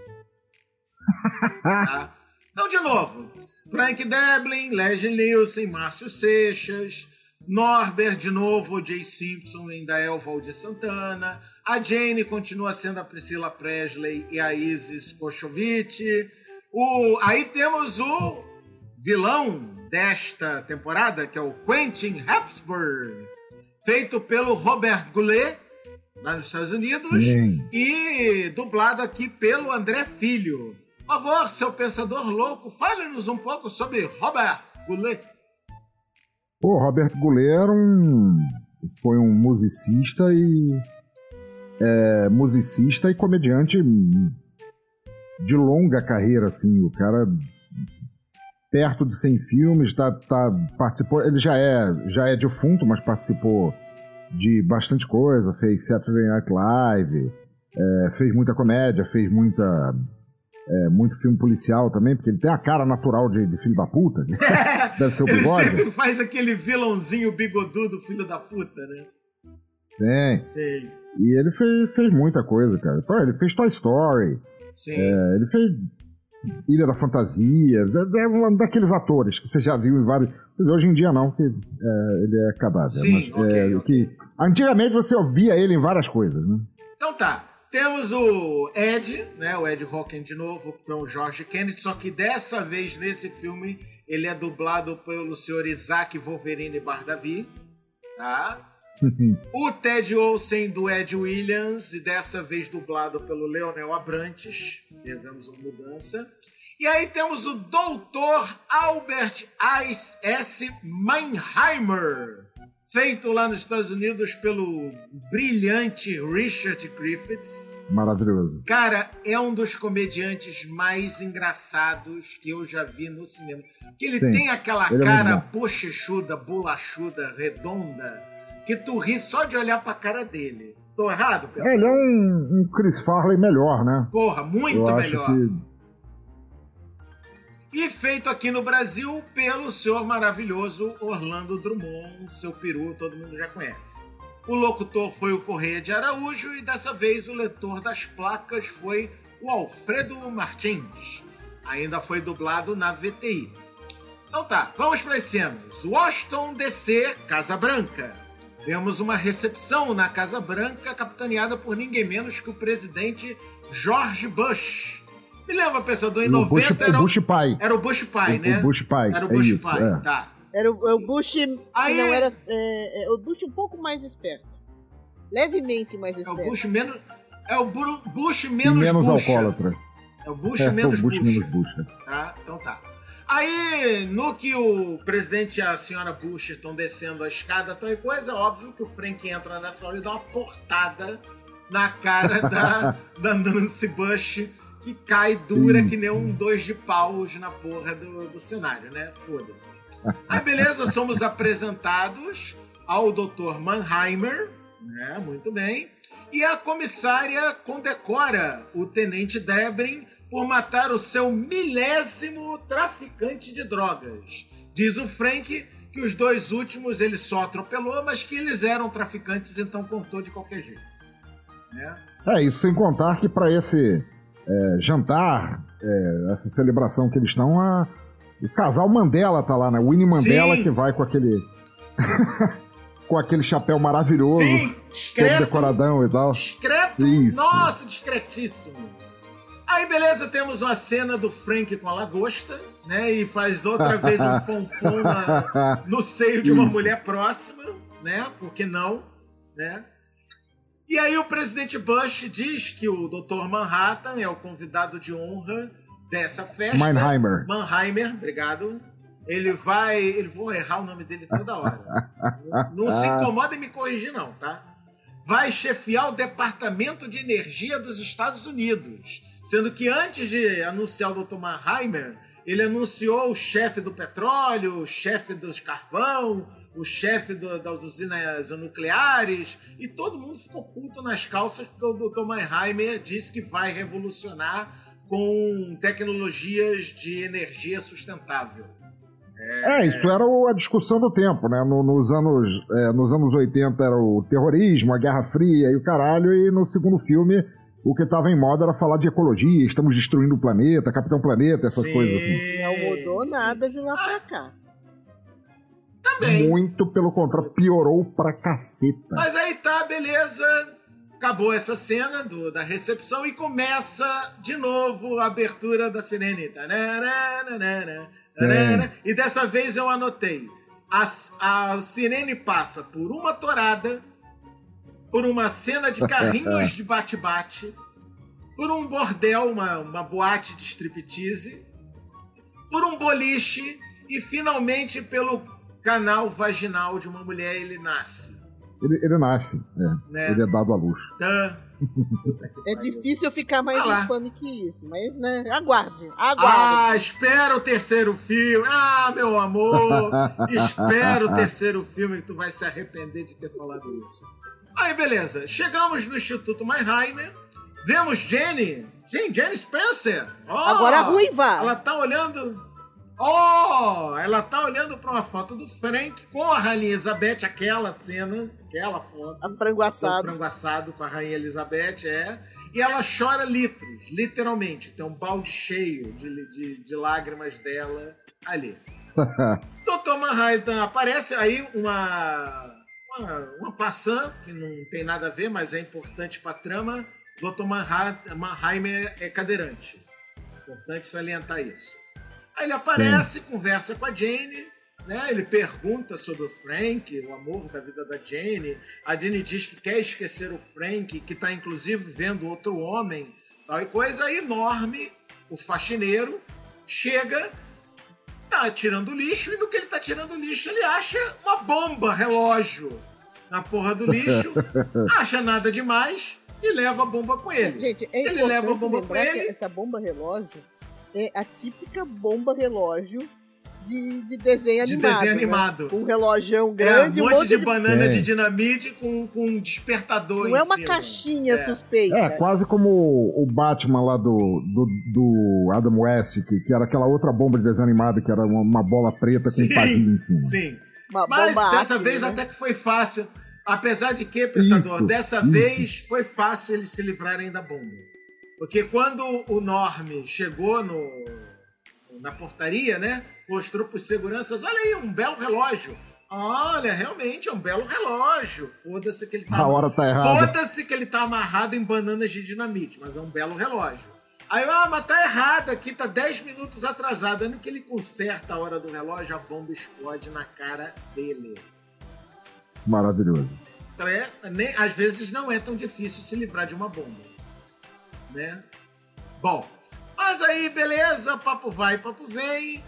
Tá? Então, de novo, Frank Drebin, Leslie Nielsen, Márcio Seixas, Norbert de novo, Jay Simpson ainda é o Valdir Santana, a Jane continua sendo a Priscila Presley e a Isis Koshovitch. Aí temos o vilão desta temporada, que é o Quentin Hepburn, feito pelo Robert Goulet, lá nos Estados Unidos, e dublado aqui pelo André Filho. Por favor, seu pensador louco, fale-nos um pouco sobre Robert Goulet. Pô, Robert Goulet foi um musicista e comediante de longa carreira, assim. O cara, perto de 100 filmes, participou. Ele já é defunto, mas participou de bastante coisa. Fez Saturday Night Live, fez muita comédia, fez muito filme policial também, porque ele tem a cara natural de filho da puta. Deve ser o bigode. Ele sempre faz aquele vilãozinho bigodudo, filho da puta, né? Sim. Sim. E ele fez muita coisa, cara. Pô, ele fez Toy Story. Sim. Ele fez Ilha da Fantasia. É um daqueles atores que você já viu em vários... Hoje em dia não, porque ele é cadáver. Sim, mas, ok. Antigamente você ouvia ele em várias coisas, né? Então tá. Temos o Ed, né? O Ed Hocken de novo, com o George Kennedy, só que dessa vez, nesse filme, ele é dublado pelo senhor Isaac Wolverine Bardavi, tá? O Ted Olsen do Ed Williams, e dessa vez dublado pelo Leonel Abrantes. Tivemos uma mudança. E aí temos o Dr. Albert S. Mannheimer, feito lá nos Estados Unidos pelo brilhante Richard Griffiths. Maravilhoso. Cara, é um dos comediantes mais engraçados que eu já vi no cinema. Que ele tem aquela cara bochechuda, bolachuda, redonda, que tu ri só de olhar pra cara dele. Tô errado, pessoal? Ele é um Chris Farley melhor, né? Porra, muito melhor. Que... E feito aqui no Brasil pelo senhor maravilhoso Orlando Drummond, seu peru, todo mundo já conhece. O locutor foi o Correia de Araújo e dessa vez o leitor das placas foi o Alfredo Martins. Ainda foi dublado na VTI. Então tá, vamos para as cenas. Washington DC, Casa Branca. Temos uma recepção na Casa Branca capitaneada por ninguém menos que o presidente George Bush. Me lembra, pensador, em 90 era o Bush pai. Era o Bush pai, né? O Bush pai. Era o Bush pai, tá. Era o Bush que aí, não era... o Bush um pouco mais esperto. Levemente mais esperto. É o Bush menos... É o Bush menos alcoólatra. É o Bush menos Bush. Menos Bush. Tá? Então tá. Aí, no que o presidente e a senhora Bush estão descendo a escada, tal e coisa, óbvio que o Frank entra nessa hora e dá uma portada na cara da Nancy Bush, que cai dura que nem um 2 de paus na porra do cenário, né? Foda-se. Aí, beleza, somos apresentados ao Dr. Mannheimer, né? Muito bem. E a comissária condecora o Tenente Drebin por matar o seu 1000º traficante de drogas. Diz o Frank que os 2 últimos ele só atropelou, mas que eles eram traficantes, então contou de qualquer jeito. Né? Isso sem contar que para esse jantar, essa celebração que eles estão, o casal Mandela tá lá, né? Winnie Mandela. Sim. Que vai com aquele com aquele chapéu maravilhoso. Sim, discreto. Todo decoradão e tal. Discreto. Isso. Nossa, discretíssimo. Aí, beleza, temos uma cena do Frank com a lagosta, né? E faz outra vez um fonfon no seio de uma mulher próxima, né? Por que não, né? E aí o presidente Bush diz que o Dr. Manhattan é o convidado de honra dessa festa. Mannheimer, obrigado. Vou errar o nome dele toda hora. Não se incomoda em me corrigir, não, tá? Vai chefiar o Departamento de Energia dos Estados Unidos. Sendo que antes de anunciar o Dr. Mannheimer, ele anunciou o chefe do petróleo, o chefe dos carvão, o chefe das usinas nucleares, e todo mundo ficou puto nas calças porque o Dr. Mannheimer disse que vai revolucionar com tecnologias de energia sustentável. Isso era a discussão do tempo, né? Nos anos 80 era o terrorismo, a Guerra Fria e o caralho, e no segundo filme o que estava em moda era falar de ecologia, estamos destruindo o planeta, Capitão Planeta, essas coisas assim. Não mudou nada de lá pra cá. Também. Muito pelo contrário, piorou pra caceta. Mas aí tá, beleza. Acabou essa cena da recepção e começa de novo a abertura da sirene. E dessa vez eu anotei. A sirene passa por uma tourada, por uma cena de carrinhos de bate-bate, por um bordel, uma boate de striptease, por um boliche e finalmente pelo canal vaginal de uma mulher. Ele nasce. Ele nasce, né? Ele é dado à luz. É difícil ficar mais infame que isso, mas, né, aguarde. Espera o terceiro filme. Meu amor, espera o terceiro filme que tu vai se arrepender de ter falado isso. Aí, beleza, chegamos no Instituto Mannheimer, vemos Jenny Spencer. Agora a ruiva. Ela tá olhando para uma foto do Frank com a Rainha Elizabeth, aquela cena, aquela foto. A frango assado. O frango assado com a Rainha Elizabeth, E ela chora litros, literalmente. Tem um balde cheio de lágrimas dela ali. Dr. Mannheimer aparece aí uma passant, que não tem nada a ver, mas é importante pra trama. Dr. Mannheimer é cadeirante. Importante salientar isso. Aí ele aparece, conversa com a Jane, né? Ele pergunta sobre o Frank, o amor da vida da Jane. A Jane diz que quer esquecer o Frank, que está inclusive vendo outro homem, tal e coisa. Aí Norm, o faxineiro, chega, tá tirando lixo, e no que ele tá tirando lixo, ele acha uma bomba relógio na porra do lixo, acha nada demais e leva a bomba com ele. Gente, ele leva a bomba com ele. Essa bomba relógio é a típica bomba relógio de desenho animado. Né? Um relógio grande, um monte de banana de dinamite com um despertador. Não é uma caixinha suspeita. Quase como o Batman lá do Adam West, que era aquela outra bomba de desenho animado, que era uma bola preta com um padinho em cima. Sim. Mas dessa vez até que foi fácil. Apesar de que, pensador, dessa vez foi fácil eles se livrarem da bomba. Porque quando o Norm chegou na portaria, né? Mostrou para os seguranças, olha aí, um belo relógio. Olha, realmente é um belo relógio. Foda-se que ele tá... A hora tá errada. Foda-se que ele tá amarrado em bananas de dinamite, mas é um belo relógio. Aí, mas tá errado aqui, tá 10 minutos atrasado. Ano que ele conserta a hora do relógio, a bomba explode na cara deles. Maravilhoso. Às vezes não é tão difícil se livrar de uma bomba. Né? Bom, mas aí, beleza, papo vai, papo vem.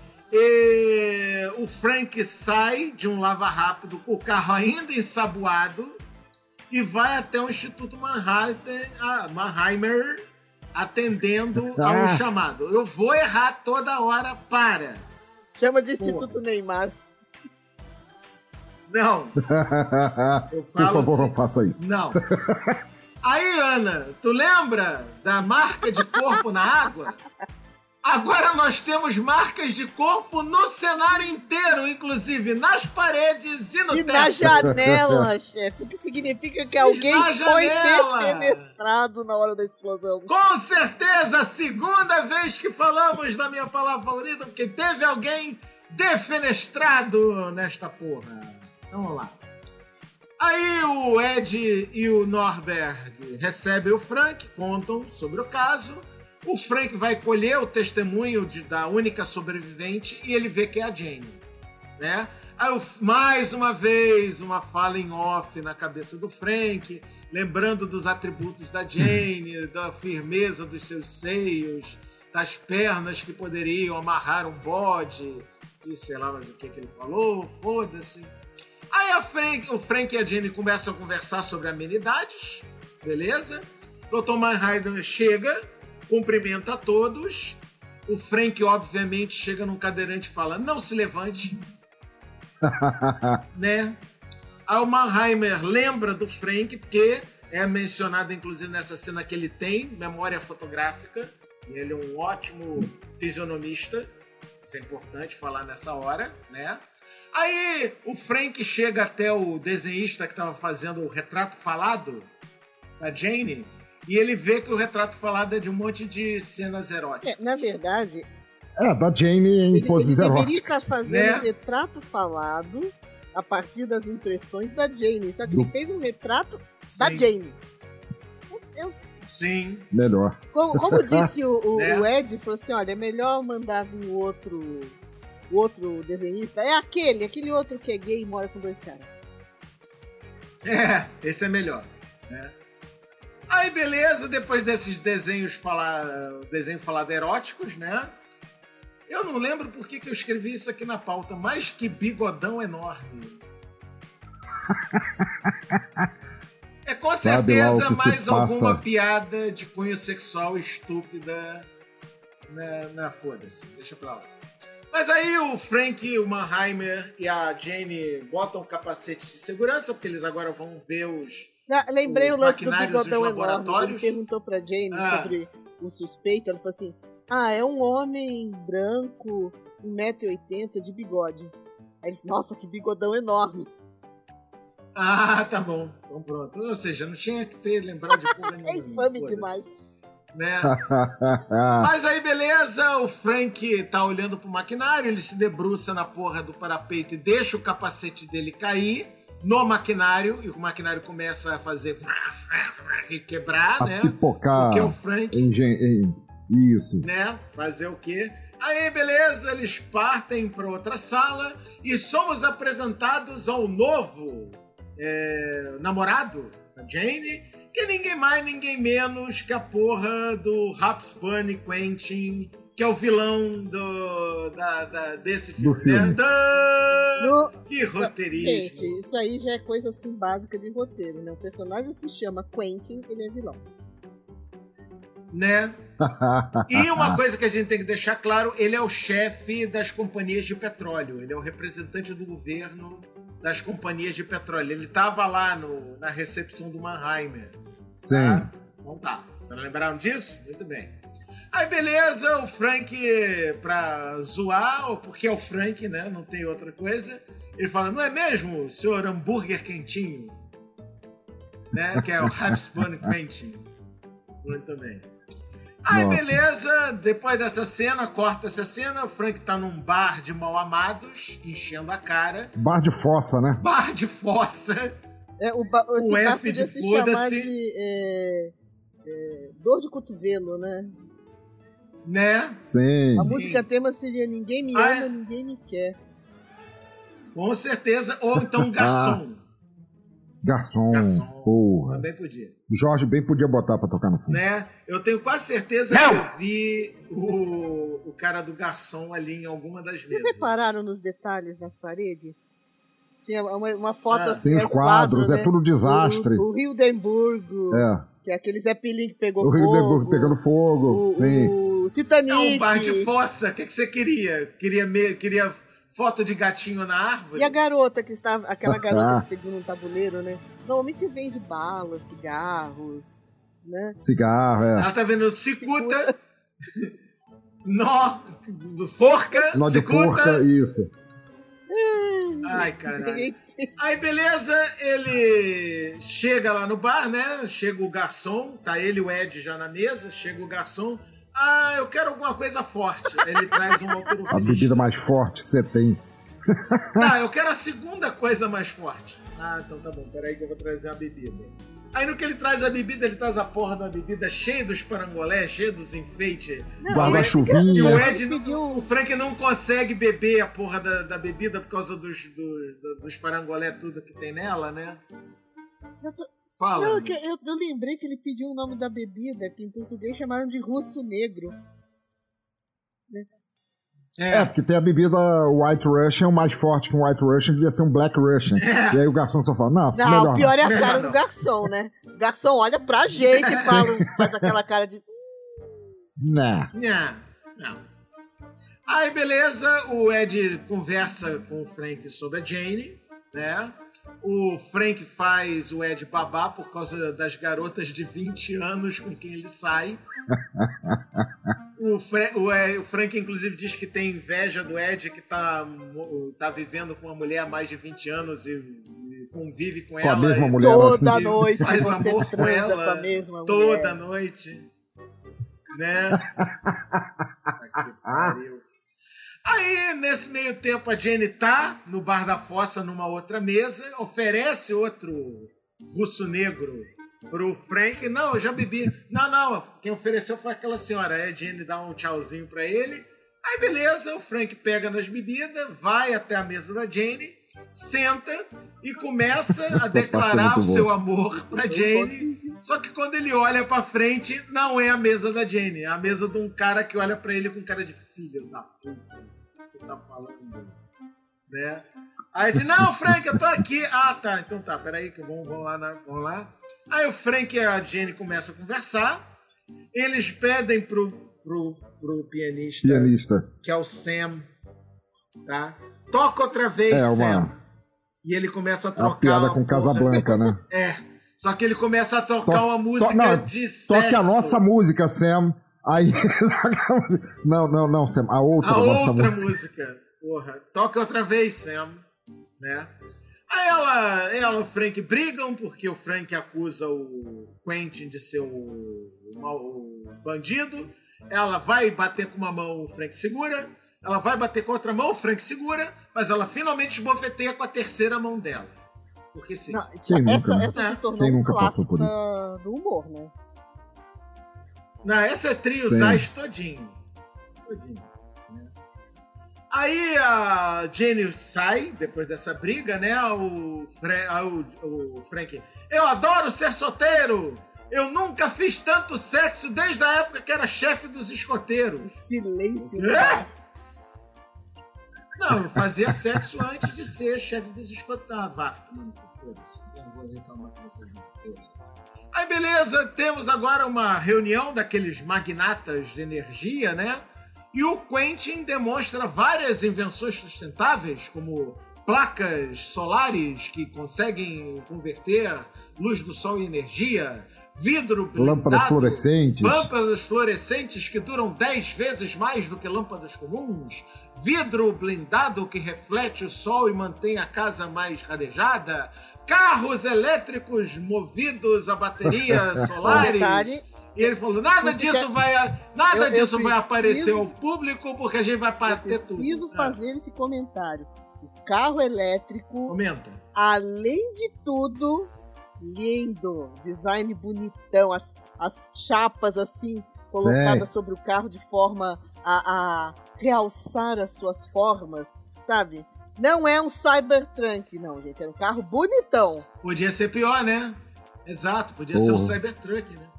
E o Frank sai de um lava rápido com o carro ainda ensaboado e vai até o Instituto Mannheimer atendendo ao chamado. Eu vou errar toda hora, para. Chama de Instituto Neymar. Não. Eu falo por favor, assim, não faça isso. Não. Aí, Ana, tu lembra da marca de corpo na água? Agora nós temos marcas de corpo no cenário inteiro, inclusive nas paredes e no teto. E na janela, chefe, o que significa que alguém foi defenestrado na hora da explosão. Com certeza, a segunda vez que falamos da minha palavra favorita, porque teve alguém defenestrado nesta porra. Vamos lá. Aí o Ed e o Norberg recebem o Frank, contam sobre o caso. O Frank vai colher o testemunho da única sobrevivente e ele vê que é a Jane, né? Aí, mais uma vez, uma fala em off na cabeça do Frank, lembrando dos atributos da Jane, da firmeza dos seus seios, das pernas que poderiam amarrar um bode, e sei lá mais o que ele falou, foda-se. Aí o Frank e a Jenny começam a conversar sobre amenidades, beleza? O Dr. Mannheimer chega, cumprimenta a todos. O Frank, obviamente, chega num cadeirante e fala, não se levante. Né? Aí o Mannheimer lembra do Frank, porque é mencionado, inclusive, nessa cena que ele tem memória fotográfica. E ele é um ótimo fisionomista. Isso é importante falar nessa hora, né? Aí o Frank chega até o desenhista que estava fazendo o retrato falado da Jane e ele vê que o retrato falado é de um monte de cenas eróticas. Na verdade... da Jane em poses eróticas. Ele deveria eróticas. estar fazendo um retrato falado a partir das impressões da Jane. Só que ele fez um retrato da Jane. Sim. Melhor. Como disse o Ed, falou assim, olha, é melhor mandar vir o outro desenhista. É aquele outro que é gay e mora com 2 caras. Esse é melhor, né? Aí, beleza, depois desses desenho falado eróticos, né? Eu não lembro por que eu escrevi isso aqui na pauta, mas que bigodão enorme. É com certeza mais alguma piada de cunho sexual estúpida na foda-se, deixa pra lá. Mas aí o Frank, o Mannheimer e a Jane botam capacete de segurança, porque eles agora vão ver lembrei o lance do bigodão enorme. Ele perguntou pra Jane sobre o suspeito, ela falou assim, é um homem branco, 1,80 m de bigode. Aí ele falou, nossa, que bigodão enorme. Tá bom. Então pronto. Ou seja, não tinha que ter lembrado de porra nenhuma. É infame demais. Né? Mas aí, beleza, o Frank tá olhando pro maquinário, ele se debruça na porra do parapeito e deixa o capacete dele cair no maquinário, e o maquinário começa a fazer e quebrar, né? Pipocar. Porque o Frank... Isso. Né? Fazer o quê? Aí, beleza, eles partem para outra sala e somos apresentados ao novo namorado da Jane, que é ninguém mais, ninguém menos que a porra do Raspberry Quentin, que é o vilão desse filme. Né? Que roteirismo. Gente, isso aí já é coisa assim básica de roteiro, né? O personagem se chama Quentin, ele é vilão. Né? E uma coisa que a gente tem que deixar claro, ele é o chefe das companhias de petróleo, ele é o representante do governo das companhias de petróleo. Ele tava lá na recepção do Mannheimer. Sim. Tá? Então tá. Vocês lembraram disso? Muito bem. Aí beleza, o Frank, pra zoar, porque é o Frank, né? Não tem outra coisa. Ele fala, não é mesmo, senhor hambúrguer quentinho? Né? Que é o Raspberry Quentin. Muito bem. Aí, beleza, depois dessa cena, corta essa cena, o Frank tá num bar de mal-amados, enchendo a cara. Bar de fossa, né? Bar de fossa. Esse bar podia se chamar de dor de cotovelo, né? Né? Sim. A música tema seria Ninguém Me Ama, Ninguém Me Quer. Com certeza. Ou então Garçom. Garçom. Porra. Também podia. Jorge bem podia botar pra tocar no fundo. Né? Eu tenho quase certeza que eu vi o cara do garçom ali em alguma das mesas. Vocês repararam nos detalhes nas paredes? Tinha uma foto assim. Tem os quadros, né? É tudo desastre. O Hildenburgo, que é aquele Zeppelin que pegou fogo. O Hildenburgo pegando fogo, sim. O Titanic. É um bar de fossa. O que você queria? Queria foto de gatinho na árvore? E a garota que estava, aquela garota que segura um tabuleiro, né? Normalmente vende balas, cigarros, né? Cigarro, Ela tá vendo cicuta, nó, forca, nó de forca, isso. Ai, caralho. Aí, beleza, ele chega lá no bar, né? Chega o garçom, tá ele e o Ed já na mesa, chega o garçom. Eu quero alguma coisa forte. Ele traz um alterofilista. A bebida mais forte que você tem. Eu quero a segunda coisa mais forte. Então tá bom, peraí que eu vou trazer a bebida. Aí no que ele traz a bebida, ele traz a porra da bebida cheia dos parangolés, cheia dos enfeites. Guarda-chuvinha. E o Ed, o Frank não consegue beber a porra da bebida por causa dos parangolés tudo que tem nela, né? Fala. Não, eu lembrei que ele pediu o nome da bebida, que em português chamaram de russo negro. Porque tem a bebida White Russian, o mais forte que um White Russian devia ser um Black Russian. E aí o garçom só fala, não, melhor o pior é a cara do garçom, né? O garçom olha pra gente e faz aquela cara de... Não. Aí, beleza, o Ed conversa com o Frank sobre a Jane, né? O Frank faz o Ed babar por causa das garotas de 20 anos com quem ele sai. O Frank, inclusive, diz que tem inveja do Ed, que tá vivendo com uma mulher há mais de 20 anos e convive com ela. A mesma mulher, toda noite faz você amor com transa ela com a mesma toda mulher. noite. Né? Que pariu. Aí, nesse meio tempo, a Jane tá no Bar da Fossa, numa outra mesa, oferece outro russo negro pro Frank. Não, eu já bebi. Não, quem ofereceu foi aquela senhora. Aí a Jane dá um tchauzinho pra ele. Aí, beleza, o Frank pega nas bebidas, vai até a mesa da Jane, senta e começa a declarar o seu amor pra Jane. Só que quando ele olha pra frente, não é a mesa da Jane, é a mesa de um cara que olha pra ele com cara de filho da puta. Que tá falando, né? Aí diz, não, Frank, eu tô aqui. Ah, tá, então tá, peraí que vamos lá. Aí o Frank e a Jane começam a conversar. Eles pedem pro pianista, que é o Sam, tá? Toca outra vez, Sam. E ele começa a trocar... A piada com Casablanca, né? Só que ele começa a tocar uma música de sexo. Toque a nossa música, Sam. Aí... não, Sam. A outra música. Porra. Toca outra vez, Sam. Né? Aí ela e o Frank brigam, porque o Frank acusa o Quentin de ser o bandido. Ela vai bater com uma mão, o Frank segura. Ela vai bater com a outra mão, o Frank segura. Mas ela finalmente esbofeteia com a terceira mão dela. Porque sim. Não, essa se tornou um clássico do humor, né? Não, essa é trio Zaz todinho. Aí a Jane sai, depois dessa briga, né? O Frank. Eu adoro ser solteiro! Eu nunca fiz tanto sexo desde a época que era chefe dos escoteiros. O silêncio. Não, eu fazia sexo antes de ser chefe dos escoteiros. Vá, mano, foda-se. Eu não vou reclamar com vocês não. Aí, beleza, temos agora uma reunião daqueles magnatas de energia, né? E o Quentin demonstra várias invenções sustentáveis, como placas solares que conseguem converter luz do sol em energia, vidro blindado, lâmpadas fluorescentes que duram 10 vezes mais do que lâmpadas comuns, vidro blindado que reflete o sol e mantém a casa mais rarejada, carros elétricos movidos a baterias solares. E ele falou, nada disso vai aparecer ao público, porque a gente vai bater tudo. Eu preciso fazer esse comentário. O carro elétrico, comenta, além de tudo, lindo, design bonitão, as chapas assim, colocadas sobre o carro de forma a realçar as suas formas, sabe? Não é um Cybertruck, não, gente. É um carro bonitão. Podia ser pior, né? Exato, podia ser um Cybertruck, né?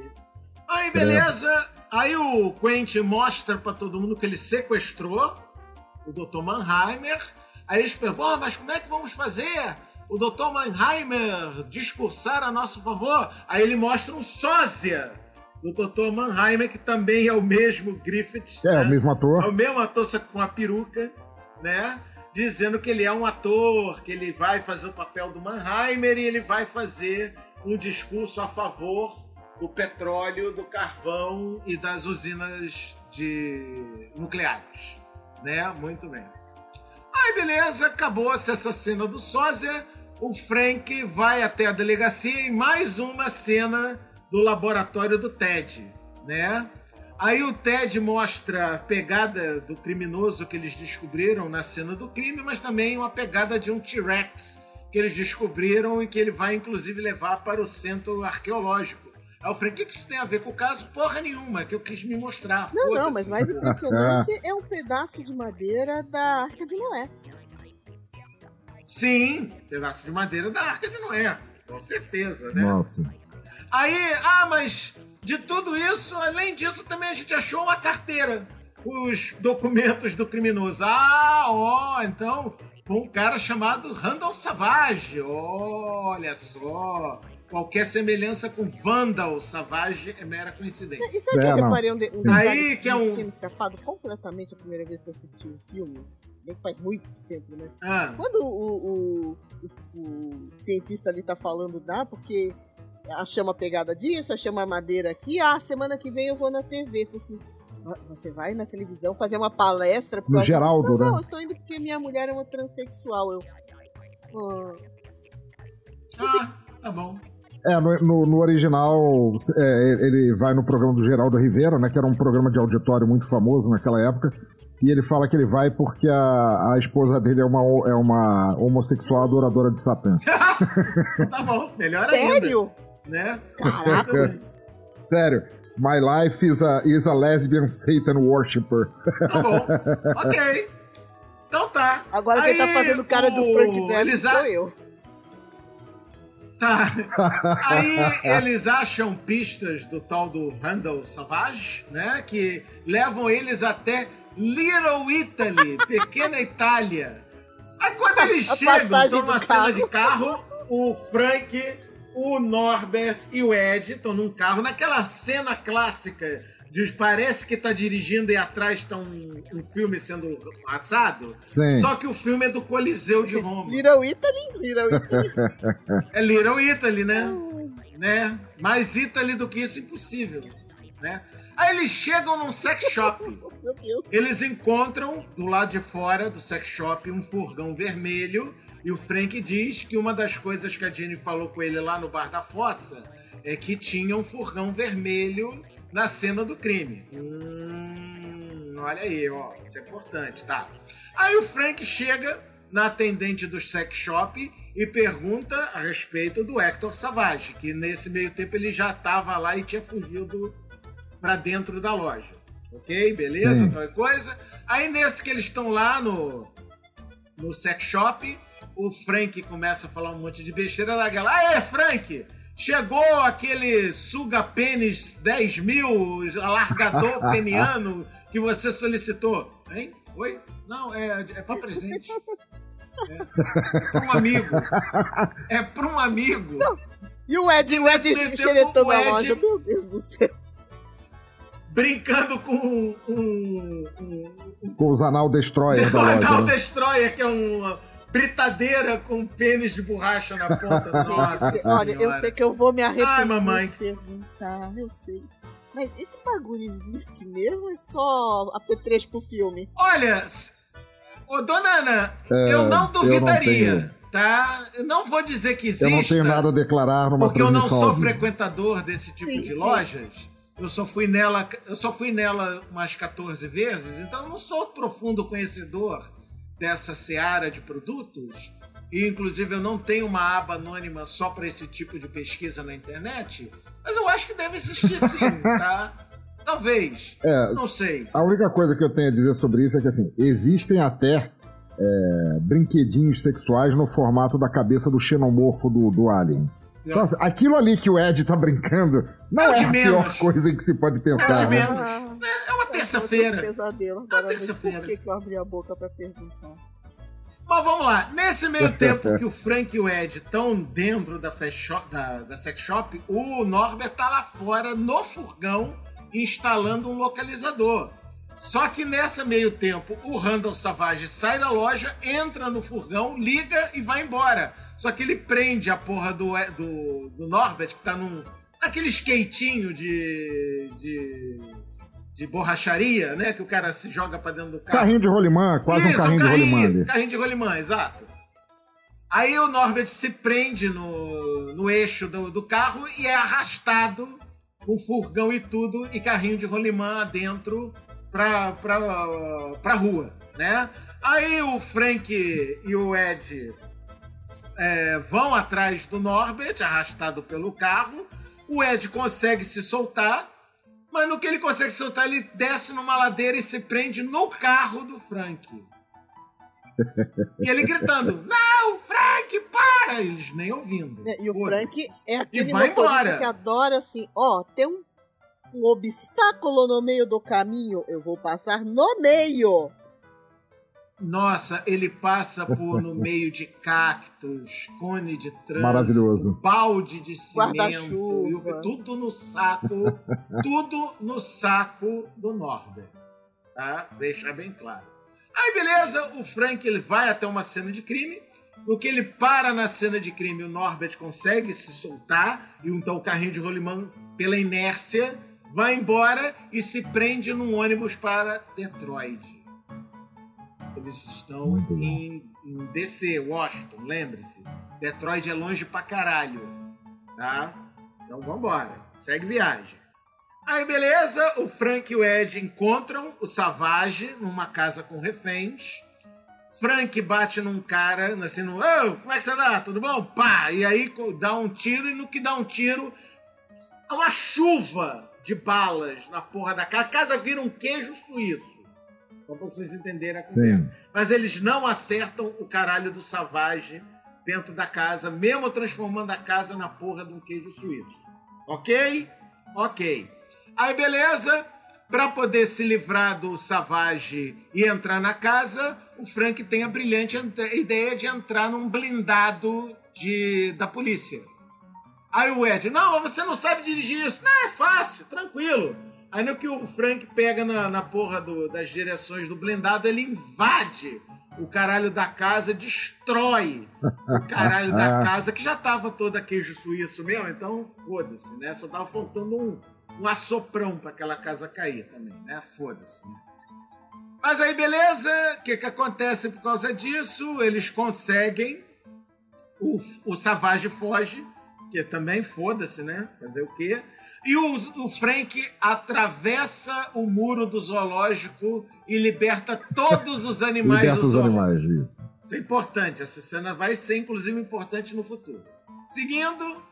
Aí, beleza. Aí o Quentin mostra pra todo mundo que ele sequestrou o Dr. Mannheimer. Aí eles perguntam, mas como é que vamos fazer o Dr. Mannheimer discursar a nosso favor? Aí ele mostra um sósia do Dr. Mannheimer, que também é o mesmo Griffith. É, né? O mesmo ator. É o mesmo ator, só com a peruca, né? Dizendo que ele é um ator, que ele vai fazer o papel do Mannheimer e ele vai fazer um discurso a favor do petróleo, do carvão e das usinas nucleares, né? Muito bem. Aí, beleza, acabou-se essa cena do sósia, o Frank vai até a delegacia e mais uma cena do laboratório do Ted, né? Aí o Ted mostra a pegada do criminoso que eles descobriram na cena do crime, mas também uma pegada de um T-Rex que eles descobriram e que ele vai, inclusive, levar para o centro arqueológico. Aí o Frank, o que isso tem a ver com o caso? Porra nenhuma, que eu quis me mostrar. Não, mas mais impressionante é um pedaço de madeira da Arca de Noé. Sim, pedaço de madeira da Arca de Noé, com certeza, né? Nossa. Aí, mas de tudo isso, além disso, também a gente achou uma carteira. os documentos do criminoso. Então foi um cara chamado Randall Savage. Olha só. Qualquer semelhança com Vandal Savage é mera coincidência. E sabe que eu reparei um Aí que é um... tinha me escapado completamente a primeira vez que eu assisti o filme? Bem que faz muito tempo, né? Quando o cientista ali tá falando, porque a chama pegada disso, a chama madeira aqui, semana que vem eu vou na TV. Eu falei assim, você vai na televisão fazer uma palestra? No Geraldo, né? Não, eu estou indo porque minha mulher é uma transexual. Tá bom. No original, ele vai no programa do Geraldo Rivera, né, que era um programa de auditório muito famoso naquela época, e ele fala que ele vai porque a esposa dele é uma homossexual adoradora de Satã. Tá bom, melhor ainda. Sério? Né? Caraca. Sério. My life is a lesbian Satan worshipper. Tá bom, ok. Então tá. Agora quem tá fazendo cara do Frank Drebin sou eu. Tá. Aí eles acham pistas do tal do Randall Savage, né? Que levam eles até Little Italy, pequena Itália. Aí quando eles chegam, estão numa cena de carro, o Frank, o Norbert e o Ed estão num carro, naquela cena clássica parece que tá dirigindo e atrás está um filme sendo assado. Sim. Só que o filme é do Coliseu de Roma. Little Italy. É Little Italy, né? Mais Italy do que isso, impossível. Né? Aí eles chegam num sex shop. Meu Deus. Eles encontram, do lado de fora do sex shop, um furgão vermelho. E o Frank diz que uma das coisas que a Jenny falou com ele lá no Bar da Fossa é que tinha um furgão vermelho na cena do crime. Olha aí, ó. Isso é importante, tá? Aí o Frank chega na atendente do sex shop e pergunta a respeito do Hector Savage, que nesse meio tempo ele já tava lá e tinha fugido pra dentro da loja. Ok? Beleza? Tal coisa. Aí nesse que eles estão lá no sex shop, o Frank começa a falar um monte de besteira daquela. Aê, Frank! Chegou aquele suga-pênis 10 mil, alargador peniano que você solicitou. Hein? Oi? Não, é pra presente. É pra um amigo. É pra um amigo. Não. E o Ed xeretando a loja. Meu Deus do céu. Brincando com com os Anal Destroyer da loja. Anal Destroyer, que é uma britadeira com pênis de borracha na ponta. Nossa, olha, eu sei que eu vou me arrepender mamãe. de perguntar, eu sei. Mas esse bagulho existe mesmo ou é só apetrecho pro filme? Olha, dona Ana, eu não duvidaria, tá? Eu não vou dizer que existe. Eu não tenho nada a declarar numa porque eu não sou viva. frequentador desse tipo de lojas. Eu só fui nela umas 14 vezes, então eu não sou profundo conhecedor dessa seara de produtos, e inclusive eu não tenho uma aba anônima só para esse tipo de pesquisa na internet, mas eu acho que deve existir sim, tá? Talvez, não sei. A única coisa que eu tenho a dizer sobre isso é que assim, existem até brinquedinhos sexuais no formato da cabeça do xenomorfo do Alien. Então, assim, aquilo ali que o Ed tá brincando não é a pior coisa que se pode pensar. É uma terça-feira. Pesadelo. Agora por que eu abri a boca pra perguntar? Mas vamos lá. Nesse meio tempo que o Frank e o Ed estão dentro da sex shop, o Norbert tá lá fora no furgão instalando um localizador. Só que nesse meio tempo, o Randall Savage sai da loja, entra no furgão, liga e vai embora. Só que ele prende a porra do Norbert, que tá naquele skatinho de borracharia, né? Que o cara se joga pra dentro do carro. Carrinho de rolimã, quase um carrinho de rolimã. Carrinho de rolimã, exato. Aí o Norbert se prende no eixo do carro e é arrastado com furgão e tudo, e carrinho de rolimã dentro pra rua, né? Aí o Frank e o Ed vão atrás do Norbert, arrastado pelo carro. O Ed consegue se soltar, mas no que ele consegue se soltar, ele desce numa ladeira e se prende no carro do Frank. E ele gritando, não, Frank, para! Eles nem ouvindo. E o Frank é aquele motorista que adora assim, tem um obstáculo no meio do caminho, eu vou passar no meio. Nossa, ele passa no meio de cactos, cone de trânsito, Maravilhoso. balde de cimento, Guarda-chuva. tudo no saco do Norbert, tá? Deixa bem claro. Aí, beleza, o Frank ele vai até uma cena de crime. No que ele para na cena de crime, o Norbert consegue se soltar, e então o carrinho de rolimã, pela inércia, vai embora e se prende num ônibus para Detroit. Eles estão em DC, Washington, lembre-se. Detroit é longe pra caralho, tá? Então vambora, segue viagem. Aí beleza, o Frank e o Ed encontram o Savage numa casa com reféns. Frank bate num cara, assim, como é que você dá? Tudo bom? Pá! E aí dá um tiro, e no que dá um tiro, é uma chuva de balas na porra da casa. A casa vira um queijo suíço. Só pra vocês entenderem a conversa. Mas eles não acertam o caralho do Savage dentro da casa, mesmo transformando a casa na porra de um queijo suíço. Ok? Ok. Aí, beleza. Pra poder se livrar do Savage e entrar na casa, o Frank tem a brilhante ideia de entrar num blindado da polícia. Aí o Ed, não, mas você não sabe dirigir isso. Não, é fácil, tranquilo. Aí no que o Frank pega na porra das direções do blindado, ele invade o caralho da casa, destrói o caralho da casa, que já tava toda queijo suíço mesmo, então foda-se, né? Só tava faltando um assoprão pra aquela casa cair também, né? Foda-se, né? Mas aí, beleza, o que acontece por causa disso? Eles conseguem, o Savage foge, que também foda-se, né? Fazer o quê? E o Frank atravessa o muro do zoológico e liberta todos os animais do zoológico. Isso é importante, essa cena vai ser, inclusive, importante no futuro. Seguindo,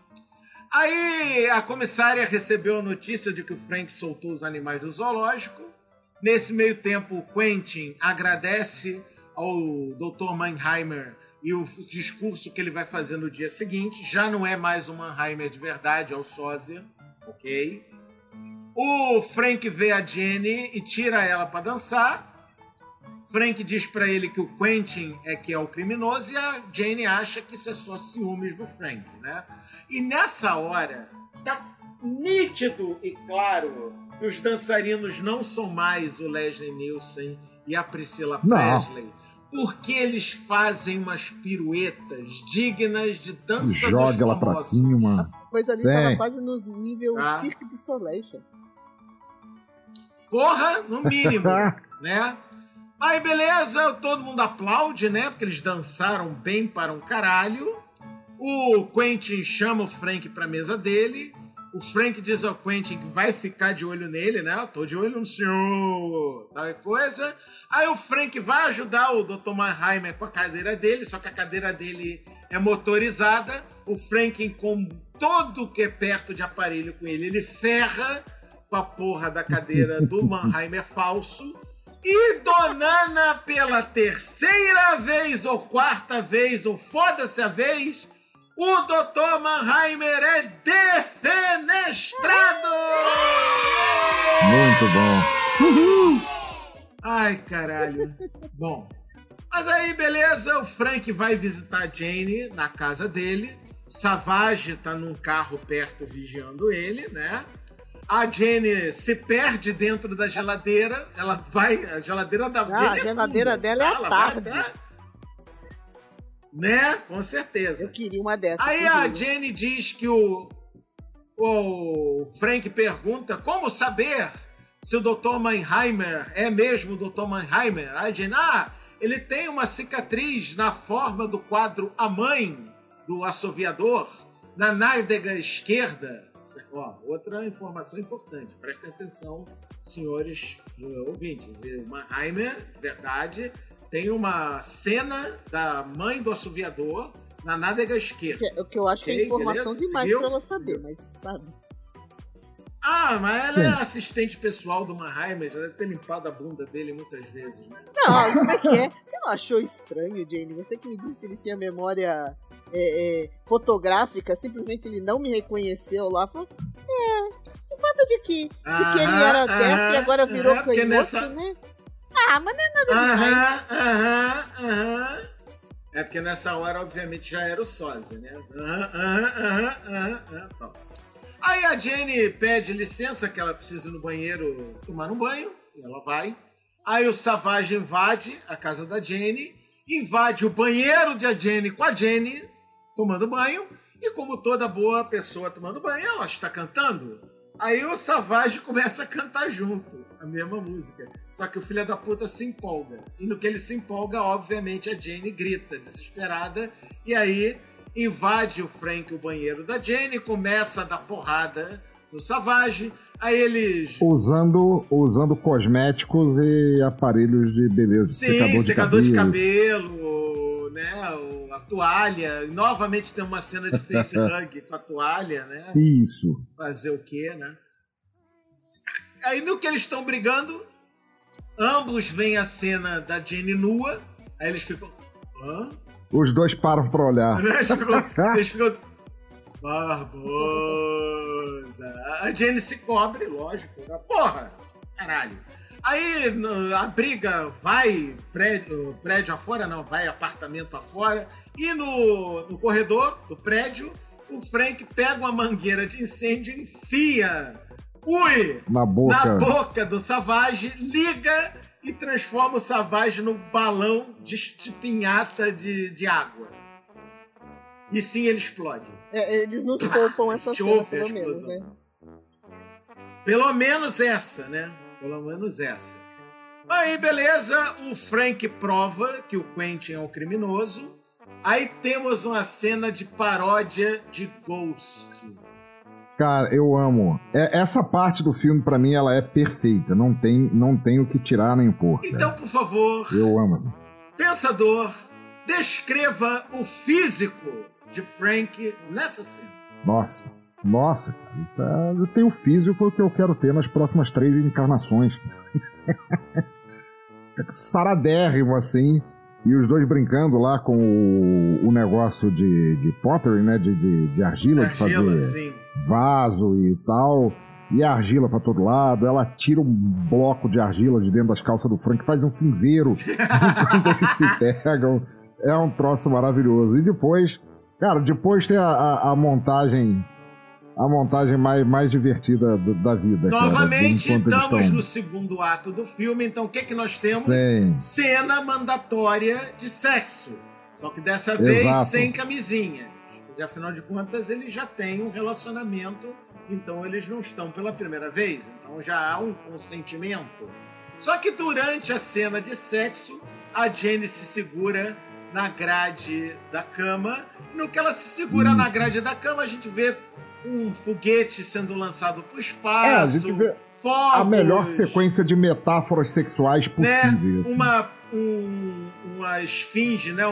aí a comissária recebeu a notícia de que o Frank soltou os animais do zoológico. Nesse meio tempo, o Quentin agradece ao Dr. Mannheimer e o discurso que ele vai fazer no dia seguinte. Já não é mais o Mannheimer de verdade, é o sósia. Ok? O Frank vê a Jenny e tira ela pra dançar. Frank diz pra ele que o Quentin é que é o criminoso e a Jenny acha que isso é só ciúmes do Frank, né? E nessa hora, tá nítido e claro que os dançarinos não são mais o Leslie Nielsen e a Priscilla Presley, porque eles fazem umas piruetas dignas de dança dos famosos. Joga ela pra cima. Coisa ali tava quase no nível Cirque du Soleil. Porra, no mínimo, né? Aí, beleza, todo mundo aplaude, né? Porque eles dançaram bem para um caralho. O Quentin chama o Frank pra mesa dele. O Frank diz ao Quentin que vai ficar de olho nele, né? Eu tô de olho no senhor, tal coisa. Aí o Frank vai ajudar o Dr. Mannheimer com a cadeira dele, só que a cadeira dele é motorizada. O Frank, com todo que é perto de aparelho com ele ferra com a porra da cadeira do Mannheimer falso. E Donana, pela terceira vez, ou quarta vez, ou foda-se a vez, o Dr. Mannheimer é defenestrado! Muito bom. Uhul. Ai, caralho. Bom, mas aí, beleza, o Frank vai visitar a Jane na casa dele. Savage tá num carro perto vigiando ele, né? A Jane se perde dentro da geladeira. Ela vai... A geladeira da Jane a geladeira dela é a Tardes. Né? Com certeza. Eu queria uma dessas. Aí a Jenny diz que o Frank pergunta como saber se o Dr. Mannheimer é mesmo o Dr. Mannheimer. Aí a Jenny, ele tem uma cicatriz na forma do quadro A Mãe do Assoviador na nádega esquerda. Ó, outra informação importante. Prestem atenção, senhores ouvintes. O Mannheimer, de verdade, tem uma cena da mãe do assoviador na nádega esquerda. O que eu acho que é informação demais pra ela saber, mas sabe. Mas ela é assistente pessoal do Mannheimer, já deve ter limpado a bunda dele muitas vezes, né? Não, como é que é? Você não achou estranho, Jane? Você que me disse que ele tinha memória fotográfica, simplesmente ele não me reconheceu lá. Falou, o fato de que porque ele era destro e agora virou canhoto, né? Ah, mas não é nada demais. É porque nessa hora, obviamente, já era o sósia, né? Bom. Aí a Jenny pede licença, que ela precisa ir no banheiro tomar um banho, e ela vai. Aí o Savage invade a casa da Jenny, invade o banheiro da Jenny com a Jenny tomando banho, e como toda boa pessoa tomando banho, ela está cantando. Aí o Savage começa a cantar junto a mesma música. Só que o filho da puta se empolga. E no que ele se empolga, obviamente, a Jenny grita, desesperada. E aí invade o Frank o banheiro da Jenny, começa a dar porrada no Savage. Aí eles... Usando cosméticos e aparelhos de beleza. Sim, secador de cabelo, né? A toalha. E novamente tem uma cena de facehug com a toalha, né? Isso. Fazer o quê, né? Aí no que eles estão brigando, ambos veem a cena da Jenny nua. Aí eles ficam... Hã? Os dois param pra olhar. Eles ficam... Barbosa. A Jenny se cobre, lógico. Porra! Caralho. Aí a briga vai prédio afora, não, vai apartamento afora. E no corredor do prédio, o Frank pega uma mangueira de incêndio e enfia na boca do Savage, liga e transforma o Savage num balão de pinhata de água. E sim, ele explode. Eles nos poupam essa cena, pelo menos, né? Pelo menos essa, né? Pelo menos essa. Aí, beleza, o Frank prova que o Quentin é um criminoso. Aí temos uma cena de paródia de Ghost. Cara, eu amo. Essa parte do filme, pra mim, ela é perfeita. Não tem o que tirar nem pôr. Então, por favor, eu amo. Pensador, descreva o físico de Frank nessa cena. Nossa, cara, eu tenho o físico que eu quero ter nas próximas 3 encarnações. Saradérrimo, assim. E os dois brincando lá com o negócio de pottery, né? De argila, de fazer sim. Vaso e tal. E a argila pra todo lado. Ela tira um bloco de argila de dentro das calças do Frank, faz um cinzeiro enquanto eles se pegam. É um troço maravilhoso. E depois, cara, tem a montagem... A montagem mais divertida da vida. Novamente, estamos no segundo ato do filme. Então, o que nós temos? Sim. Cena mandatória de sexo. Só que dessa vez sem camisinha. Porque, afinal de contas, eles já têm um relacionamento. Então, eles não estão pela primeira vez. Então, já há um consentimento. Só que durante a cena de sexo, a Jenny se segura na grade da cama. No que ela se segura na grade da cama, a gente vê um foguete sendo lançado para o espaço. A gente vê fogos, a melhor sequência de metáforas sexuais possíveis. Né? Uma esfinge, né?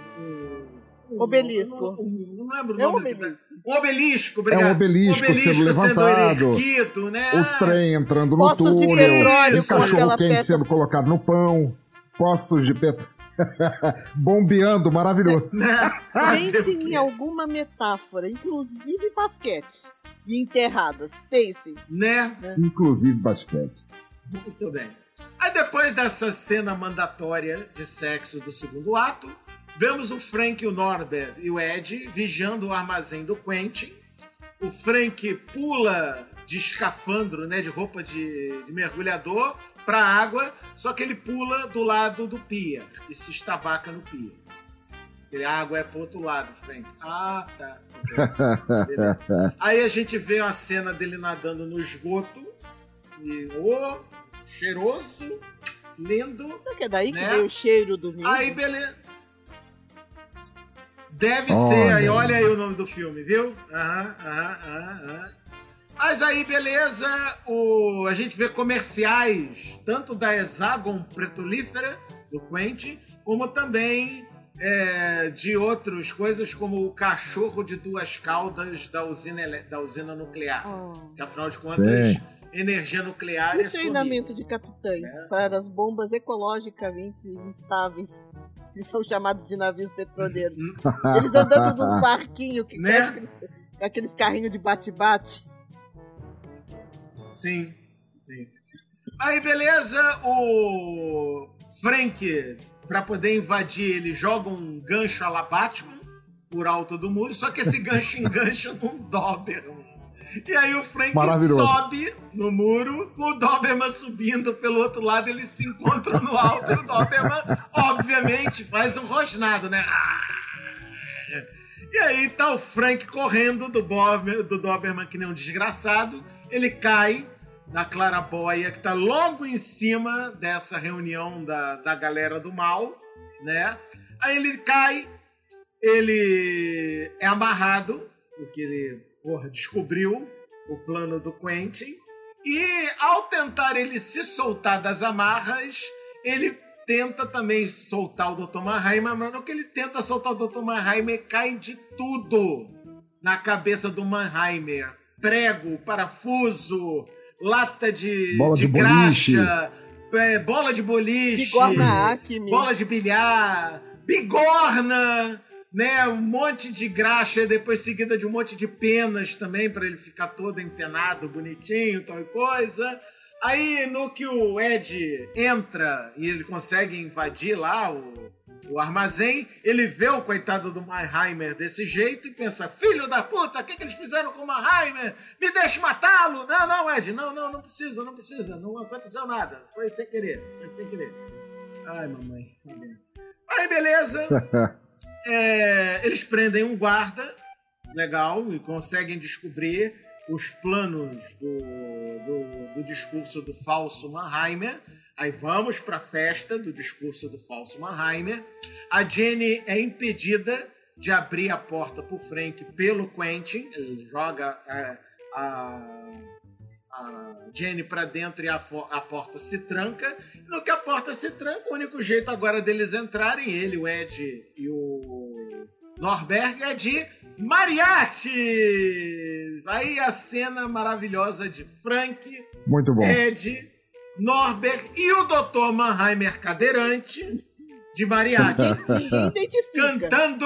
Obelisco. Não lembro o nome. Um obelisco, obrigado. É um obelisco sendo levantado. Erguido, né? O trem entrando no túnel. O cachorro quente sendo colocado no pão. Poços de petróleo. Bombeando, maravilhoso. Pensem em alguma metáfora, inclusive basquete e enterradas. Pensem. Né? Inclusive basquete. Muito bem. Aí depois dessa cena mandatória de sexo do segundo ato, vemos o Frank, o Norbert e o Ed vigiando o armazém do Quentin. O Frank pula de escafandro, né, de roupa de mergulhador, pra água, só que ele pula do lado do pier e se estabaca no pier. A água é pro outro lado, Frank. Ah, tá. Aí a gente vê uma cena dele nadando no esgoto. E, cheiroso, lindo. Será que é daí que veio o cheiro do milho? Aí, beleza. Deve ser. Aí, olha aí o nome do filme, viu? Mas aí, beleza, a gente vê comerciais, tanto da Hexagon Petrolífera, do Quentin, como também de outras coisas, como o cachorro de 2 caudas da usina nuclear. Que, afinal de contas, energia nuclear é treinamento de capitães para as bombas ecologicamente instáveis, que são chamados de navios petroleiros. Eles andando nos barquinhos, que aqueles carrinhos de bate-bate. Sim. Aí, beleza, o Frank, pra poder invadir, ele joga um gancho à la Batman por alto do muro, só que esse gancho engancha num Doberman. E aí o Frank sobe no muro, com o Doberman subindo pelo outro lado, eles se encontram no alto e o Doberman, obviamente, faz um rosnado, né? E aí tá o Frank correndo do Doberman que nem um desgraçado, ele cai na claraboia que tá logo em cima dessa reunião da galera do mal, né? Aí ele cai, ele é amarrado, porque ele, descobriu o plano do Quentin, e ao tentar ele se soltar das amarras, ele tenta também soltar o Dr. Mannheimer, mas no que ele tenta soltar o Dr. Mannheimer, cai de tudo na cabeça do Mannheimer. Prego, parafuso, lata de graxa, bola de boliche, bigorna Acme, bola de bilhar, bigorna, né, um monte de graxa, depois seguida de um monte de penas também, para ele ficar todo empenado, bonitinho, tal coisa. Aí, no que o Ed entra e ele consegue invadir lá o armazém, ele vê o coitado do Mannheimer desse jeito e pensa, filho da puta, o que eles fizeram com o Mannheimer? Me deixe matá-lo! Não, Ed, não precisa, não aconteceu nada, foi sem querer. Ai, mamãe. Aí, beleza. Eles prendem um guarda, legal, e conseguem descobrir os planos do discurso do falso Mannheimer. Aí vamos para a festa do discurso do falso Mannheimer. A Jenny é impedida de abrir a porta para o Frank pelo Quentin. Ele joga a Jenny para dentro e a porta se tranca. No que a porta se tranca, o único jeito agora deles entrarem, ele, o Ed e o Norberg, é de mariachis! Aí a cena maravilhosa de Frank, muito bom, Ed, Norberg e o Dr. Mannheimer cadeirante de mariachi. Ninguém identifica.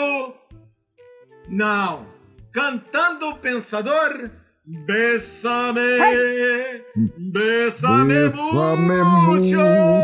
Cantando o Pensador, Bésame, bésame mucho.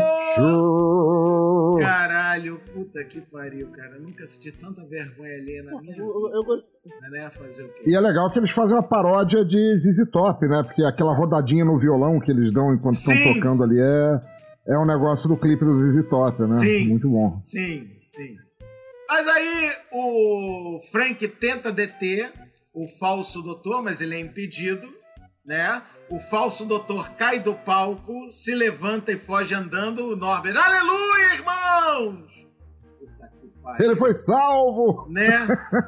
Caralho, puta que pariu, cara. Eu nunca senti tanta vergonha ali na minha vida. Né? Fazer o quê? E é legal que eles fazem uma paródia de ZZ Top, né? Porque aquela rodadinha no violão que eles dão enquanto estão tocando ali é um negócio do clipe do ZZ Top, né? Sim. Muito bom. Sim. Mas aí o Frank tenta deter o falso doutor, mas ele é impedido, né? O falso doutor cai do palco, se levanta e foge andando. O Norbert, aleluia, irmãos! Puta que pariu. Ele foi salvo! Né?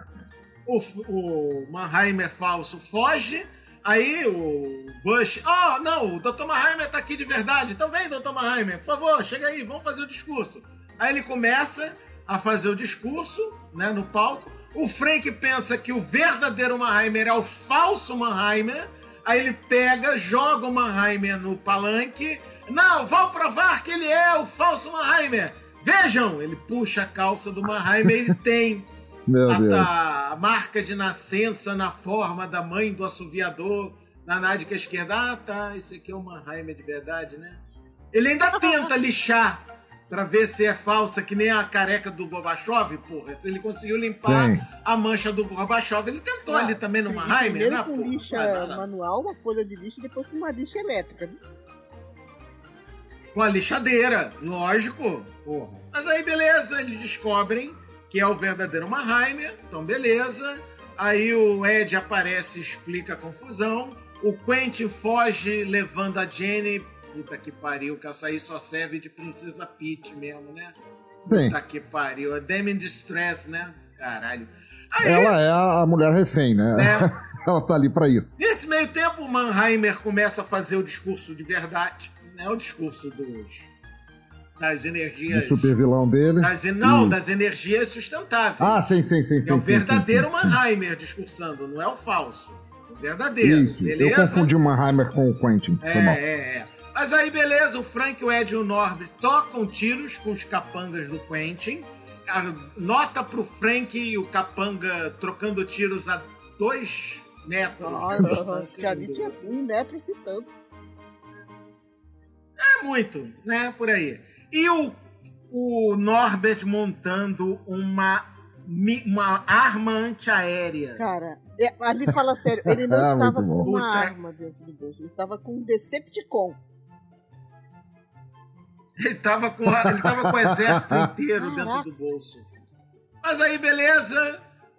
O Mannheimer falso foge. Aí o Bush... não, o Dr. Mannheimer tá aqui de verdade. Então vem, Dr. Mannheimer, por favor, chega aí, vamos fazer o discurso. Aí ele começa a fazer o discurso, né, no palco. O Frank pensa que o verdadeiro Mannheimer é o falso Mannheimer. Aí ele pega, joga o Mannheimer no palanque. Não, vão provar que ele é o falso Mannheimer. Vejam, ele puxa a calça do Mannheimer e ele tem a marca de nascença na forma da mãe do assoviador na nádega esquerda. Tá, esse aqui é o Mannheimer de verdade, né? Ele ainda tenta lixar pra ver se é falsa, que nem a careca do Gorbachev, porra. Se ele conseguiu limpar a mancha do Gorbachev, ele tentou ali também no Mannheimer, né? Primeiro com lixa manual, uma folha de lixo, e depois com uma lixa elétrica. Com a lixadeira, lógico, porra. Mas aí, beleza, eles descobrem que é o verdadeiro Mannheimer, então beleza. Aí o Ed aparece e explica a confusão. O Quentin foge levando a Jenny. Puta que pariu, que essa aí só serve de Princesa Peach mesmo, né? Sim. Puta que pariu. A Dame in Distress, né? Caralho. Aí, ela é a mulher refém, né? Ela tá ali pra isso. Nesse meio tempo, o Mannheimer começa a fazer o discurso de verdade. Né? O discurso das energias... O super vilão dele. Das energias sustentáveis. Ah, sim. É o verdadeiro Mannheimer discursando, não é o falso. O verdadeiro. Isso, beleza? Eu confundi o Mannheimer com o Quentin. Mas aí, beleza, o Frank, o Ed e o Norbert tocam tiros com os capangas do Quentin. Nota pro Frank e o capanga trocando tiros a 2 metros. Que ali tinha 1 metro e tanto. muito, né? Por aí. E o Norbert montando uma arma antiaérea. Cara, ali fala sério, ele não estava com uma Puta. arma dentro do bolso, ele estava com um Decepticon. Ele tava com o exército inteiro dentro do bolso. Mas aí, beleza.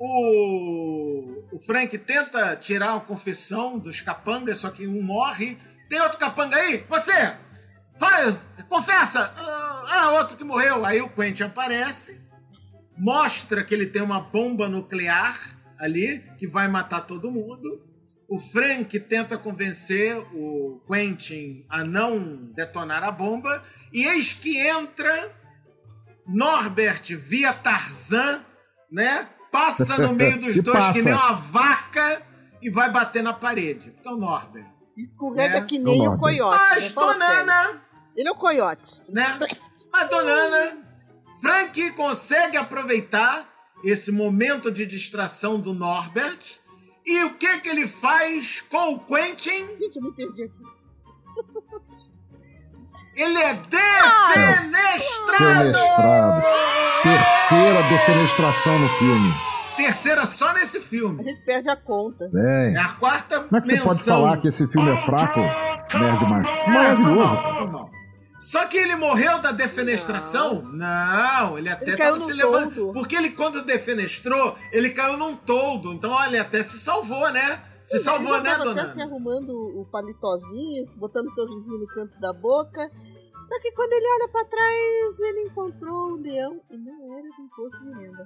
O Frank tenta tirar a confissão dos capangas, só que um morre. Tem outro capanga aí? Você! Vai, confessa! Outro que morreu. Aí o Quentin aparece, mostra que ele tem uma bomba nuclear ali, que vai matar todo mundo. O Frank tenta convencer o Quentin a não detonar a bomba. E eis que entra Norbert via Tarzan, né? Passa no meio dos dois que nem uma vaca e vai bater na parede. Porque é o Norbert. Escorrega Né? que nem o coiote. Mas, né? Fala sério. Donana, Ele é o coiote. né? Mas, Donana, Frank consegue aproveitar esse momento de distração do Norbert. E o que ele faz com o Quentin? Gente, eu me perdi aqui. Ele é defenestrado! Defenestrado. Terceira defenestração no filme. Terceira só nesse A filme. gente perde a conta. Bem, É a quarta como é que você menção. pode falar que esse filme é fraco, nerd mais? Foi Maravilhoso. mal, foi mal. Só que ele morreu da defenestração? Não, ele até Ele caiu estava se num levantando. toldo. Porque ele, quando defenestrou, ele caiu num toldo. Então, olha, até se salvou, né? Se salvou, ele né, tava dona? até se arrumando o palitozinho, botando o sorrisinho no canto da boca. Só que quando ele olha pra trás, ele encontrou o leão e não era do imposto de renda.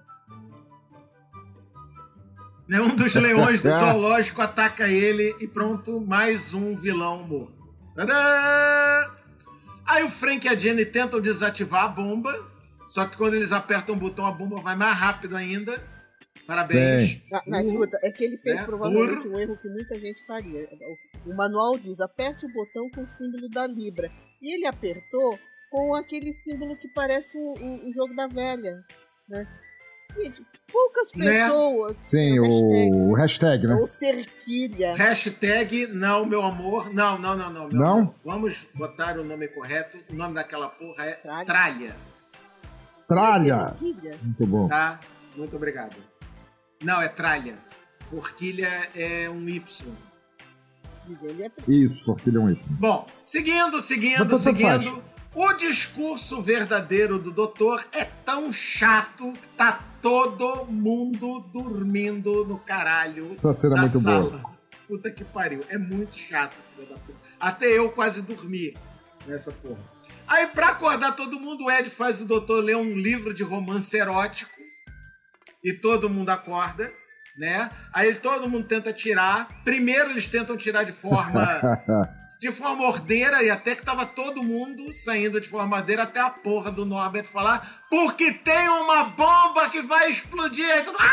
Né, um dos leões do zoológico ataca ele e pronto, mais um vilão morto. Tadã! Aí o Frank e a Jenny tentam desativar a bomba, só que quando eles apertam o botão, a bomba vai mais rápido ainda. Parabéns. Sim. Não, escuta, é que ele fez Né? provavelmente um erro que muita gente faria. O manual diz, aperte o botão com o símbolo da Libra. E ele apertou com aquele símbolo que parece o jogo da velha, né? Gente, poucas Né? pessoas... Sim, o hashtag, né? Ou cerquilha. Hashtag não, meu amor. Não, meu Não? amor. Vamos botar o nome correto. O nome daquela porra é Tralha. Tralha, Tralha. Cerquilha. Muito bom. tá? Muito obrigado. Não, é Tralha. Forquilha é um Y. Ele é Isso, sortilha um Y. Bom, seguindo. Mas tanto faz. O discurso verdadeiro do doutor é tão chato que tá todo mundo dormindo no caralho. Essa cena é da muito sala. boa. Puta que pariu. É muito chato, filho da puta. Até eu quase dormi nessa porra. Aí, pra acordar todo mundo, o Ed faz o doutor ler um livro de romance erótico. E todo mundo acorda, né? Aí todo mundo tenta tirar. Primeiro eles tentam tirar de forma ordeira, e até que tava todo mundo saindo de forma ordeira, até a porra do Norbert falar, porque tem uma bomba que vai explodir. Aí todo mundo,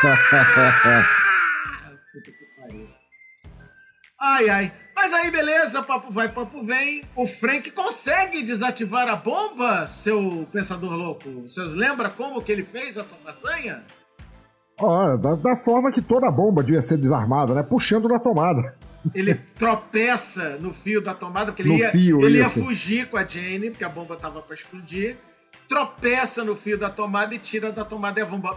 puta que pariu. Ai. Mas aí, beleza, papo vai, papo vem. O Frank consegue desativar a bomba, seu pensador louco. Vocês lembram como que ele fez essa façanha? Ó, da forma que toda bomba devia ser desarmada, né? Puxando na tomada. Ele tropeça no fio da tomada, porque No ele fio, ia isso. fugir com a Jane, porque a bomba tava pra explodir. Tropeça no fio da tomada e tira da tomada e a bomba.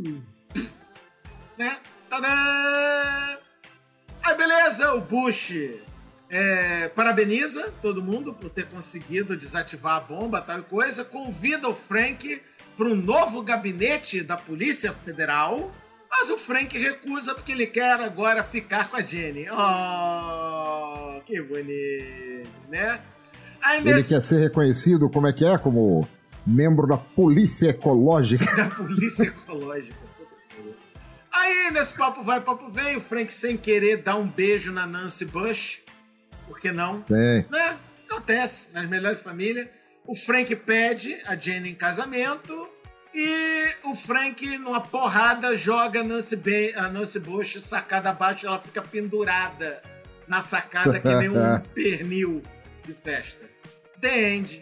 Né? Tadã! Aí, beleza, o Bush parabeniza todo mundo por ter conseguido desativar a bomba, tal e coisa. Convida o Frank para um novo gabinete da Polícia Federal. Mas o Frank recusa porque ele quer agora ficar com a Jenny. Oh, que bonito, né? Aí Ele quer ser reconhecido, como é que é? Como membro da Polícia Ecológica. da Polícia Ecológica. Aí, nesse papo vai, papo vem, o Frank, sem querer, dá um beijo na Nancy Bush. Por que não? Sim. Né? Acontece, nas melhores famílias. O Frank pede a Jenny em casamento. E o Frank, numa porrada, joga a Nancy Bush sacada abaixo. Ela fica pendurada na sacada que nem um pernil de festa. The End.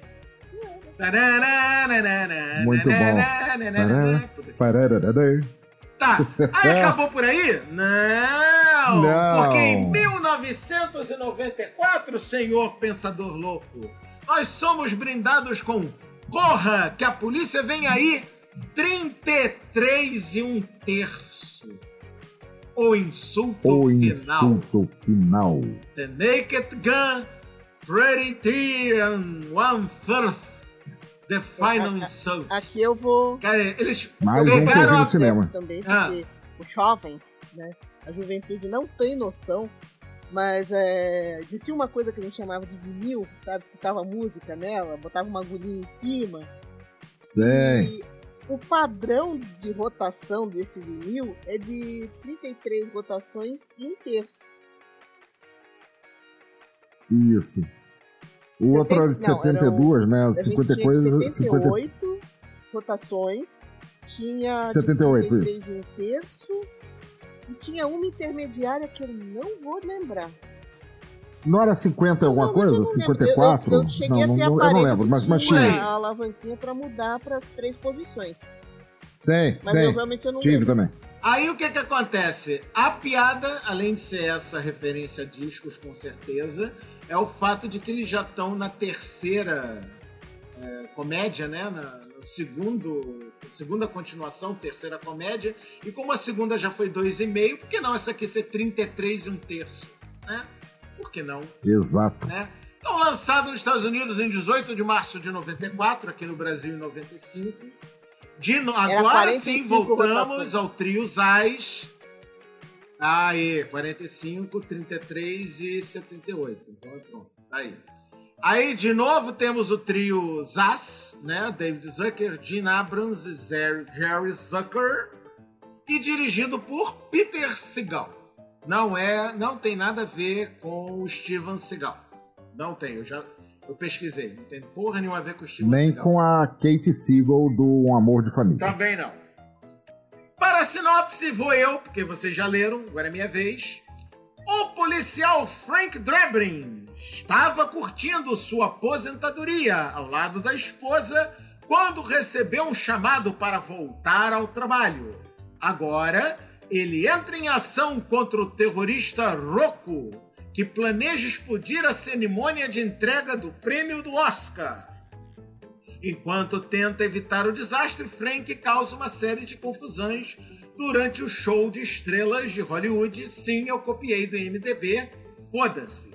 Muito bom. Puta que Parararara. Tá, aí acabou por aí? Não! Não. Porque em 1994, senhor pensador louco, nós somos brindados com Corra, que a polícia vem aí, 33 1/3. O insulto final. The Naked Gun, 33 1/3. The Final Insult. Aqui eu vou... Cara, eles Mais um que eu vi no cinema. Também, porque os jovens, né? A juventude não tem noção, mas existia uma coisa que a gente chamava de vinil, sabe? Escutava música nela, botava uma agulhinha em cima. Sim. E o padrão de rotação desse vinil é de 33 rotações e 1/3. Isso. O outro era de 72, né? 50 coisas. 78 rotações. Tinha 78, 33 e 1/3. E tinha uma intermediária que eu não vou lembrar. Não era 50 alguma coisa? 54? Eu cheguei a ter eu não lembro, mas tinha. A alavanquinha para mudar para as 3 posições. Sim, mas eu realmente não tive lembro. Também. Aí o que acontece? A piada, além de ser essa referência a discos, com certeza, é o fato de que eles já estão na terceira comédia, né? Na segunda continuação, terceira comédia. E como a segunda já foi 2,5, por que não essa aqui ser 33 1/3? Né? Por que não? Exato. Né? Então, lançado nos Estados Unidos em 18 de março de 94, aqui no Brasil em 95. Agora sim, voltamos rotações. Ao trio Zaz. Aí, 45, 33 e 78. Então, pronto. Aí, de novo, temos o trio Zaz, né? David Zucker, Gene Abrams e Jerry Zucker. E dirigido por Peter Segal. Não tem nada a ver com o Steven Seagal. Não tem, eu pesquisei. Não tem porra nenhuma a ver com o Steven Seagal. Nem com a Kate Siegel do Um Amor de Família. Também não. Para a sinopse, vou eu, porque vocês já leram, agora é minha vez. O policial Frank Drebin estava curtindo sua aposentadoria ao lado da esposa quando recebeu um chamado para voltar ao trabalho. Agora, ele entra em ação contra o terrorista Rocco, que planeja explodir a cerimônia de entrega do prêmio do Oscar. Enquanto tenta evitar o desastre, Frank causa uma série de confusões durante o show de estrelas de Hollywood. Sim, eu copiei do IMDb. Foda-se.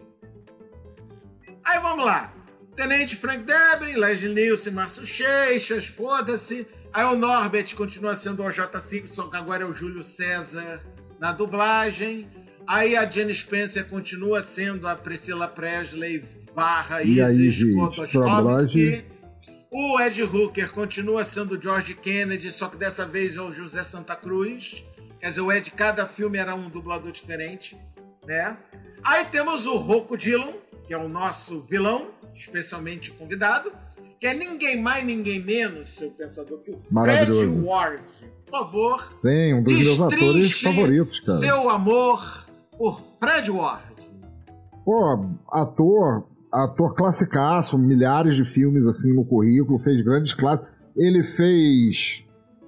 Aí vamos lá. Tenente Frank Drebin, Leslie Nielsen, Márcio Seixas, foda-se. Aí o Norbert continua sendo o O.J. Simpson, que agora é o Júlio César na dublagem. Aí a Jenny Spencer continua sendo a Priscilla Presley / Isis Klotowski. O Ed Hooker continua sendo o George Kennedy, só que dessa vez é o José Santa Cruz. Quer dizer, o Ed, cada filme era um dublador diferente, né? Aí temos o Rocco Dillon, que é o nosso vilão, especialmente convidado, que é ninguém mais, ninguém menos, seu pensador, que o Fred Ward. Por favor, sim, um dos meus atores favoritos, cara. Seu amor por Fred Ward. Pô, ator classicaço, milhares de filmes assim no currículo, fez grandes clássicos. Ele fez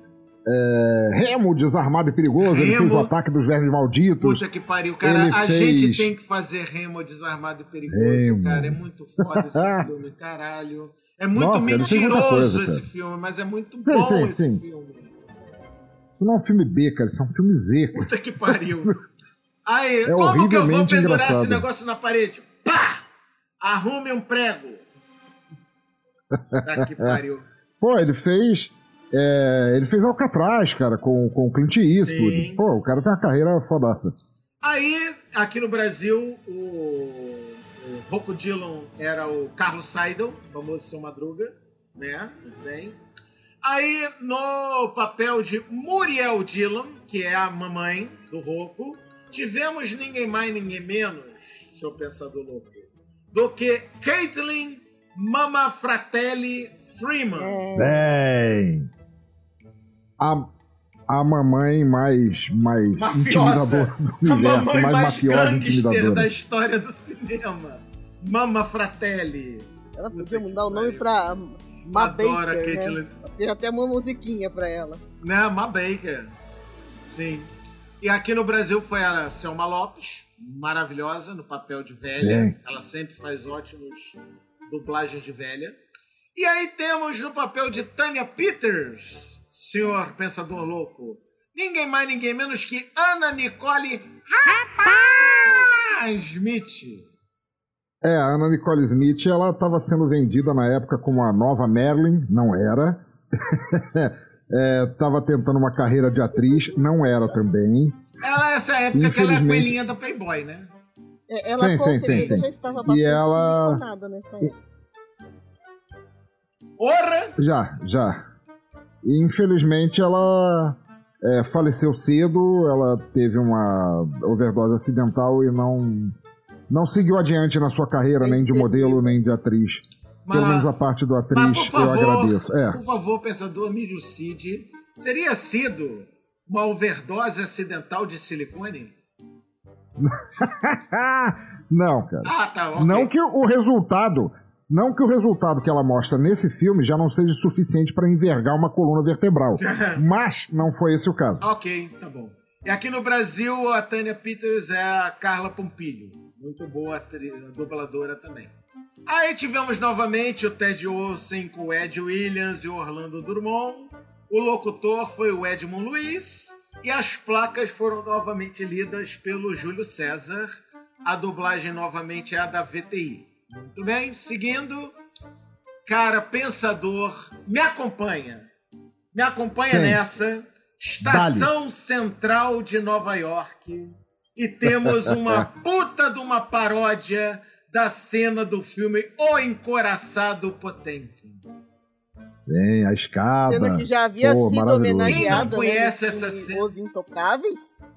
Remo, Desarmado e Perigoso, ele fez O Ataque dos Vermes Malditos. Puta que pariu, cara, gente tem que fazer Remo, Desarmado e Perigoso, cara, é muito foda esse filme, caralho. É muito mentiroso esse filme, mas é muito bom esse filme. Isso não é um filme B, cara, isso é um filme Z. Puta que pariu. Aí, como que eu vou pendurar esse negócio na parede? Pá! Arrume um prego. Puta que pariu. Pô, ele fez Alcatraz, cara, com o Clint Eastwood. Sim. Pô, o cara tem uma carreira fodaça. Aí, aqui no Brasil, o Rocco Dillon era o Carlos Seidel, famoso Seu Madruga, né? Muito bem. Aí, no papel de Muriel Dillon, que é a mamãe do Rocco, tivemos ninguém mais, ninguém menos, seu pensador louco, do que Caitlin Mama Fratelli Freeman. Bem, a mamãe mais intimidadora do universo, mais mafiosa e intimidadora da história do cinema. Mama Fratelli. Ela podia mudar o nome pra Ma Baker, né? Tem até uma musiquinha pra ela. Né, Ma Baker. Sim. E aqui no Brasil foi a Selma Lopes, maravilhosa, no papel de velha. Sim. Ela sempre faz ótimos dublagens de velha. E aí temos no papel de Tanya Peters, senhor Pensador Louco, ninguém mais, ninguém menos que Anna Nicole Smith. A Anna Nicole Smith, ela estava sendo vendida na época como a nova Merlin, não era. Estava tentando uma carreira de atriz, não era também. Ela, nessa época, que ela é a coelhinha da Playboy, né? Ela com certeza já estava bastante siliconada nessa época. Porra! Já. E infelizmente ela faleceu cedo, ela teve uma overdose acidental e não seguiu adiante na sua carreira, nem de modelo, nem de atriz. Pelo menos a parte do atriz, por favor, eu agradeço. Por favor, Pensador, me elucide. Seria sido uma overdose acidental de silicone? Não, cara. Tá, ok. Não que o resultado que ela mostra nesse filme já não seja suficiente para envergar uma coluna vertebral. Mas não foi esse o caso. Ok, tá bom. E aqui no Brasil, a Tanya Peters é a Carla Pompilho. Muito boa dubladora também. Aí tivemos novamente o Ted Olsen com o Ed Williams e o Orlando Drummond. O locutor foi o Edmund Luiz. E as placas foram novamente lidas pelo Júlio César. A dublagem novamente é a da VTI. Muito bem, seguindo. Cara, Pensador, me acompanha. Me acompanha nessa. Estação Central de Nova York. E temos uma puta de uma paródia da cena do filme O Encoraçado Potemkin. Tem, a escada. Cena que já havia sido homenageada. Quem não conhece essa cena? Os Intocáveis?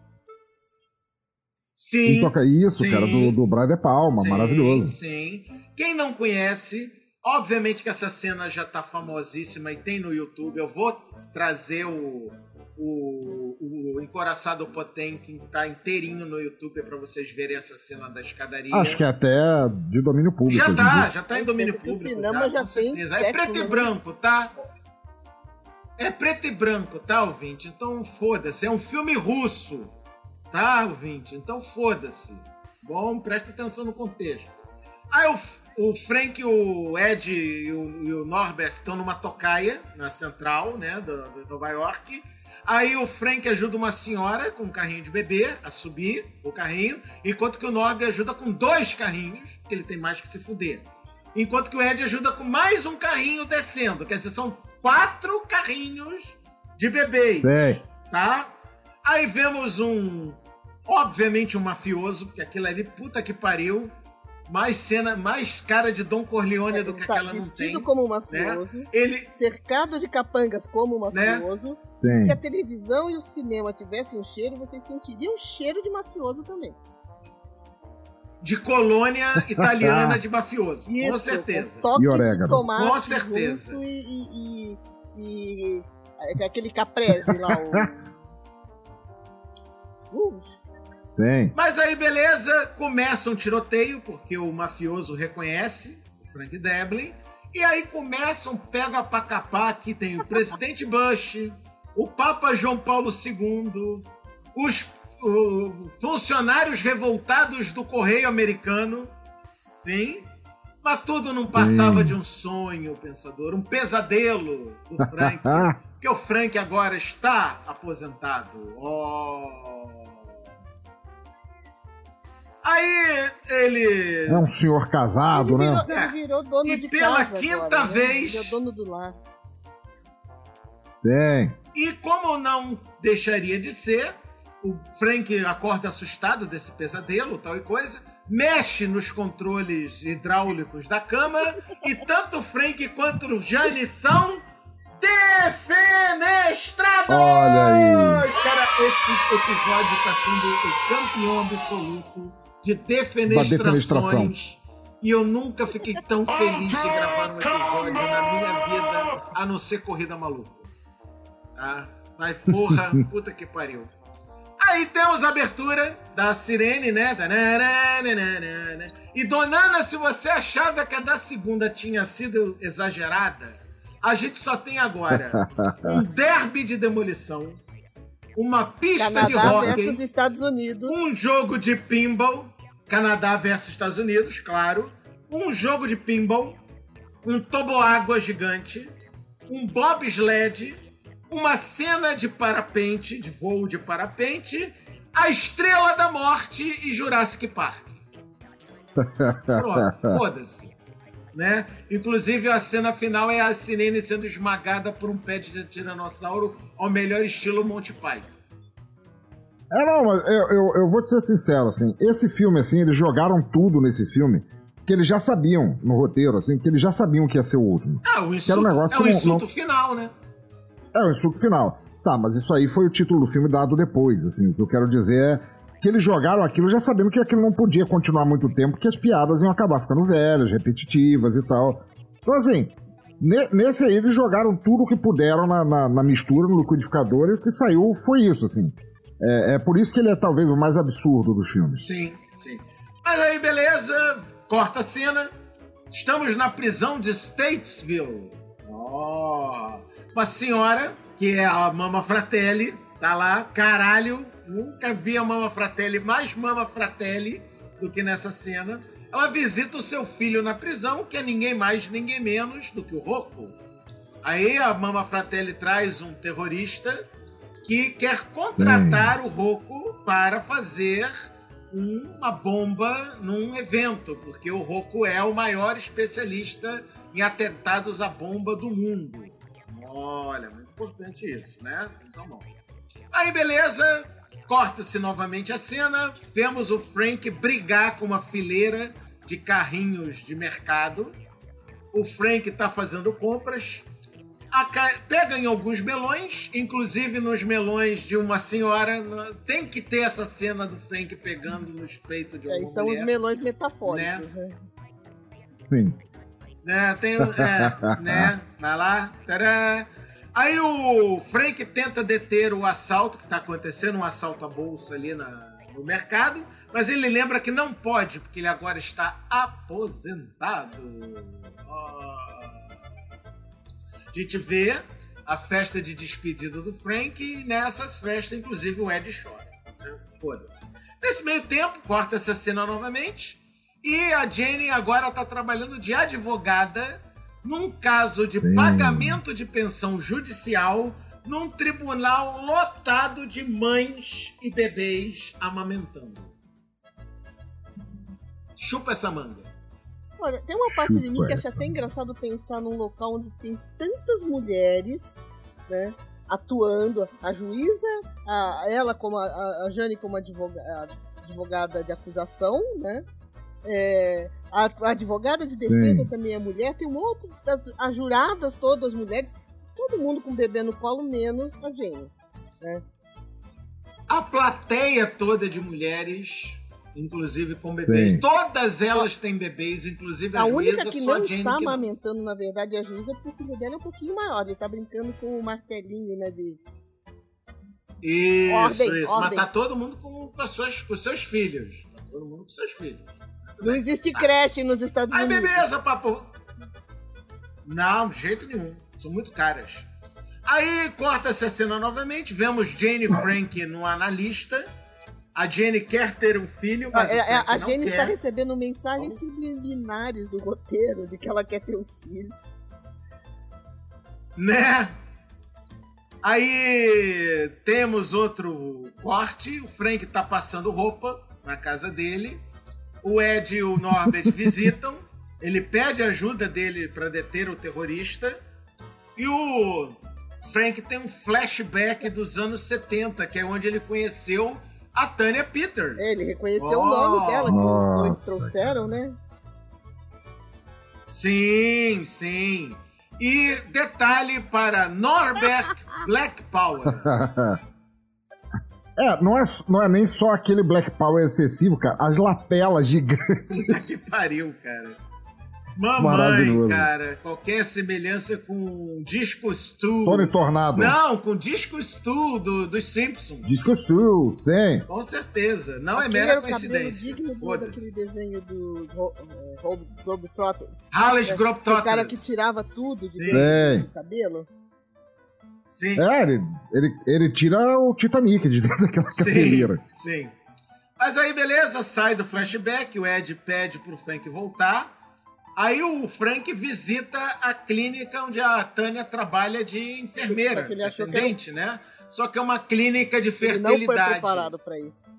Sim. Isso, sim. Cara, do Brian De Palma, sim, maravilhoso. Sim. Quem não conhece, obviamente que essa cena já tá famosíssima e tem no YouTube. Eu vou trazer o Encoraçado Potemkin, que tá inteirinho no YouTube para vocês verem essa cena da escadaria. Acho que é até de domínio público. Já tá em domínio público. O cinema já tem. É preto e branco, tá? É preto e branco, tá, ouvinte? Então foda-se. É um filme russo, tá, ouvinte? Então foda-se. Bom, presta atenção no contexto. Aí o Frank, o Ed e o Norbert estão numa tocaia na central, né, de Nova York. Aí o Frank ajuda uma senhora com um carrinho de bebê a subir o carrinho, enquanto que o Norbert ajuda com 2 carrinhos, porque ele tem mais que se fuder. Enquanto que o Ed ajuda com mais um carrinho descendo, quer dizer, são 4 carrinhos de bebês. Sei. Tá? Aí vemos obviamente um mafioso, porque aquilo ali, puta que pariu, mais cara de Don Corleone do que aquela não tem. Vestido como um mafioso, né? cercado de capangas como um mafioso. Né? Se a televisão e o cinema tivessem um cheiro, vocês sentiriam um cheiro de mafioso também. De colônia italiana de mafioso. Isso, com certeza. Com toques de tomate. Com certeza. E aquele caprese lá. Sim. Mas aí, beleza, começa um tiroteio, porque o mafioso reconhece o Frank Drebin. E aí começa um pega pra capar, que tem o presidente Bush, o Papa João Paulo II, os funcionários revoltados do Correio Americano, sim, mas tudo não passava de um sonho, Pensador, um pesadelo do Frank, porque o Frank agora está aposentado. Aí ele... É um senhor casado, né? Ele virou dono de pela casa quinta agora, vez... Né? Virou dono do lar. Sim. E como não deixaria de ser, o Frank acorda assustado desse pesadelo, tal e coisa, mexe nos controles hidráulicos da câmara e tanto o Frank quanto o Jane são defenestrados! Olha aí! Cara, esse episódio tá sendo o campeão absoluto de defenestrações. E eu nunca fiquei tão feliz de gravar um episódio na minha vida, a não ser Corrida Maluca. Tá? Mas porra, puta que pariu. Aí temos a abertura da sirene, né? E Donana, se você achava que a da segunda tinha sido exagerada, a gente só tem agora um derby de demolição, uma pista Canadá de hóquei versus Estados Unidos, um jogo de pinball, Canadá versus Estados Unidos, claro, um jogo de pinball, um toboágua gigante, um bobsled, uma cena de parapente, de voo de parapente, a Estrela da Morte e Jurassic Park. Pronto, foda-se. Né? Inclusive, a cena final é a Sirene sendo esmagada por um pé de tiranossauro ao melhor estilo Monty Python. Não, mas eu vou te ser sincero, assim, esse filme, assim, eles jogaram tudo nesse filme que eles já sabiam no roteiro, assim, que eles já sabiam que ia ser o último. O insulto final, né? É, o insulto final. Tá, mas isso aí foi o título do filme dado depois, assim, o que eu quero dizer é que eles jogaram aquilo já sabendo que aquilo não podia continuar muito tempo, porque as piadas iam acabar ficando velhas, repetitivas e tal. Então, assim, nesse aí eles jogaram tudo que puderam na mistura, no liquidificador, e o que saiu foi isso, assim. É por isso que ele é talvez o mais absurdo dos filmes. Sim, sim. Mas aí, beleza, corta a cena. Estamos na prisão de Statesville. Uma senhora, que é a Mama Fratelli, tá lá, caralho, nunca vi a Mama Fratelli, mais Mama Fratelli do que nessa cena. Ela visita o seu filho na prisão, que é ninguém mais, ninguém menos do que o Rocco. Aí a Mama Fratelli traz um terrorista que quer contratar o Rocco para fazer uma bomba num evento, porque o Rocco é o maior especialista em atentados à bomba do mundo. Olha, muito importante isso, né? Então, bom. Aí, beleza, corta-se novamente a cena, vemos o Frank brigar com uma fileira de carrinhos de mercado. O Frank tá fazendo compras, pega em alguns melões, inclusive nos melões de uma senhora. Tem que ter essa cena do Frank pegando nos peitos de uma mulher. São os melões metafóricos, né? Sim. Né? Né? Vai lá. Tadã. Aí o Frank tenta deter o assalto, que está acontecendo, um assalto à bolsa ali no mercado, mas ele lembra que não pode, porque ele agora está aposentado. A gente vê a festa de despedida do Frank e nessas festas, inclusive, o Ed chora. Foda-se. Nesse meio tempo, corta essa cena novamente e a Jenny agora está trabalhando de advogada num caso de pagamento de pensão judicial num tribunal lotado de mães e bebês amamentando. Chupa essa manga. Olha, tem uma parte de mim que acha até engraçado pensar num local onde tem tantas mulheres, né, atuando, a juíza, ela como a Jane como advogada de acusação, né, a advogada de defesa também é mulher, tem um outro, as juradas todas mulheres, todo mundo com bebê no colo, menos a Jane, né. A plateia toda de mulheres, inclusive com bebês. Sim. Todas elas têm bebês, inclusive a juíza. A única que não Jane está amamentando, na verdade, é a juíza, porque o filho dela é um pouquinho maior. Ele tá brincando com o martelinho, né? Isso. Ordem. Mas tá todo mundo com os seus filhos. Tá todo mundo com seus filhos. Não existe creche nos Estados Unidos. Aí, beleza, papo. Não, de jeito nenhum. São muito caras. Aí, corta essa cena novamente. Vemos Jane e Frank no analista. A Jenny quer ter um filho, mas a Jenny está recebendo mensagens subliminares do roteiro de que ela quer ter um filho. Né? Aí temos outro corte. O Frank tá passando roupa na casa dele. O Ed e o Norbert visitam. Ele pede ajuda dele para deter o terrorista. E o Frank tem um flashback dos anos 70, que é onde ele conheceu a Tanya Peters. Ele reconheceu o nome dela, que os dois trouxeram, né? Sim, sim. E detalhe para Norbert Black Power. Não é nem só aquele Black Power excessivo, cara. As lapelas gigantes. Puta que pariu, cara. Mamãe, cara, qualquer semelhança com Disco Stu. Tony Tornado. Não, com Disco Stu dos Simpsons. Disco Stu, sim. Com certeza. Não é mera coincidência. Digno daquele desenho do Globetrotters. Harley's Globetrotters. O cara que tirava tudo de dentro do cabelo. Sim. Ele tira o Titanic de dentro daquela cabeleira. Sim. Mas aí, beleza, sai do flashback, o Ed pede pro Frank voltar. Aí o Frank visita a clínica onde a Tânia trabalha de enfermeira, Só que ele achou que atendente, né? Só que é uma clínica de Ele fertilidade. não foi preparado pra isso.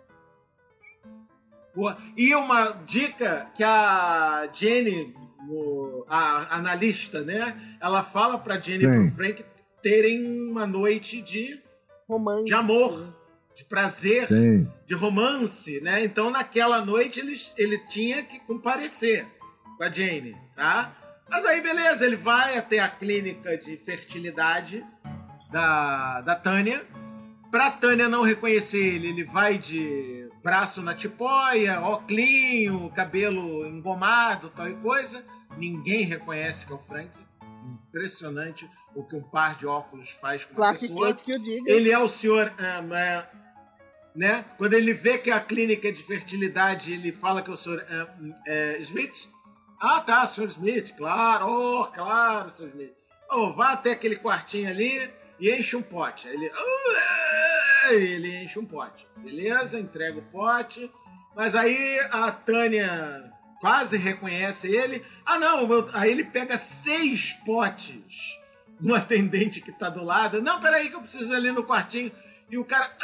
Boa. E uma dica que a Jenny, a analista, né? Ela fala pra Jenny e pro Frank terem uma noite de Romance. de amor, de prazer, Sim. de romance, né? Então naquela noite ele tinha que comparecer com a Jane, tá? Mas aí beleza, ele vai até a clínica de fertilidade da Tânia. Pra Tânia não reconhecer ele vai de braço na tipóia, óculinho, cabelo engomado, tal e coisa. Ninguém reconhece que é o Frank. Impressionante o que um par de óculos faz com uma Clark pessoa. Kent que eu diga. Ele é o senhor, né? Quando ele vê que a clínica de fertilidade, ele fala que é o senhor Smith. Ah, tá, senhor Smith, claro, claro, senhor Smith. Vá até aquele quartinho ali e enche um pote. Aí ele enche um pote. Beleza, entrega o pote. Mas aí a Tânia quase reconhece ele. Ah, não, aí ele pega 6 potes. Um atendente que tá do lado. Não, peraí que eu preciso ir ali no quartinho. E o cara...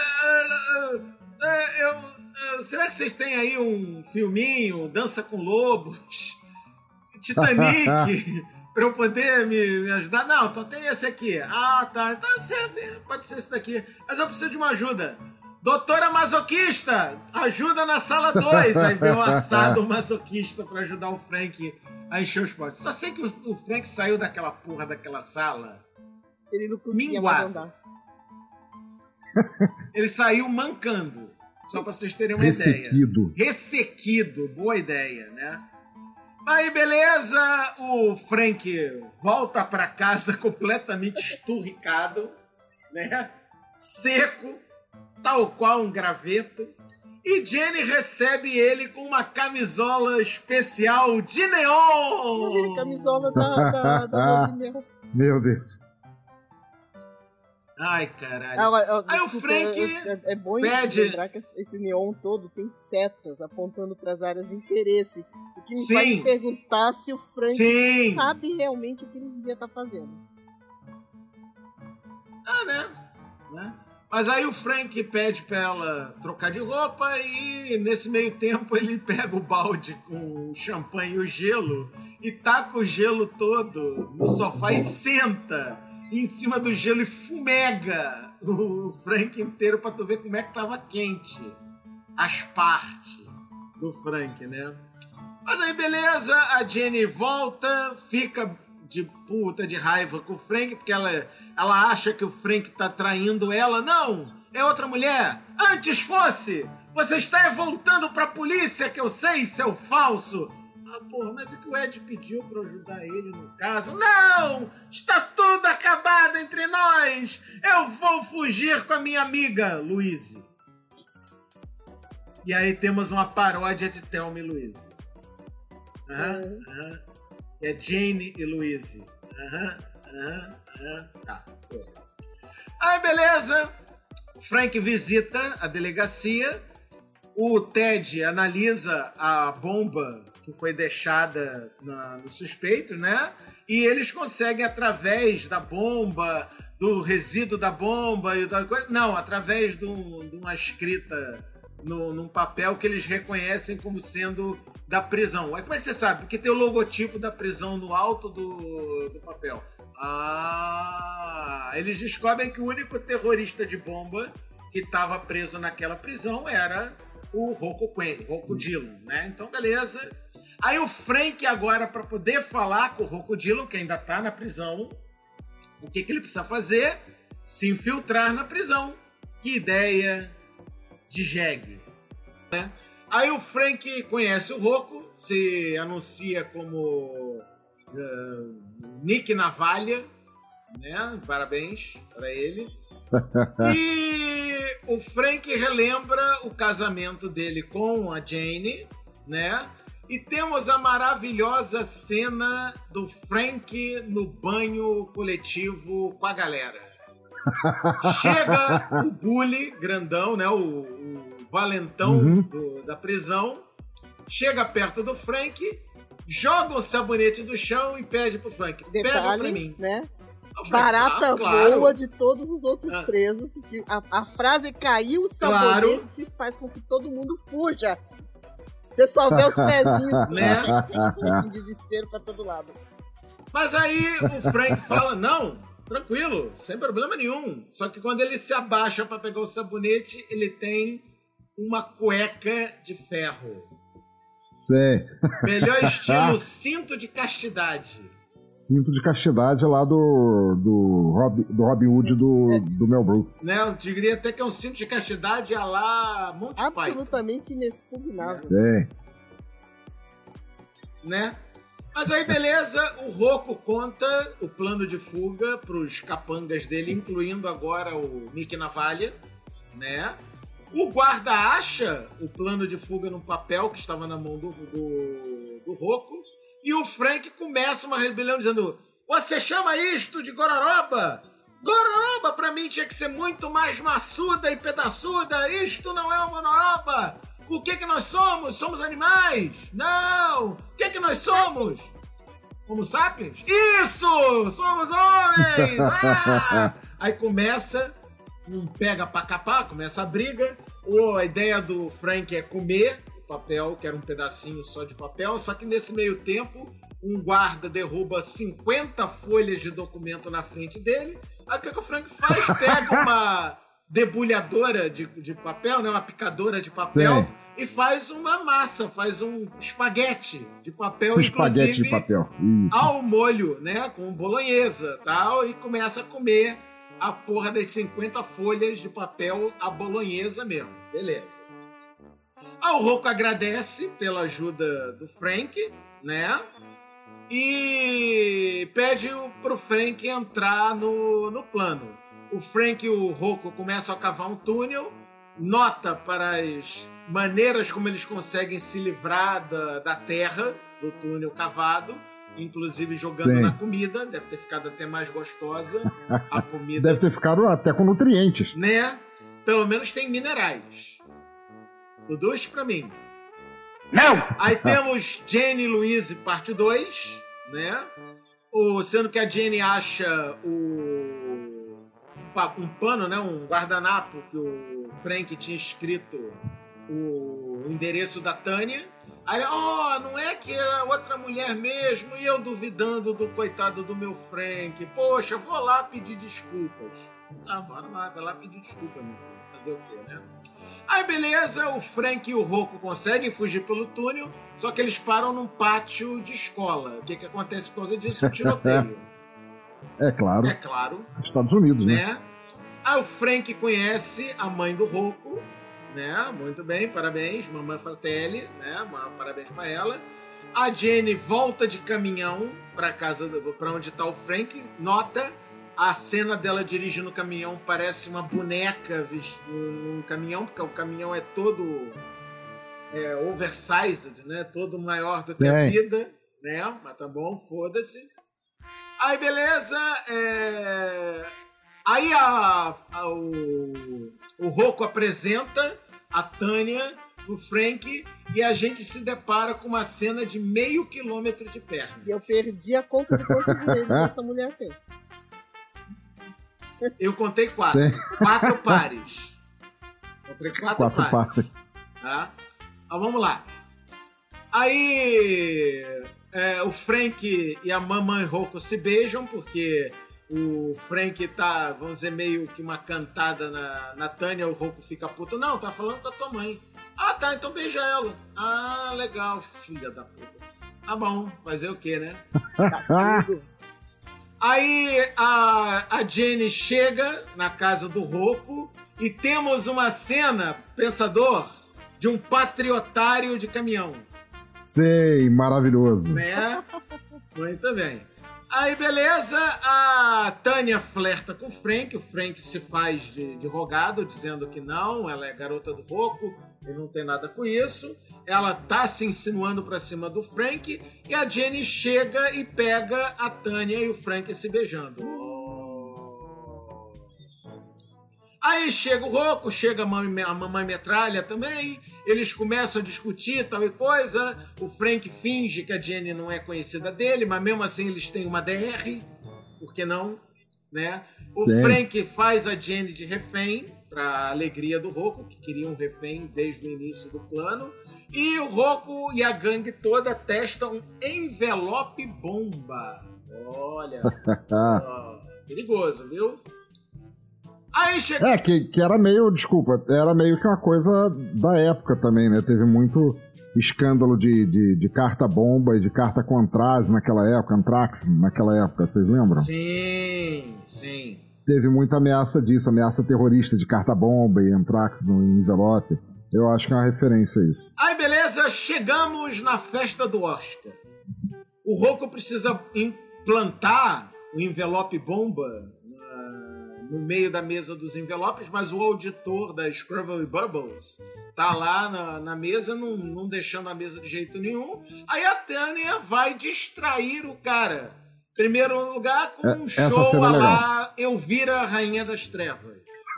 será que vocês têm aí um filminho, Dança com Lobos, Titanic, pra eu poder me ajudar? Não, então tem esse aqui. Ah, tá. Então serve, pode ser esse daqui. Mas eu preciso de uma ajuda. Doutora masoquista, ajuda na sala 2. Aí vem o assado masoquista pra ajudar o Frank a encher os potes. Só sei que o Frank saiu daquela porra daquela sala. Ele não conseguia mais andar. Ele saiu mancando. Só pra vocês terem uma Ressequido. ideia. Ressequido. Boa ideia, né? Aí, beleza. O Frank volta pra casa completamente esturricado, né? Seco, tal qual um graveto. E Jenny recebe ele com uma camisola especial de neon. Camisola da Movimento. Meu Deus. Ai, caralho. Aí o Frank é bom pede... lembrar que esse neon todo tem setas apontando para as áreas de interesse. O que me Sim. vai me perguntar se o Frank Sim. sabe realmente o que ele devia estar fazendo. Ah, né? Mas aí o Frank pede pra ela trocar de roupa e nesse meio tempo ele pega o balde com o champanhe e o gelo e taca o gelo todo no sofá e senta em cima do gelo e fumega o Frank inteiro pra tu ver como é que tava quente as partes do Frank, né? Mas aí beleza, a Jenny volta, fica de puta de raiva com o Frank, porque ela acha que o Frank tá traindo ela. Não, é outra mulher. Antes fosse. Você está voltando pra polícia, que eu sei, seu falso. Ah, porra, mas é que o Ed pediu pra ajudar ele no caso. Não! Está tudo acabado entre nós. Eu vou fugir com a minha amiga, Louise. E aí temos uma paródia de Thelma e Louise. É Jane e Louise. Tá, foi isso. Aí, beleza. Frank visita a delegacia. O Ted analisa a bomba que foi deixada no suspeito, né? E eles conseguem, através da bomba, do resíduo da bomba e da coisa... Não, através de uma escrita num papel que eles reconhecem como sendo da prisão. Aí como é que você sabe? Porque tem o logotipo da prisão no alto do papel. Eles descobrem que o único terrorista de bomba que estava preso naquela prisão era o Rocco Dillon, né? Então, beleza. Aí o Frank agora, para poder falar com o Rocco Dillon, que ainda está na prisão, o que ele precisa fazer? Se infiltrar na prisão. Que ideia de jegue, né? Aí o Frank conhece o Rocco, se anuncia como Nick Navalha, né? Parabéns para ele. E o Frank relembra o casamento dele com a Jane, né? E temos a maravilhosa cena do Frank no banho coletivo com a galera. Chega o bully grandão, né? O valentão da prisão. Chega perto do Frank joga o sabonete do chão e pede pro Frank. Pega pra Detalhe, mim. né? O Frank, Barata claro. voa de todos os outros presos. Que a frase caiu o sabonete faz com que todo mundo fuja. Você só vê os pezinhos Né? em desespero pra todo lado. Mas aí o Frank fala, não, tranquilo, sem problema nenhum. Só que quando ele se abaixa pra pegar o sabonete, ele tem uma cueca de ferro. Sei. Melhor estilo cinto de castidade. Cinto de castidade lá do Robin Hood do Mel Brooks. Né? Eu diria até que é um cinto de castidade a lá Monty Python. Absolutamente inexpugnável. É. Né? Mas aí, beleza, o Rocco conta o plano de fuga pros capangas dele, incluindo agora o Mickey Navalha, né? O guarda acha o plano de fuga no papel que estava na mão do Rocco, e o Frank começa uma rebelião dizendo: você chama isto de gororoba? Gororoba pra mim tinha que ser muito mais maçuda e pedaçuda, isto não é uma gororoba! O que nós somos? Somos animais? Não! O que nós somos? Homo sapiens? Isso! Somos homens! Ah! Aí começa um pega pra capar, começa a briga. A ideia do Frank é comer o papel, que era um pedacinho só de papel, só que nesse meio tempo um guarda derruba 50 folhas de documento na frente dele. Aí o que o Frank faz? Pega uma debulhadora de papel, né? Uma picadora de papel. Sim. E faz uma massa, faz um espaguete de papel, Um espaguete de papel. Isso. ao molho, né? Com bolonhesa e tal, e começa a comer a porra das 50 folhas de papel à bolonhesa mesmo. Beleza. O Rocco agradece pela ajuda do Frank, né? E pede pro Frank entrar no plano. O Frank e o Rocco começam a cavar um túnel, nota para as maneiras como eles conseguem se livrar da terra, do túnel cavado, inclusive jogando Sim. na comida, deve ter ficado até mais gostosa a comida. Deve ter ficado até com nutrientes. Né? Pelo menos tem minerais. Tudo isso pra mim. Não! Aí temos Jenny e Louise, parte 2, né? Sendo que a Jenny acha um pano, né? Um guardanapo que o Frank tinha escrito o endereço da Tânia. Aí, não é que era outra mulher mesmo, e eu duvidando do coitado do meu Frank. Poxa, vou lá pedir desculpas. Tá, bora lá, vai lá pedir desculpa, meu filho. Fazer o quê, né? Aí, beleza, o Frank e o Rocco conseguem fugir pelo túnel, só que eles param num pátio de escola. O que acontece por causa disso? Um tiroteio. É claro. É claro. Estados Unidos, né? Né? Aí o Frank conhece a mãe do Rocco, né? Muito bem, parabéns, mamãe Fratelli, né? Parabéns pra ela. A Jenny volta de caminhão pra onde tá o Frank. Nota, a cena dela dirigindo o caminhão parece uma boneca num caminhão, porque o caminhão é todo oversized, né? Todo maior do que a vida, né? Mas tá bom, foda-se. Aí, beleza, Aí o Rocco apresenta a Tânia pro Frank e a gente se depara com uma cena de meio quilômetro de perna. E eu perdi a conta de quantos joelhos essa mulher tem. Eu contei 4. Sim. 4 pares. Contei 4 4 partes. Tá? Então, vamos lá. Aí o Frank e a mamãe Rocco se beijam, porque o Frank tá, vamos dizer, meio que uma cantada na Tânia, o Rocco fica puto. Não, tá falando com a tua mãe. Ah, tá, então beija ela. Ah, legal, filha da puta. Tá bom, fazer o quê, né? Castigo. Aí a Jenny chega na casa do Rocco e temos uma cena, pensador, de um patriotário de caminhão. Sei, maravilhoso. Né? Muito bem. Aí, beleza, a Tânia flerta com o Frank se faz de rogado, dizendo que não, ela é garota do Rocco, ele não tem nada com isso. Ela tá se insinuando pra cima do Frank, e a Jenny chega e pega a Tânia e o Frank se beijando. Aí chega o Rocco, chega a mamãe metralha também, eles começam a discutir tal e coisa, o Frank finge que a Jenny não é conhecida dele, mas mesmo assim eles têm uma DR, por que não? Né? O Sim. Frank faz a Jenny de refém, pra alegria do Rocco, que queria um refém desde o início do plano, e o Rocco e a gangue toda testam um envelope bomba. Olha, ó, perigoso, viu? Aí chega... que era meio, desculpa, era meio que uma coisa da época também, né? Teve muito escândalo de carta-bomba e de carta com Antrax naquela época, Antrax naquela época, vocês lembram? Sim, sim. Teve muita ameaça disso, ameaça terrorista de carta-bomba e Antrax no envelope. Eu acho que é uma referência a isso. Aí, beleza, chegamos na festa do Oscar. O Rocco precisa implantar o envelope bomba no meio da mesa dos envelopes, mas o auditor da Scrabble e Bubbles tá lá na mesa, não deixando a mesa de jeito nenhum. Aí a Tânia vai distrair o cara. Primeiro lugar com um show lá Elvira, Rainha das Trevas.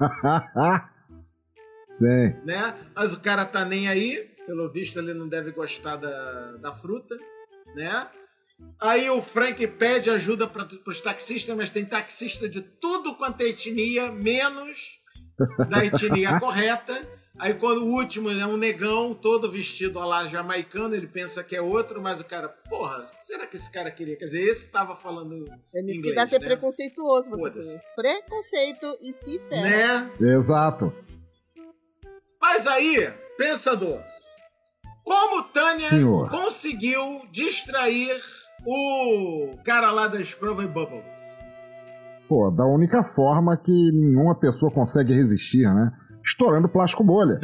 Sim. Né? Mas o cara tá nem aí, pelo visto ele não deve gostar da fruta, né? Aí o Frank pede ajuda para os taxistas, mas tem taxista de tudo quanto é etnia, menos da etnia correta. Aí quando o último é um negão, todo vestido a lá jamaicano, ele pensa que é outro, mas o cara, porra, será que esse cara queria? Quer dizer, esse tava falando É nisso inglês, que dá ser né? preconceituoso, você Foda-se. preconceito e se ferra. Né? Exato. Mas aí, pensador, como Tânia Senhor. conseguiu distrair o cara lá da Scrabble Bubbles? Pô, da única forma que nenhuma pessoa consegue resistir, né? Estourando plástico bolha.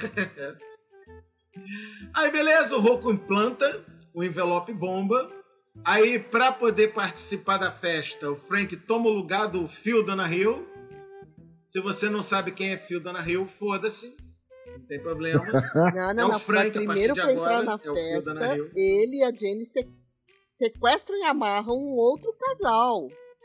Aí, beleza, o Rocco implanta o envelope bomba. Aí, pra poder participar da festa, o Frank toma o lugar do Phil Donahue. Se você não sabe quem é Phil Donahue, foda-se. Não tem problema. Não, É o Frank, a primeiro partir de pra entrar agora, na é o Phil festa, Donahue. ele e a Jenny sequestram e amarram um outro casal.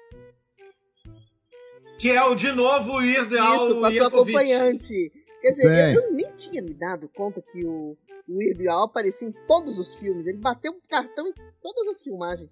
Que é o, de novo, o Irdeal Isso, com a sua Yankovic. acompanhante. Quer dizer, Sim. eu nem tinha me dado conta que o Weird Al aparecia em todos os filmes. Ele bateu um cartão em todas as filmagens.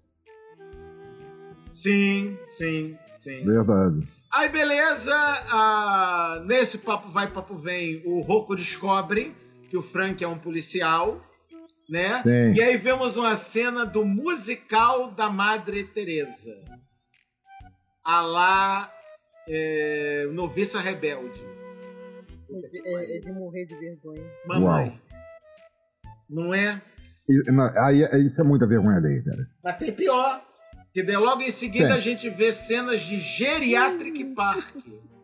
Sim. Verdade. Aí, beleza, nesse papo vai, papo vem, o Rocco descobre que o Frank é um policial, né? Sim. E aí vemos uma cena do musical da Madre Teresa. A lá Noviça Rebelde. É de morrer de vergonha. Mamãe. Não é? Isso é muita vergonha alheia, cara. Mas tem pior. Que daí logo em seguida Sim. a gente vê cenas de Geriatric Park.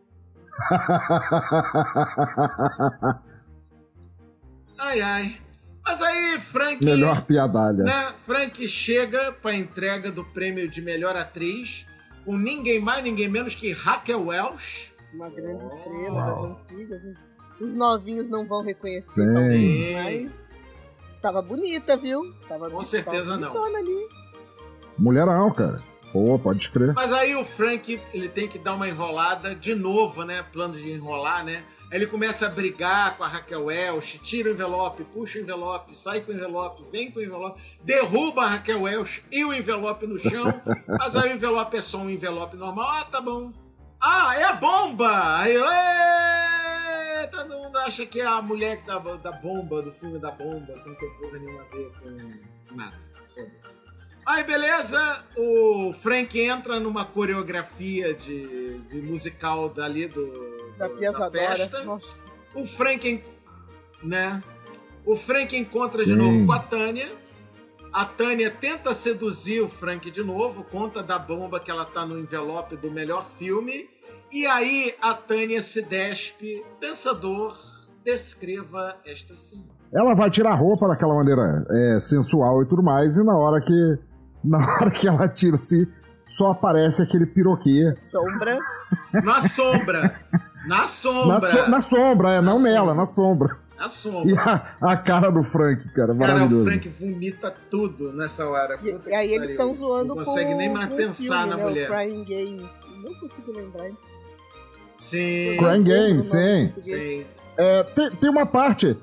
Ai. Mas aí, Frank... Melhor piadalha. Né? Frank chega para a entrega do prêmio de melhor atriz com ninguém mais, ninguém menos que Raquel Welch. Uma grande estrela das antigas. Os novinhos não vão reconhecer, Sim. talvez, mas estava bonita, viu? Com certeza não. bonitona ali. Mulherão, cara. Pô, pode crer. Mas aí o Frank, ele tem que dar uma enrolada de novo, né? Plano de enrolar, né? Aí ele começa a brigar com a Raquel Welch, tira o envelope, puxa o envelope, sai com o envelope, vem com o envelope, derruba a Raquel Welch e o envelope no chão. Mas aí o envelope é só um envelope normal. Ah, tá bom. Ah, é a bomba! Aí, todo mundo acha que é a mulher da bomba, do filme da bomba, que não tem porra nenhuma a ver com nada. Aí, beleza, o Frank entra numa coreografia de musical dali Da da Piazzadora. festa. Nossa. O Frank, né? O Frank encontra de novo com a Tânia. A Tânia tenta seduzir o Frank de novo, conta da bomba que ela tá no envelope do melhor filme. E aí a Tânia se despe. Pensador, descreva esta cena. Ela vai tirar a roupa daquela maneira sensual e tudo mais, e na hora que ela tira assim, só aparece aquele piroquê. Sombra. Na sombra. Na sombra. Na sombra, não Na nela, sombra. na sombra. Na E sombra. a cara do Frank, cara, Cara, maravilhoso. o Frank vomita tudo nessa hora. E Puta aí que eles pariu. estão zoando Não com consegue nem mais com pensar filme, na né, mulher. O Crying Games. Não consigo lembrar. Sim. Crying Game, sim. Sim. Tem uma parte...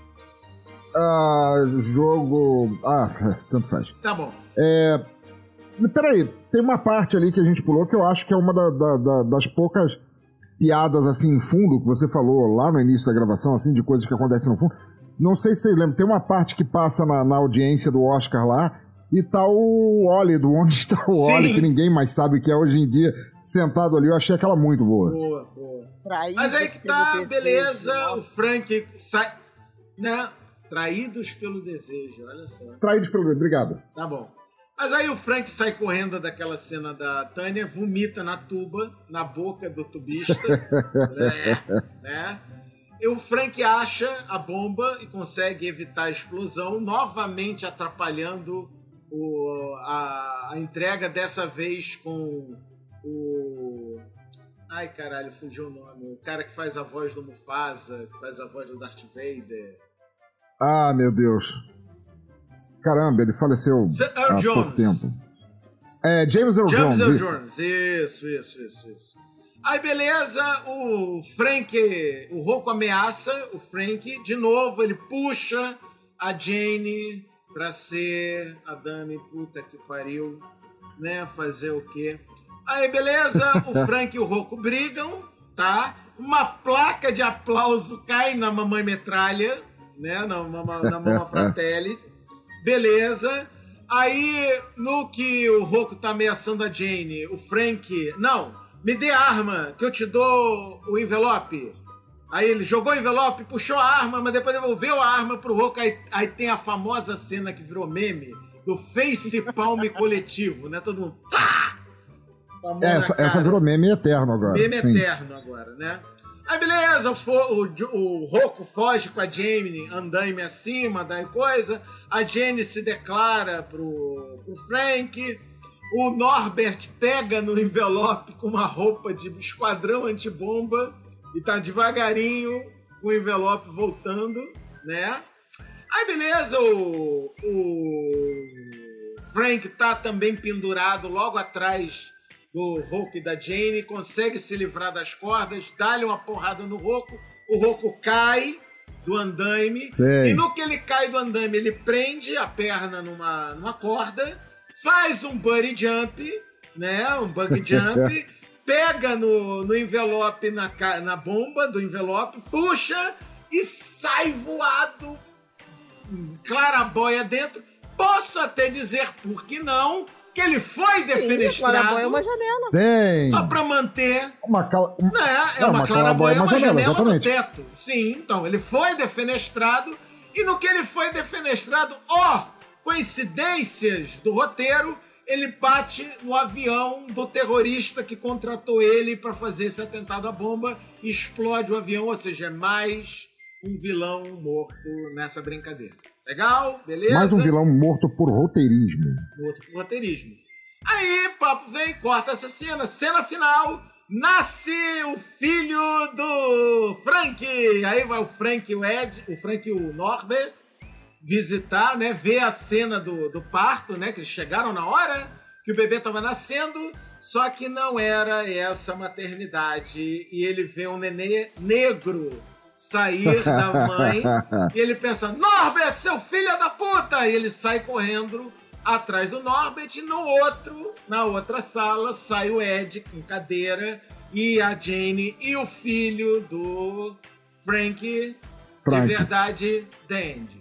jogo... tanto faz. Tá bom. Peraí, tem uma parte ali que a gente pulou que eu acho que é uma das poucas piadas, assim, em fundo, que você falou lá no início da gravação, assim, de coisas que acontecem no fundo. Não sei se vocês lembram, tem uma parte que passa na audiência do Oscar lá, e tá o Oli, do Onde Está o Oli, que ninguém mais sabe o que é hoje em dia, sentado ali. Eu achei aquela muito boa. Boa. Traídos Mas aí que tá, pelo beleza, desejo, o Frank sai... Né? Traídos pelo desejo, olha só. Traídos pelo... Obrigado. Tá bom. Mas aí o Frank sai correndo daquela cena da Tânia, vomita na tuba, na boca do tubista. né? E o Frank acha a bomba e consegue evitar a explosão, novamente atrapalhando a entrega, dessa vez com o... Ai, caralho, fugiu o nome. O cara que faz a voz do Mufasa, que faz a voz do Darth Vader. Ah, meu Deus. Caramba, ele faleceu há pouco tempo. James Earl Jones. James Earl Jones, isso. Aí, beleza, o Frank, o Rocco ameaça o Frank. De novo, ele puxa a Jane pra ser a dame, puta que pariu, né? Fazer o quê? Aí, beleza, o Frank e o Rocco brigam, tá? Uma placa de aplauso cai na Mamãe Metralha, né? Na Mamma Fratelli. Beleza. Aí, no que o Rocco tá ameaçando a Jane, o Frank... Não, me dê a arma, que eu te dou o envelope. Aí ele jogou o envelope, puxou a arma, mas depois devolveu a arma pro Rocco. Aí tem a famosa cena que virou meme do face palm coletivo, né? Todo mundo... Tá! Essa virou meme eterno agora. Meme eterno agora, né? Aí beleza, o Rocco foge com a Jane, andaime acima da coisa. A Jane se declara pro Frank. O Norbert pega no envelope com uma roupa de esquadrão antibomba e tá devagarinho com o envelope voltando, né? Aí beleza, o Frank tá também pendurado logo atrás do Rocco e da Jane, consegue se livrar das cordas, dá-lhe uma porrada no Rocco, o Rocco cai do andaime, e no que ele cai do andaime, ele prende a perna numa corda, faz um buddy jump, né, um bug jump, pega no envelope, na bomba do envelope, puxa e sai voado, clarabóia dentro. Posso até dizer, por que não, que ele foi defenestrado. É uma janela. Sim. Só pra manter... uma clarabóia é uma janela no exatamente. teto. Sim, então, ele foi defenestrado, e no que ele foi defenestrado, coincidências do roteiro, ele bate no avião do terrorista que contratou ele pra fazer esse atentado à bomba, e explode o avião, ou seja, é mais um vilão morto nessa brincadeira. Legal? Beleza? Mais um vilão morto por roteirismo. Morto por roteirismo. Aí, papo vem, corta essa cena. Cena final. Nasce o filho do Frank. Aí vai o Frank e o Ed, o Frank e o Norbert visitar, né? Ver a cena do parto, né? Que eles chegaram na hora que o bebê estava nascendo. Só que não era essa maternidade. E ele vê um nenê negro sair da mãe, e ele pensa, Norbert, seu filho da puta! E ele sai correndo atrás do Norbert, e na outra sala sai o Ed com cadeira, e a Jane e o filho do Frank. De verdade, Dandy.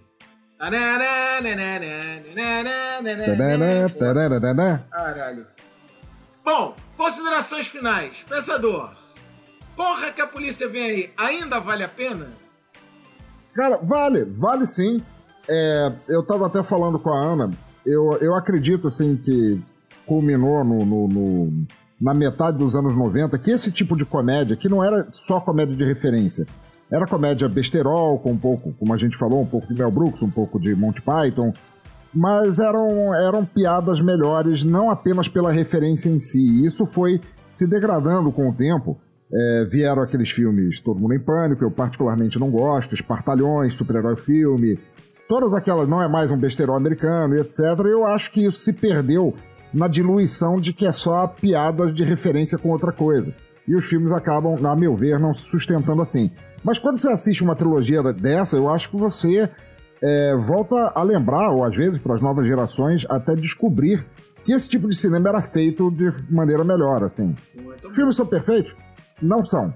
Caralho. Bom, considerações finais. Pensador, porra que a polícia vem aí, ainda vale a pena? Cara, vale sim. Eu tava até falando com a Ana, eu acredito assim que culminou na metade dos anos 90, que esse tipo de comédia, que não era só comédia de referência, era comédia besterol, com um pouco, como a gente falou, um pouco de Mel Brooks, um pouco de Monty Python, mas eram piadas melhores, não apenas pela referência em si. Isso foi se degradando com o tempo. Vieram aqueles filmes Todo Mundo em Pânico, eu particularmente não gosto, Espartalhões, Super-Herói Filme, todas aquelas, não é mais um besterol americano e etc. Eu acho que isso se perdeu na diluição de que é só piadas de referência com outra coisa. e os filmes acabam, a meu ver, não se sustentando assim. Mas quando você assiste uma trilogia dessa, eu acho que você volta a lembrar, ou às vezes para as novas gerações, até descobrir que esse tipo de cinema era feito de maneira melhor, assim. Os filmes são perfeitos? Não são.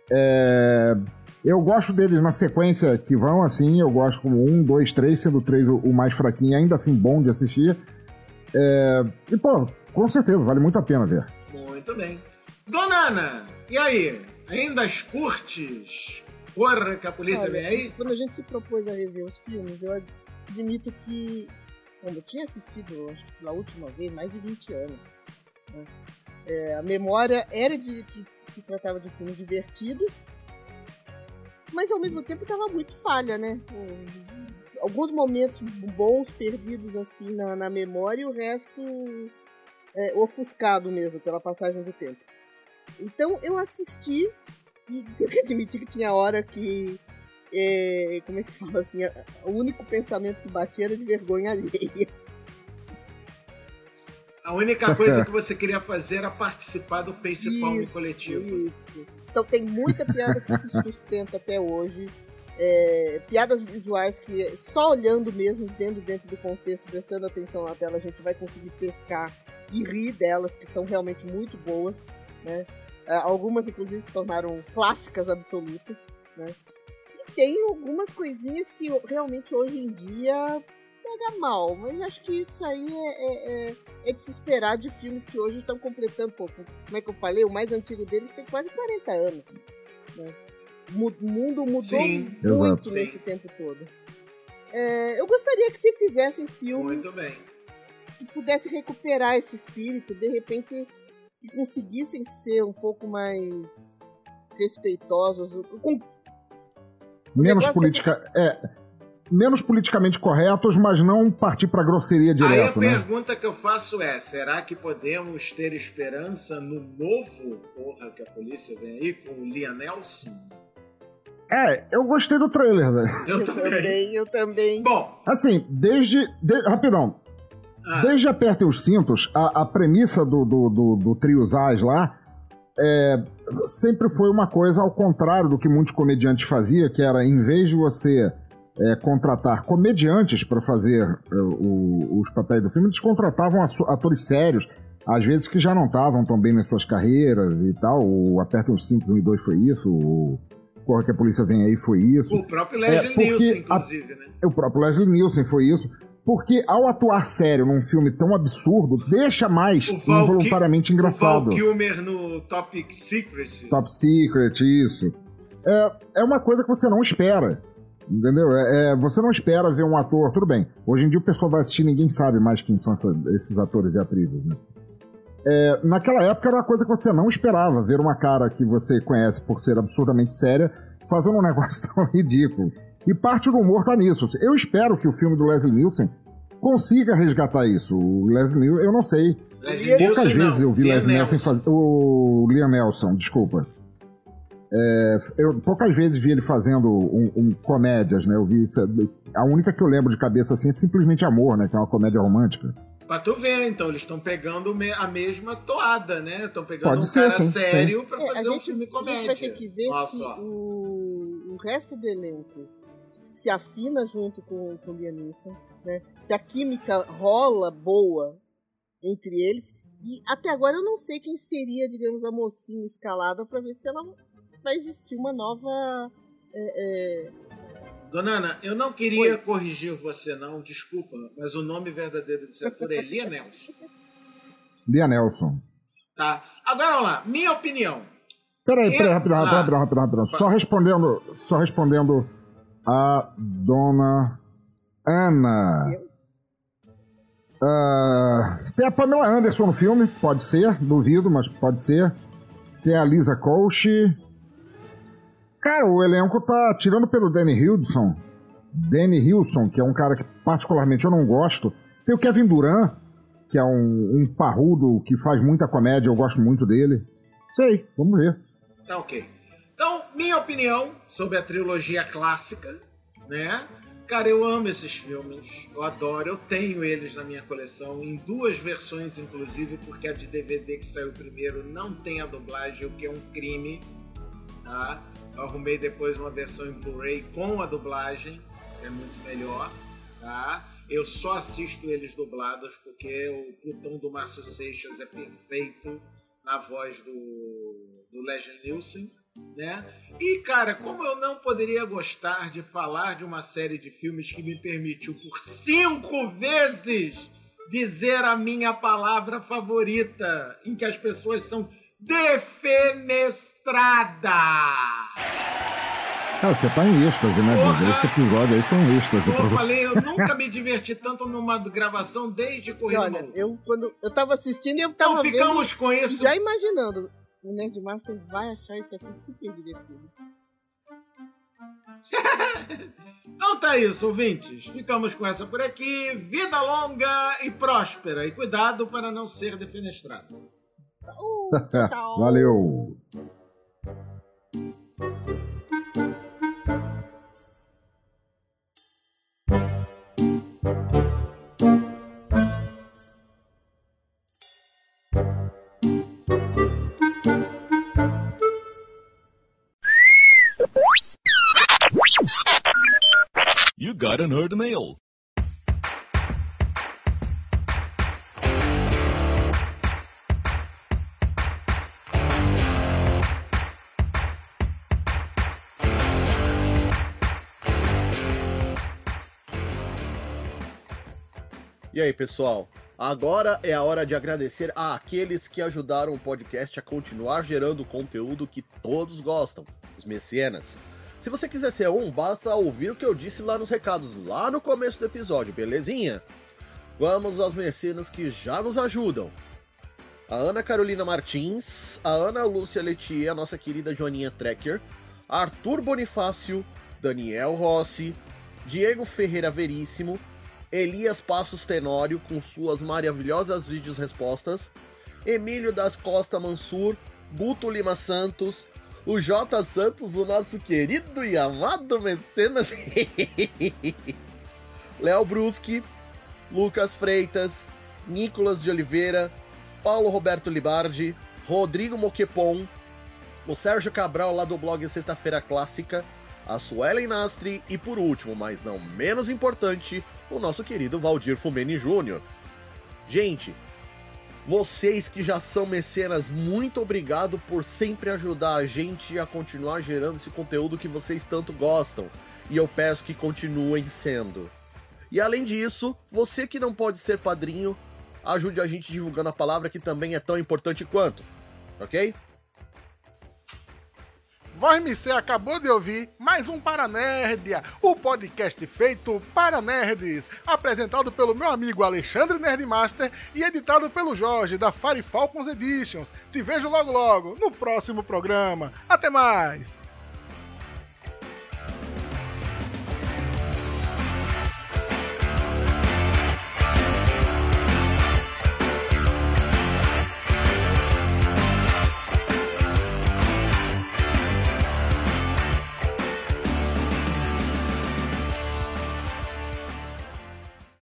Eu gosto deles na sequência que vão, assim, eu gosto como 1, 2, 3, sendo o 3 o mais fraquinho, ainda assim bom de assistir. E, pô, com certeza, vale muito a pena ver. Muito bem. Dona Ana, e aí? Ainda as curtes? Porra, que a polícia vem aí? Quando a gente se propôs a rever os filmes, eu admito que, quando eu tinha assistido, acho que pela última vez, mais de 20 anos, né? A memória era de que se tratava de filmes divertidos, mas ao mesmo tempo estava muito falha, né? Alguns momentos bons perdidos assim na memória e o resto ofuscado mesmo pela passagem do tempo. Então eu assisti e tenho que admitir que tinha hora que, como é que fala assim, o único pensamento que batia era de vergonha alheia. A única coisa que você queria fazer era participar do facepalm coletivo. Isso. Então tem muita piada que se sustenta até hoje. Piadas visuais que só olhando mesmo, vendo dentro do contexto, prestando atenção na tela, a gente vai conseguir pescar e rir delas, que são realmente muito boas, né? Algumas, inclusive, se tornaram clássicas absolutas, né? E tem algumas coisinhas que realmente hoje em dia pega mal, mas acho que isso aí é de se esperar de filmes que hoje estão completando, como é que eu falei, o mais antigo deles tem quase 40 anos, né? O mundo mudou muito nesse tempo todo. Eu gostaria que se fizessem filmes que pudessem recuperar esse espírito, de repente que conseguissem ser um pouco mais respeitosos, menos politicamente corretos, mas não partir para grosseria direto. Aí a pergunta que eu faço será que podemos ter esperança no novo Porra que a Polícia Vem Aí, com o Liam Neeson? Eu gostei do trailer, velho. Eu também. Bom, assim, rapidão. Desde Apertem os Cintos, a premissa do Trio Zaz lá sempre foi uma coisa ao contrário do que muitos comediantes faziam, que era, em vez de você contratar comediantes para fazer os papéis do filme, eles contratavam atores sérios, às vezes que já não estavam tão bem nas suas carreiras e tal. O Apertem os Cintos 1 e 2 foi isso, o Porra que a Polícia Vem Aí foi isso. O próprio Leslie Nielsen, inclusive, né? O próprio Leslie Nielsen foi isso. Porque ao atuar sério num filme tão absurdo, deixa mais involuntariamente engraçado. O Val Kilmer no Top Secret. Top Secret, isso. É uma coisa que você não espera, entendeu? Você não espera ver um ator... Tudo bem, hoje em dia o pessoal vai assistir, ninguém sabe mais quem são esses atores e atrizes, né? Naquela época era uma coisa que você não esperava, ver uma cara que você conhece por ser absurdamente séria fazendo um negócio tão ridículo. E parte do humor tá nisso. Eu espero que o filme do Leslie Nielsen consiga resgatar isso. O Leslie Nielsen, eu não sei. Poucas vezes eu vi Leslie Nielsen fazer... O Liam Neeson, desculpa. Eu poucas vezes vi ele fazendo comédias, né? Eu vi isso. A única que eu lembro de cabeça assim é Simplesmente Amor, né? Que é uma comédia romântica. Pra tu ver, então, eles estão pegando a mesma toada, né? Estão pegando um cara sério pra fazer um filme comédia. A gente vai ter que ver se o resto do elenco se afina junto com o Liam Neeson, né? Se a química rola boa entre eles. E até agora eu não sei quem seria, digamos, a mocinha escalada para ver se ela vai existir uma nova... Dona Ana, eu não queria corrigir você, não, desculpa, mas o nome verdadeiro desse ator é Liam Neeson. Liam Neeson. Tá. Agora vamos lá, minha opinião. Peraí, rapidão. Só respondendo a Dona Ana. Tem a Pamela Anderson no filme, pode ser, duvido, mas pode ser. Tem a Lisa Koshy. Cara, o elenco tá tirando pelo Danny Hewson, que é um cara que particularmente eu não gosto. Tem o Kevin Durant, que é um parrudo que faz muita comédia, eu gosto muito dele. Sei, vamos ver. Tá ok. Então, minha opinião sobre a trilogia clássica, né? Cara, eu amo esses filmes, eu adoro, eu tenho eles na minha coleção, em 2 versões inclusive, porque a de DVD que saiu primeiro não tem a dublagem, o que é um crime, tá? Eu arrumei depois uma versão em Blu-ray com a dublagem, que é muito melhor, tá? Eu só assisto eles dublados, porque o Plutão do Márcio Seixas é perfeito na voz do Leslie Nielsen, né? E, cara, como eu não poderia gostar de falar de uma série de filmes que me permitiu por 5 vezes dizer a minha palavra favorita, em que as pessoas são defenestradas. Cara, você tá em êxtase, né, Bicho? Esse episódio aí foi um êxtase pra você. Eu nunca me diverti tanto numa gravação desde Corrida Olha, quando eu tava assistindo, eu tava então ficamos vendo, com isso. já imaginando. O Nerdmaster vai achar isso aqui super divertido. Então tá isso, ouvintes. Ficamos com essa por aqui. Vida longa e próspera. E cuidado para não ser defenestrado. Tchau. Valeu! You got a nerd mail. E aí, pessoal? Agora é a hora de agradecer àqueles que ajudaram o podcast a continuar gerando o conteúdo que todos gostam, os mecenas. Se você quiser ser um, basta ouvir o que eu disse lá nos recados, lá no começo do episódio, belezinha? Vamos aos mecenas que já nos ajudam. A Ana Carolina Martins, a Ana Lúcia Letier, a nossa querida Joaninha Trecker, Arthur Bonifácio, Daniel Rossi, Diego Ferreira Veríssimo, Elias Passos Tenório com suas maravilhosas vídeos-respostas, Emílio das Costa Mansur, Guto Lima Santos, o J. Santos, o nosso querido e amado mecenas, Léo Bruschi, Lucas Freitas, Nicolas de Oliveira, Paulo Roberto Libardi, Rodrigo Moquepon, o Sérgio Cabral lá do blog Sexta-feira Clássica, a Suelen Nastri e por último, mas não menos importante, o nosso querido Valdir Fumeni Júnior. Gente, vocês que já são mecenas, muito obrigado por sempre ajudar a gente a continuar gerando esse conteúdo que vocês tanto gostam. E eu peço que continuem sendo. E além disso, você que não pode ser padrinho, ajude a gente divulgando a palavra que também é tão importante quanto. Ok? Voz MC acabou de ouvir mais um Paranerdia, o podcast feito para nerds, apresentado pelo meu amigo Alexandre Nerdmaster e editado pelo Jorge da Fire Falcons Editions. Te vejo logo logo no próximo programa. Até mais!